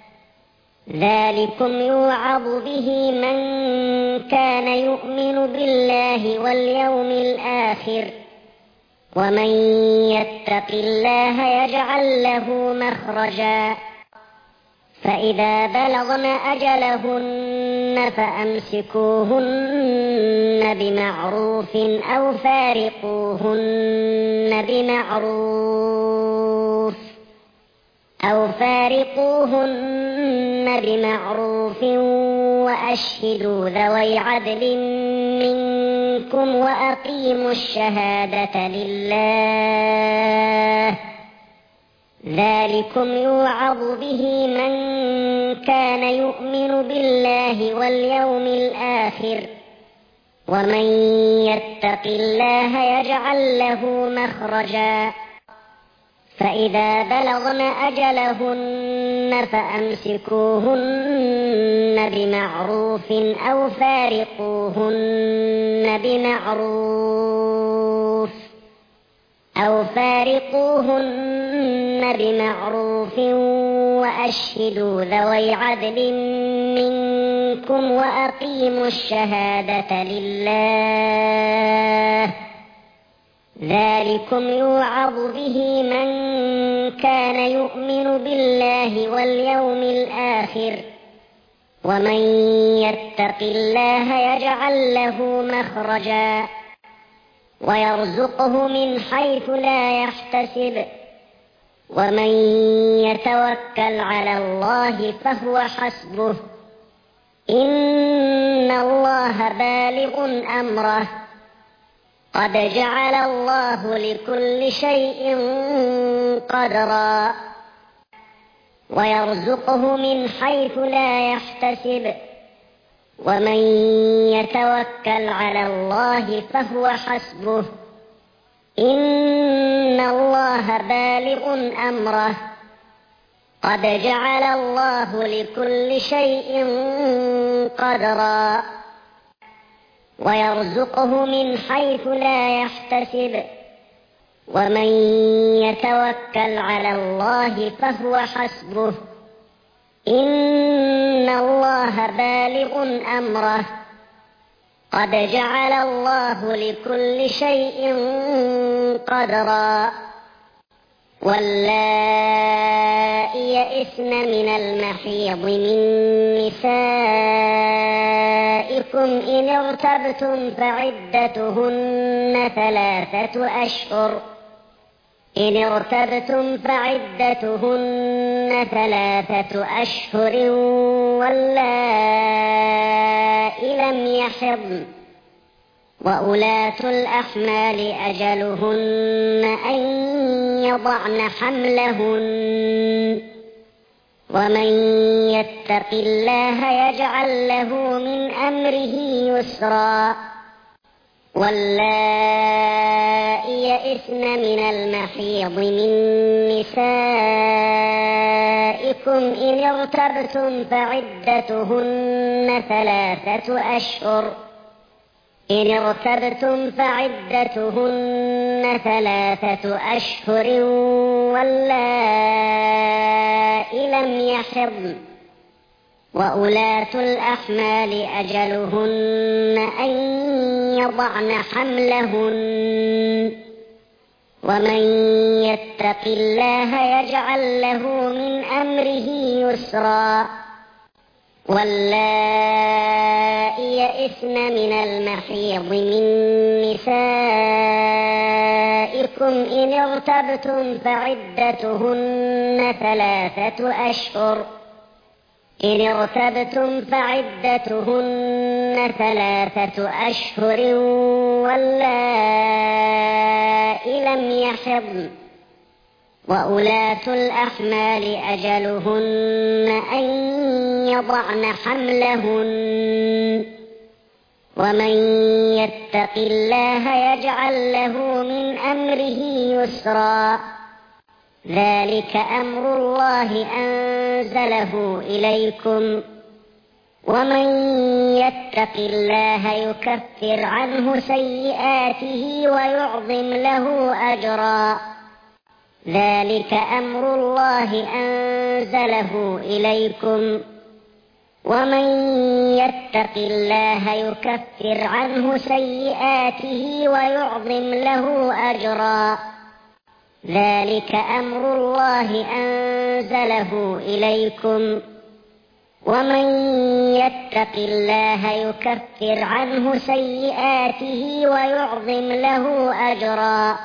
ذلكم يوعظ به من كان يؤمن بالله واليوم الآخر ومن يتق الله يجعل له مخرجا. فإذا بلغن أجلهن فأمسكوهن بمعروف أو فارقوهن بمعروف أو فارقوهن بمعروف وأشهدوا ذوي عدل منكم وأقيموا الشهادة لله ذلكم يوعظ به من كان يؤمن بالله واليوم الآخر ومن يتق الله يجعل له مخرجا. فإذا بلغن أجلهن فأمسكوهن بمعروف أو فارقوهن بمعروف أو فارقوهن بمعروف وأشهدوا ذوي عدل منكم وأقيموا الشهادة لله ذلكم يوعظ به من كان يؤمن بالله واليوم الآخر ومن يتق الله يجعل له مخرجا ويرزقه من حيث لا يحتسب ومن يتوكل على الله فهو حسبه إن الله بالغ أمره قد جعل الله لكل شيء قدرا ويرزقه من حيث لا يحتسب ومن يتوكل على الله فهو حسبه إن الله بالغ أمره قد جعل الله لكل شيء قدرا ويرزقه من حيث لا يحتسب ومن يتوكل على الله فهو حسبه إن الله بالغ أمره قد جعل الله لكل شيء قدرا واللائي يئسن من المحيض من نسائكم إن ارتبتم فعدتهن ثلاثة أشهر إن ارتبتم فعدتهن ثلاثة أشهر واللائي لم يحضن وأولاة الأحمال أجلهن أن يضعن حملهن ومن يتق الله يجعل له من أمره يسرا واللائي يئسن من المحيض من نسائكم إن ارتبتم فعدتهن ثلاثة أشهر إن ارتبتم فعدتهن ثلاثة أشهر واللائي لم يحضن وأولاة الأحمال أجلهن أن يضعن حملهن ومن يتق الله يجعل له من أمره يسرا واللائي يئسن من المحيض من نسائكم إن ارتبتم فعدتهن ثلاثة أشهر إن ارتبتم فعدتهن ثلاثة أشهر واللائي لم يحضن وأولاة الأحمال أجلهن أن يضعن حملهن ومن يتق الله يجعل له من أمره يسرا ذلك أمر الله أنزله إليكم ومن يتق الله يكفر عنه سيئاته ويعظم له أجرا ذلك أمر الله أنزله إليكم ومن يتق الله يكفر عنه سيئاته ويعظم له أجرا ذلك أمر الله أنزله إليكم ومن يتق الله يكفر عنه سيئاته ويعظم له أجرا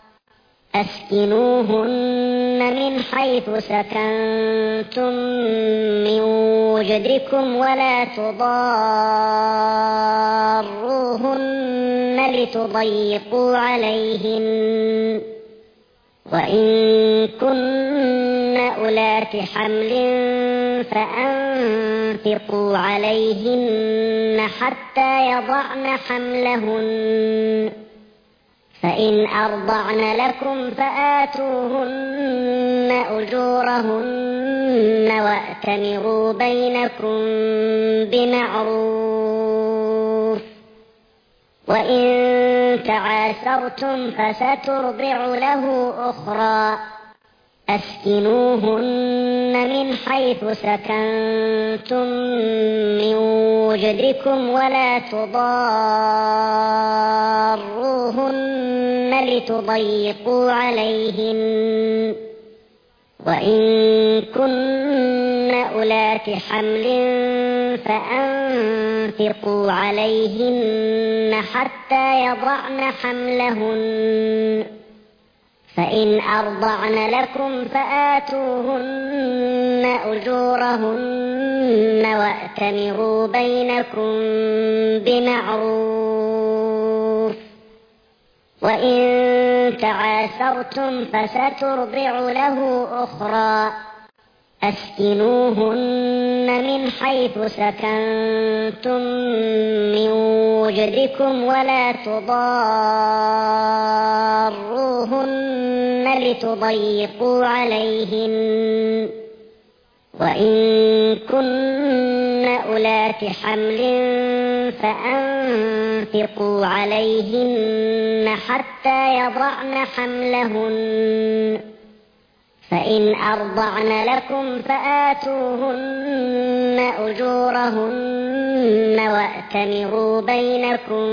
أسكنوهن من حيث سكنتم من وجدكم ولا تضاروهن لتضيقوا عليهن وإن كن أولات حمل فأنفقوا عليهن حتى يضعن حملهن فإن أرضعن لكم فآتوهن أجورهن وأتمروا بينكم بمعروف وإن تعاسرتم فسترضع له أخرى أسكنوهن من حيث سكنتم من وجدكم ولا تضاروهن لتضيقوا عليهن وإن كن أولات حمل فأنفقوا عليهن حتى يضعن حملهن فإن أرضعن لكم فآتوهن أجورهن وأتمروا بينكم بمعروف وإن تعاسرتم فسترضع له أخرى. أسكنوهن من حيث سكنتم من وجدكم ولا تضاروهن لتضيقوا عليهن، وإن كن أولات حمل فأنفقوا عليهن حتى يضعن حملهن، فإن أرضعن لكم فآتوهن أجورهن وأتمروا بينكم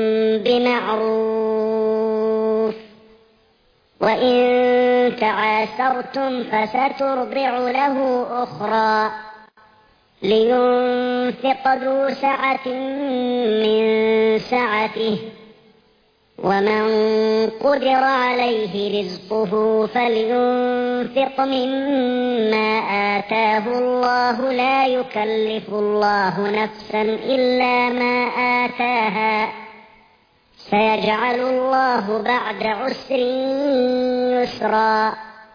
بمعروف. وإن تعاسرتم فسترضع له أخرى. لينفق ذو سعة من سعته، ومن قدر عليه رزقه فلينفق مما آتاه الله، لا يكلف الله نفسا إلا ما آتاها، سيجعل الله بعد عسر يسرا.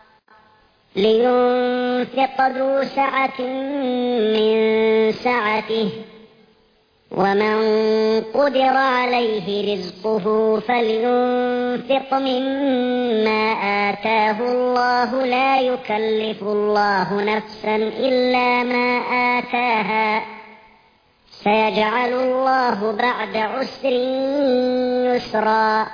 لينفق ذو سعة من سعته، ومن قدر عليه رزقه فلينفق مما آتاه الله، لا يكلف الله نفسا إلا ما آتاها، سيجعل الله بعد عسر يسرا.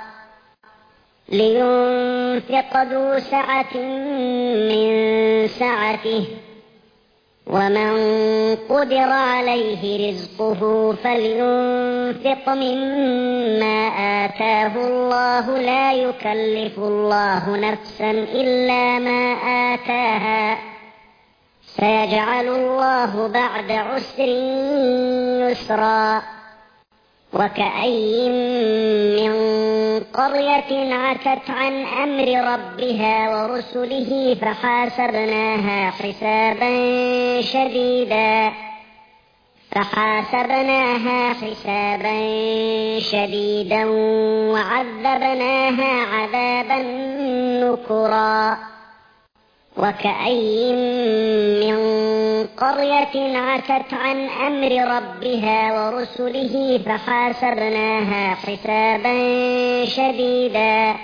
لينفق ذو سعة من سعته، ومن قدر عليه رزقه فلينفق مما آتاه الله، لا يكلف الله نفسا إلا ما آتاها، سيجعل الله بعد عسر يسرا. وكأي من قرية عتت عن أمر ربها ورسله فحاسبناها حسابا شديدا فحاسبناها حسابا شديدا وعذبناها عذابا نكرا. وكأي من قرية عتت عن أمر ربها ورسله فحاسبناها حسابا شديدا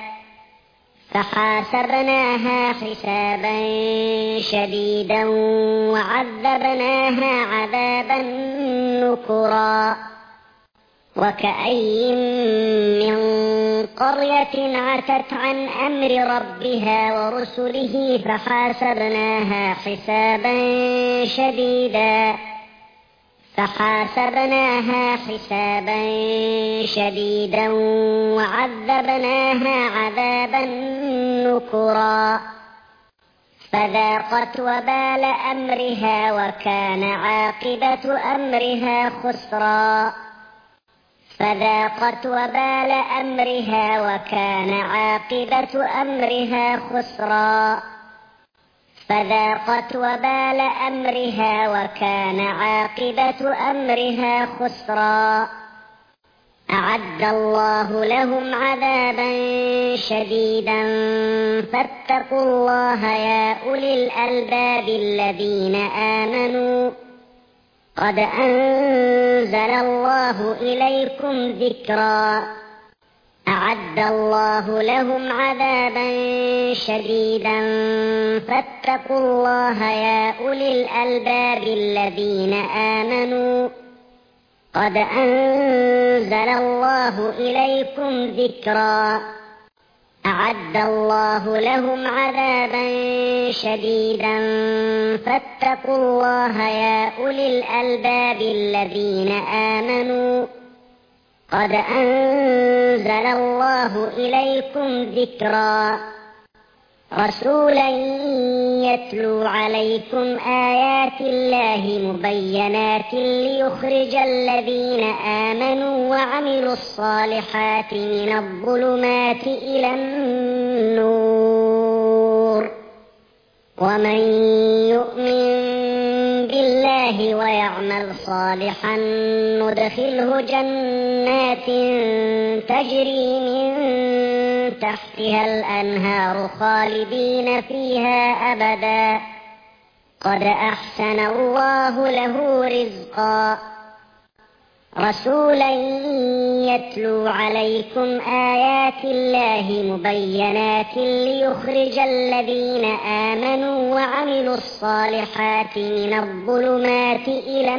فحاسبناها حسابا شديدا وعذبناها عذابا نكرا. وكأي من قرية عتت عن أمر ربها ورسله فحاسبناها حسابا شديدا فحاسبناها حسابا شديدا وعذبناها عذابا نكرا. فذاقت وبال أمرها وكان عاقبة أمرها خسرا. فذاقت وبال أمرها وكان عاقبة أمرها خسرا. فذاقت وبال أمرها وكان عاقبة أمرها خسرا. أعد الله لهم عذابا شديدا فاتقوا الله يا أولي الألباب الذين آمنوا، قد أنزل الله إليكم ذكرا. أعد الله لهم عذابا شديدا فاتقوا الله يا أولي الألباب الذين آمنوا، قد أنزل الله إليكم ذكرا. أعد الله لهم عذابا شديدا فاتقوا الله يا أولي الألباب الذين آمنوا، قد أنزل الله إليكم ذكرا. رسولا يتلو عليكم آيات الله مبينات ليخرج الذين آمنوا وعملوا الصالحات من الظلمات إلى النور. ومن يؤمن بالله ويعمل صالحا ندخله جنات تجري من تحتها الأنهار خالدين فيها أبدا قد أحسن الله له رزقا رسولا يتلو عليكم آيات الله مبينات ليخرج الذين آمنوا وعملوا الصالحات من الظلمات إلى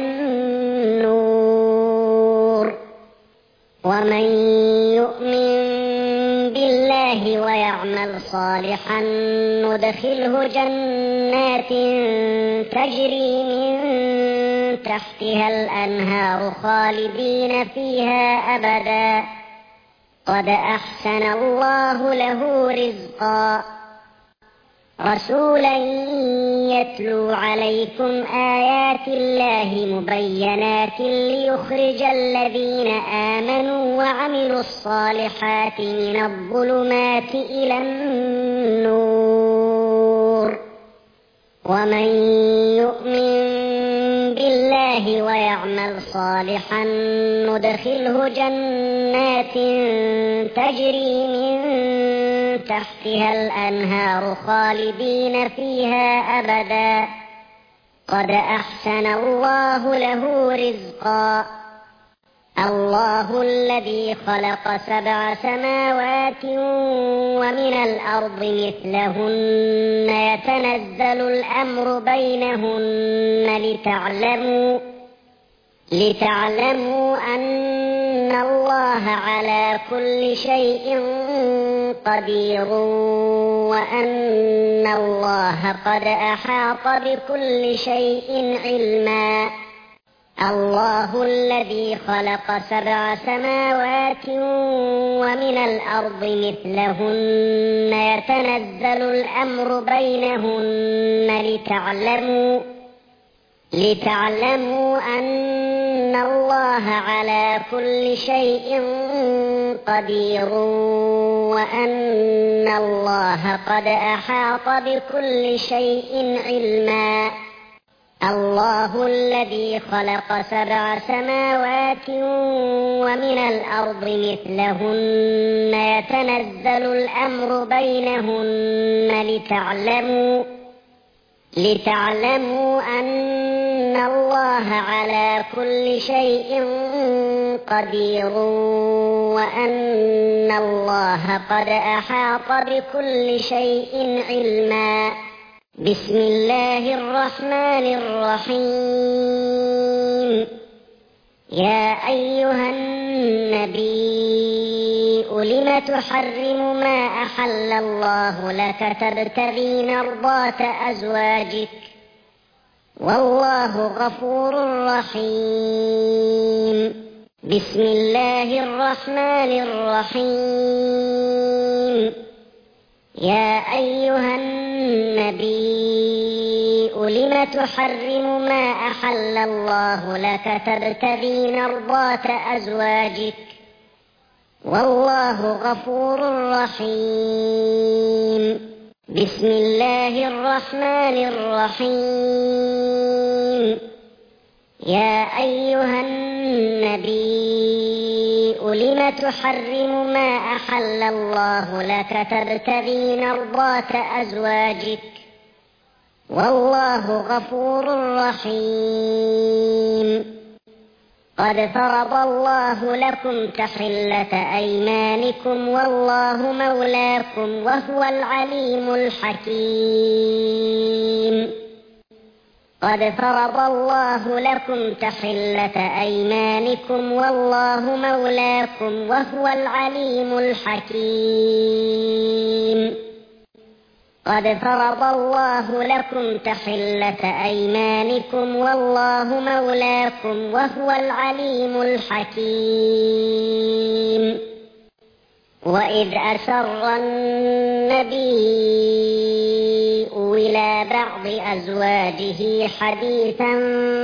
النور ومن يؤمن بالله ويعمل صالحا ندخله جنات تجري من تحتها الأنهار خالدين فيها أبدا قد أحسن الله له رزقا رسولا يتلو عليكم آيات الله مبينات ليخرج الذين آمنوا وعملوا الصالحات من الظلمات إلى النور ومن يؤمن بالله ويعمل صالحا ندخله جنات تجري من تحتها الأنهار خالدين فيها أبدا قد أحسن الله له رزقا الله الذي خلق سبع سماوات ومن الأرض مثلهن يتنزل الأمر بينهن لتعلموا لتعلموا أن الله على كل شيء قدير وأن الله قد أحاط بكل شيء علما الله الذي خلق سبع سماوات ومن الأرض مثلهن يتنزل الأمر بينهن لتعلموا لتعلموا أن الله على كل شيء قدير وأن الله قد أحاط بكل شيء علما الله الذي خلق سبع سماوات ومن الأرض مثلهن يتنزل الأمر بينهن لتعلموا لتعلموا أن الله على كل شيء قدير وأن الله قد أحاط بكل شيء علما بسم الله الرحمن الرحيم يا أيها النبي لم تحرم ما أحل الله لك تبتغي مرضات أزواجك والله غفور رحيم بسم الله الرحمن الرحيم يا أيها النبي لم تحرم ما أحل الله لك تبتغي مرضات أزواجك والله غفور رحيم بسم الله الرحمن الرحيم يا أيها النبي لم تحرم ما أحل الله لك تبتغي مرضات أزواجك والله غفور رحيم قد فرض الله لكم تحلة أيمانكم والله مولاكم وهو العليم الحكيم قد فرض الله لكم تحلة أيمانكم والله مولاكم وهو العليم الحكيم قد فرض الله لكم تحلة أيمانكم والله مولاكم وهو العليم الحكيم وإذ أسر النبي إلى بعض أزواجه حديثا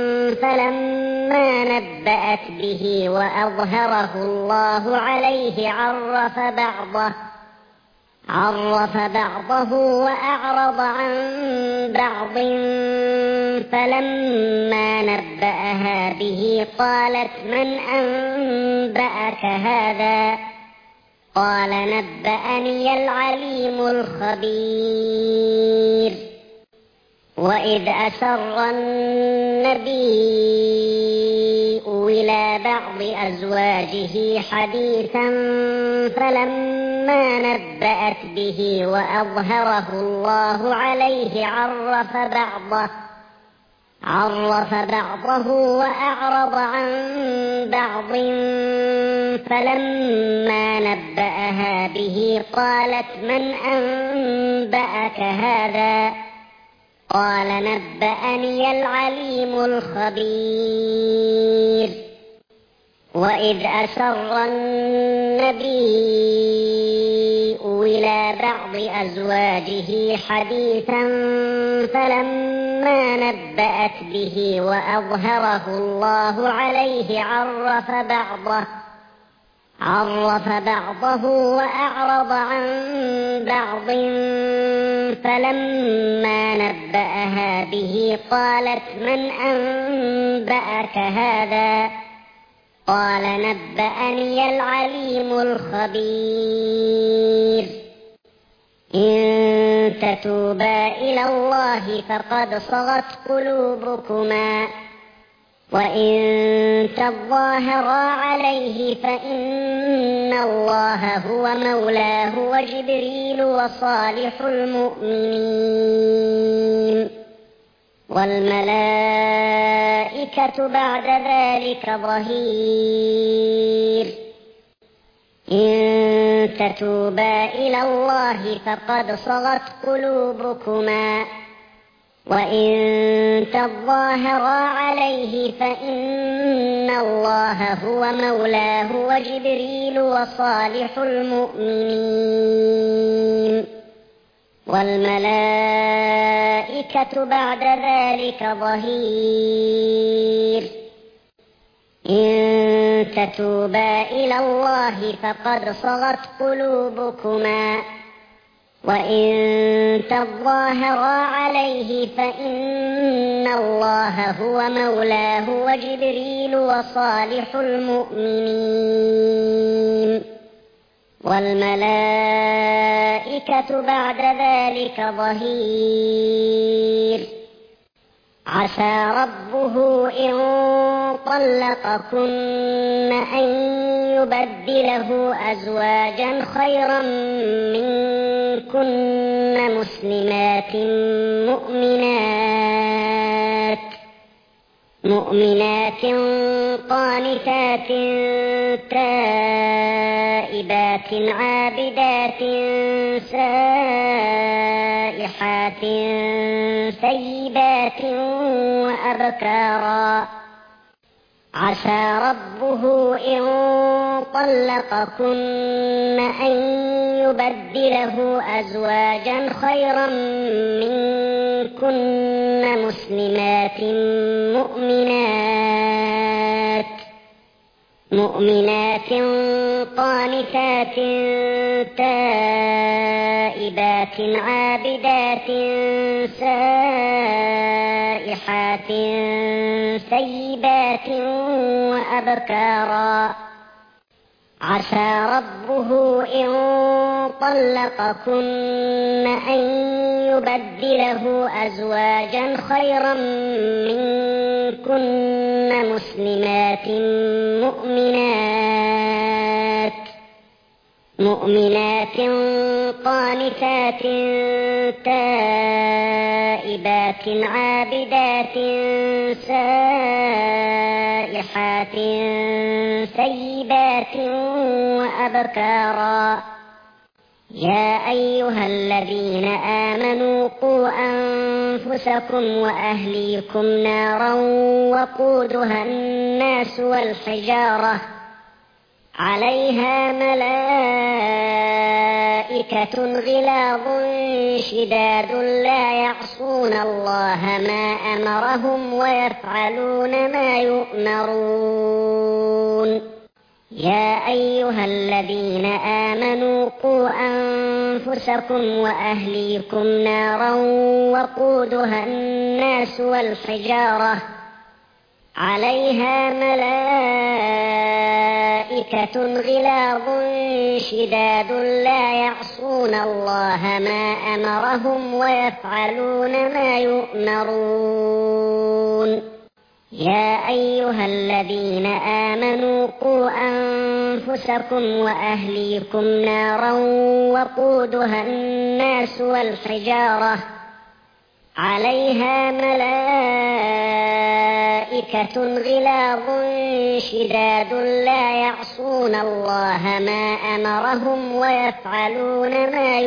فلما نبأت به وأظهره الله عليه عرف بعضه عرف بعضه وأعرض عن بعض فلما نبأها به قالت من أنبأك هذا قال نبأني العليم الخبير وإذ أسر النبي إلى بعض أزواجه حديثا فلما نبأت به وأظهره الله عليه عرف بعضه عرف بعضه وأعرض عن بعض فلما نبأها به قالت من أنبأك هذا قال نبأني العليم الخبير وإذ أسر النبي إلى بعض أزواجه حديثا فلما نبأت به وأظهره الله عليه عرف بعضه عرف بعضه وأعرض عن بعض فلما نبأها به قالت من أنبأك هذا قال نبأني العليم الخبير إن تتوبا إلى الله فقد صغت قلوبكما وإن تظاهرا عليه فإن الله هو مولاه وجبريل وصالح المؤمنين والملائكة بعد ذلك ظهير إن تتوبا إلى الله فقد صغت قلوبكما وإن تظاهرا عليه فإن الله هو مولاه وجبريل وصالح المؤمنين والملائكة بعد ذلك ظهير إن تتوبا إلى الله فقد صغت قلوبكما وإن تظاهرا عليه فإن الله هو مولاه وجبريل وصالح المؤمنين والملائكة بعد ذلك ظهير عسى ربه إن طلقكن أن يبدله أزواجا خيرا منكن مسلمات مؤمنات مؤمنات قانتات تائبات عابدات سائحات ثيبات وأبكارا عسى ربه إن طلقكن أن يبدله أزواجا خيرا منكن مسلمات مؤمنات مؤمنات قانتات تائبات عابدات سائحات ثيبات وأبكارا عسى ربه إن طلقكن أن يبدله أزواجا خيرا منكن مسلمات مؤمنات مؤمنات قانتات تائبات عابدات سائحات ثيبات وأبكارا يا أيها الذين آمنوا قوا أنفسكم وأهليكم نارا وقودها الناس والحجارة عليها ملائكة غلاظ شداد لا يعصون الله ما أمرهم ويفعلون ما يؤمرون يا أيها الذين آمنوا قوا أنفسكم وأهليكم نارا وقودها الناس والحجارة عليها ملائكة ملائكة غلاظ شداد لا يعصون الله ما أمرهم ويفعلون ما يؤمرون يا أيها الذين آمنوا قوا أنفسكم وأهليكم نارا وقودها الناس والحجارة عليها ملائكة غلاظ شداد لا يعصون الله ما أمرهم ويفعلون ما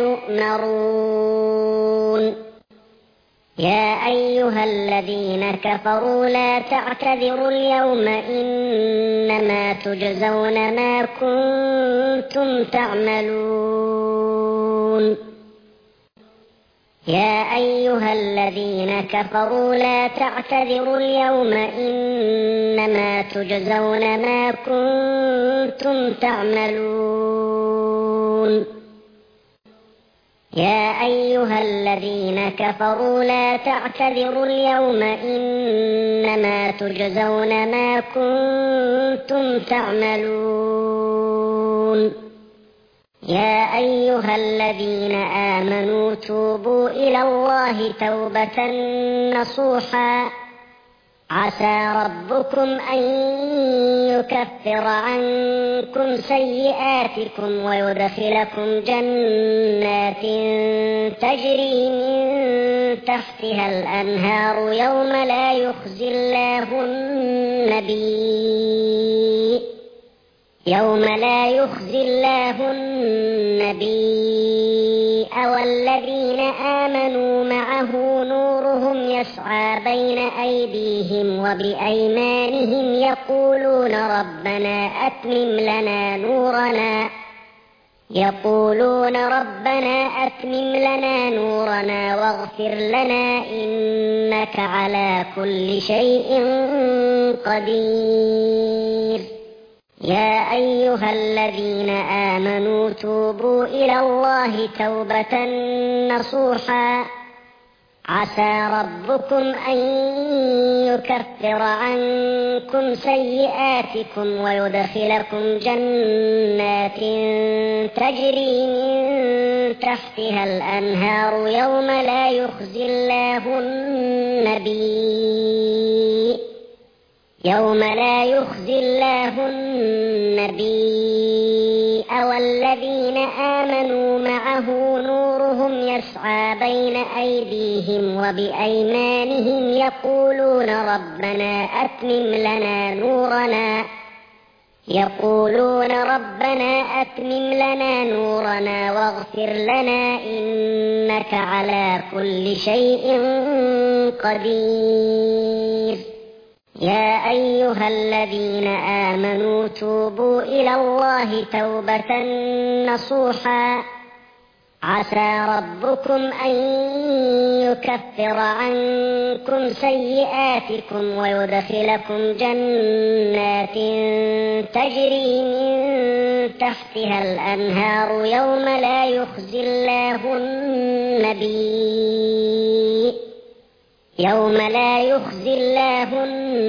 يؤمرون يا أيها الذين كفروا لا تعتذروا اليوم إنما تجزون ما كنتم تعملون يا أيها الذين كفروا لا تعتذروا اليوم إنما تجزون ما كنتم تعملون يا أيها الذين كفروا لا تعتذروا اليوم إنما تجزون ما كنتم تعملون يا أيها الذين آمنوا توبوا إلى الله توبة نصوحا عسى ربكم أن يكفر عنكم سيئاتكم ويدخلكم جنات تجري من تحتها الأنهار يوم لا يخزي الله النبي يوم لا يخزي الله النبي والذين آمنوا معه نورهم يسعى بين أيديهم وبأيمانهم يقولون ربنا أتمم لنا نورنا يقولون ربنا أتمم لنا نورنا واغفر لنا إنك على كل شيء قدير يا أيها الذين آمنوا توبوا إلى الله توبة نصوحا عسى ربكم أن يكفر عنكم سيئاتكم ويدخلكم جنات تجري من تحتها الأنهار يوم لا يخزي الله النبي يوم لا يخزي الله النبي والذين آمنوا معه نورهم يسعى بين أيديهم وبأيمانهم يقولون ربنا أتمم لنا نورنا يقولون ربنا أتمم لنا نورنا واغفر لنا إنك على كل شيء قدير يا أيها الذين آمنوا توبوا إلى الله توبة نصوحا عسى ربكم أن يكفر عنكم سيئاتكم ويدخلكم جنات تجري من تحتها الأنهار يوم لا يخزي الله النبي يوم لا يخزي الله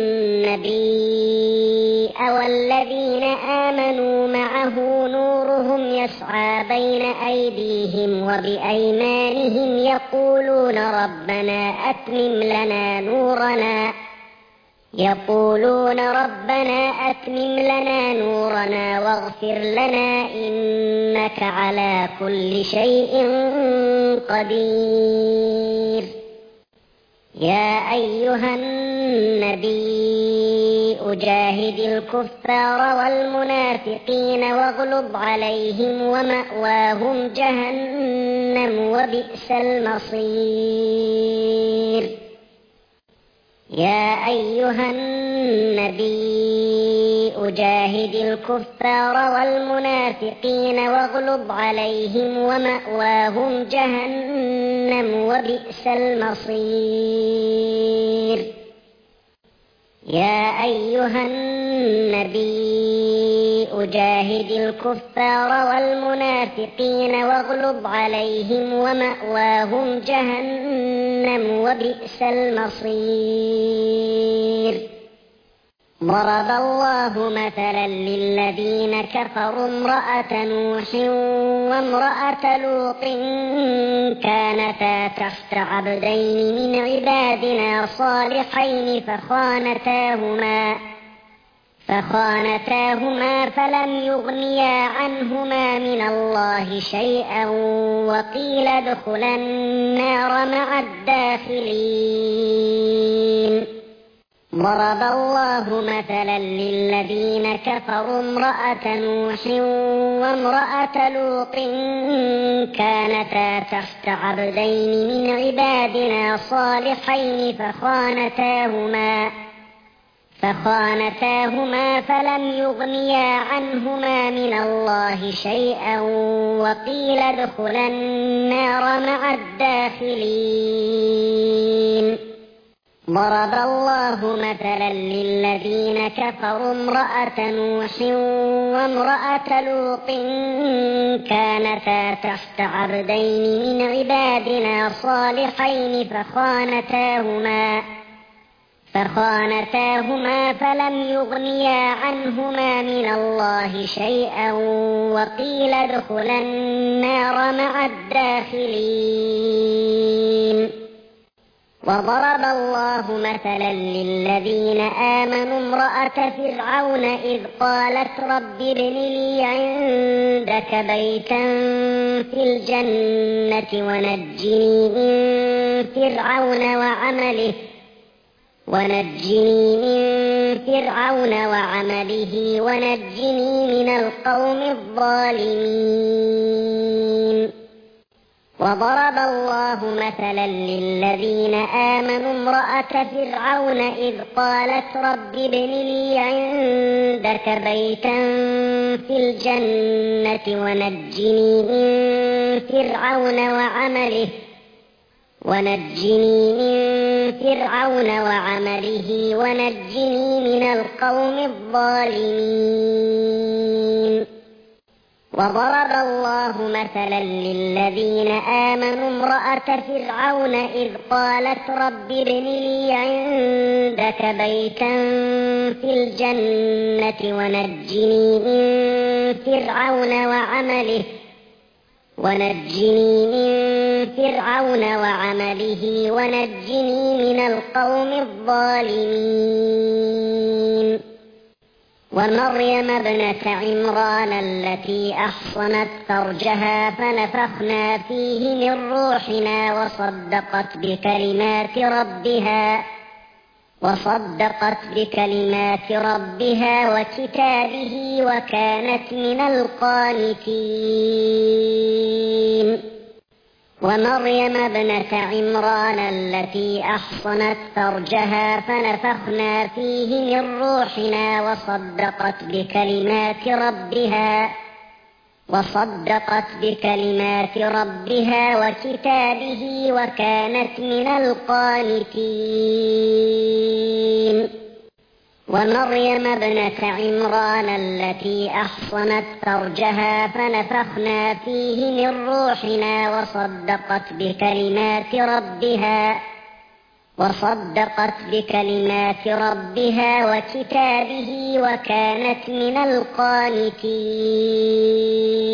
النبي والذين آمنوا معه نورهم يسعى بين أيديهم وبأيمانهم يقولون ربنا أتمم لنا نورنا يقولون ربنا أتمم لنا نورنا واغفر لنا إنك على كل شيء قدير يا أيها النبي أجاهد الكفار والمنافقين واغلظ عليهم ومأواهم جهنم وبئس المصير يا أيها النبي أجاهد الكفار والمنافقين واغلظ عليهم ومأواهم جهنم وبئس المصير يا أيها النبي أجاهد الكفار والمنافقين واغلظ عليهم ومأواهم جهنم وبئس المصير ضرب الله مثلا للذين كفروا امرأة نوح وامرأة لوط كانتا تحت عبدين من عبادنا صالحين فخانتاهما فخانتاهما فلم يغنيا عنهما من الله شيئا وقيل ادخلا النار مع الداخلين. ضرب الله مثلا للذين كفروا امرأة نوح وامرأة لوط كانتا تحت عبدين من عبادنا صالحين فخانتاهما فخانتاهما فلم يغنيا عنهما من الله شيئا وقيل ادخلا النار مع الداخلين. ضرب الله مثلا للذين كفروا امرأة نوح وامرأة لوط كانتا تحت عبدين من عبادنا صالحين فخانتاهما فخانتاهما فلم يغنيا عنهما من الله شيئا وقيل ادخلا النار مع الداخلين. وضرب الله مثلا للذين آمنوا امرأة فرعون إذ قالت رب ابن لي عندك بيتا في الجنة ونجني من فرعون وعمله ونجني من فرعون وعمله ونجني من القوم الظالمين. وضرب الله مثلا للذين آمنوا امرأة فرعون إذ قالت رب ابن لي عندك بيتا في الجنة ونجني من فرعون وعمله ونجني من فرعون وعمله ونجني من القوم الظالمين. وضرب الله مثلا للذين آمنوا امرأة فرعون إذ قالت رب ابن لي عندك بيتا في الجنة ونجني من فرعون وعمله ونجني من فرعون وعمله ونجني من القوم الظالمين. ومريم ابنة عمران التي أحصنت فرجها فنفخنا فيه من روحنا وصدقت بكلمات ربها وصدقت بكلمات ربها وكتابه وكانت من القانتين. ومريم ابنة عمران التي أحصنت فرجها فنفخنا فيه من روحنا وصدقت بكلمات ربها وصدقت بكلمات ربها وكتابه وكانت من القانتين. ومريم ابنة عمران التي أحصنت فرجها فنفخنا فيه من روحنا وصدقت بكلمات ربها وصدقت بكلمات ربها وكتابه وكانت من القانتين.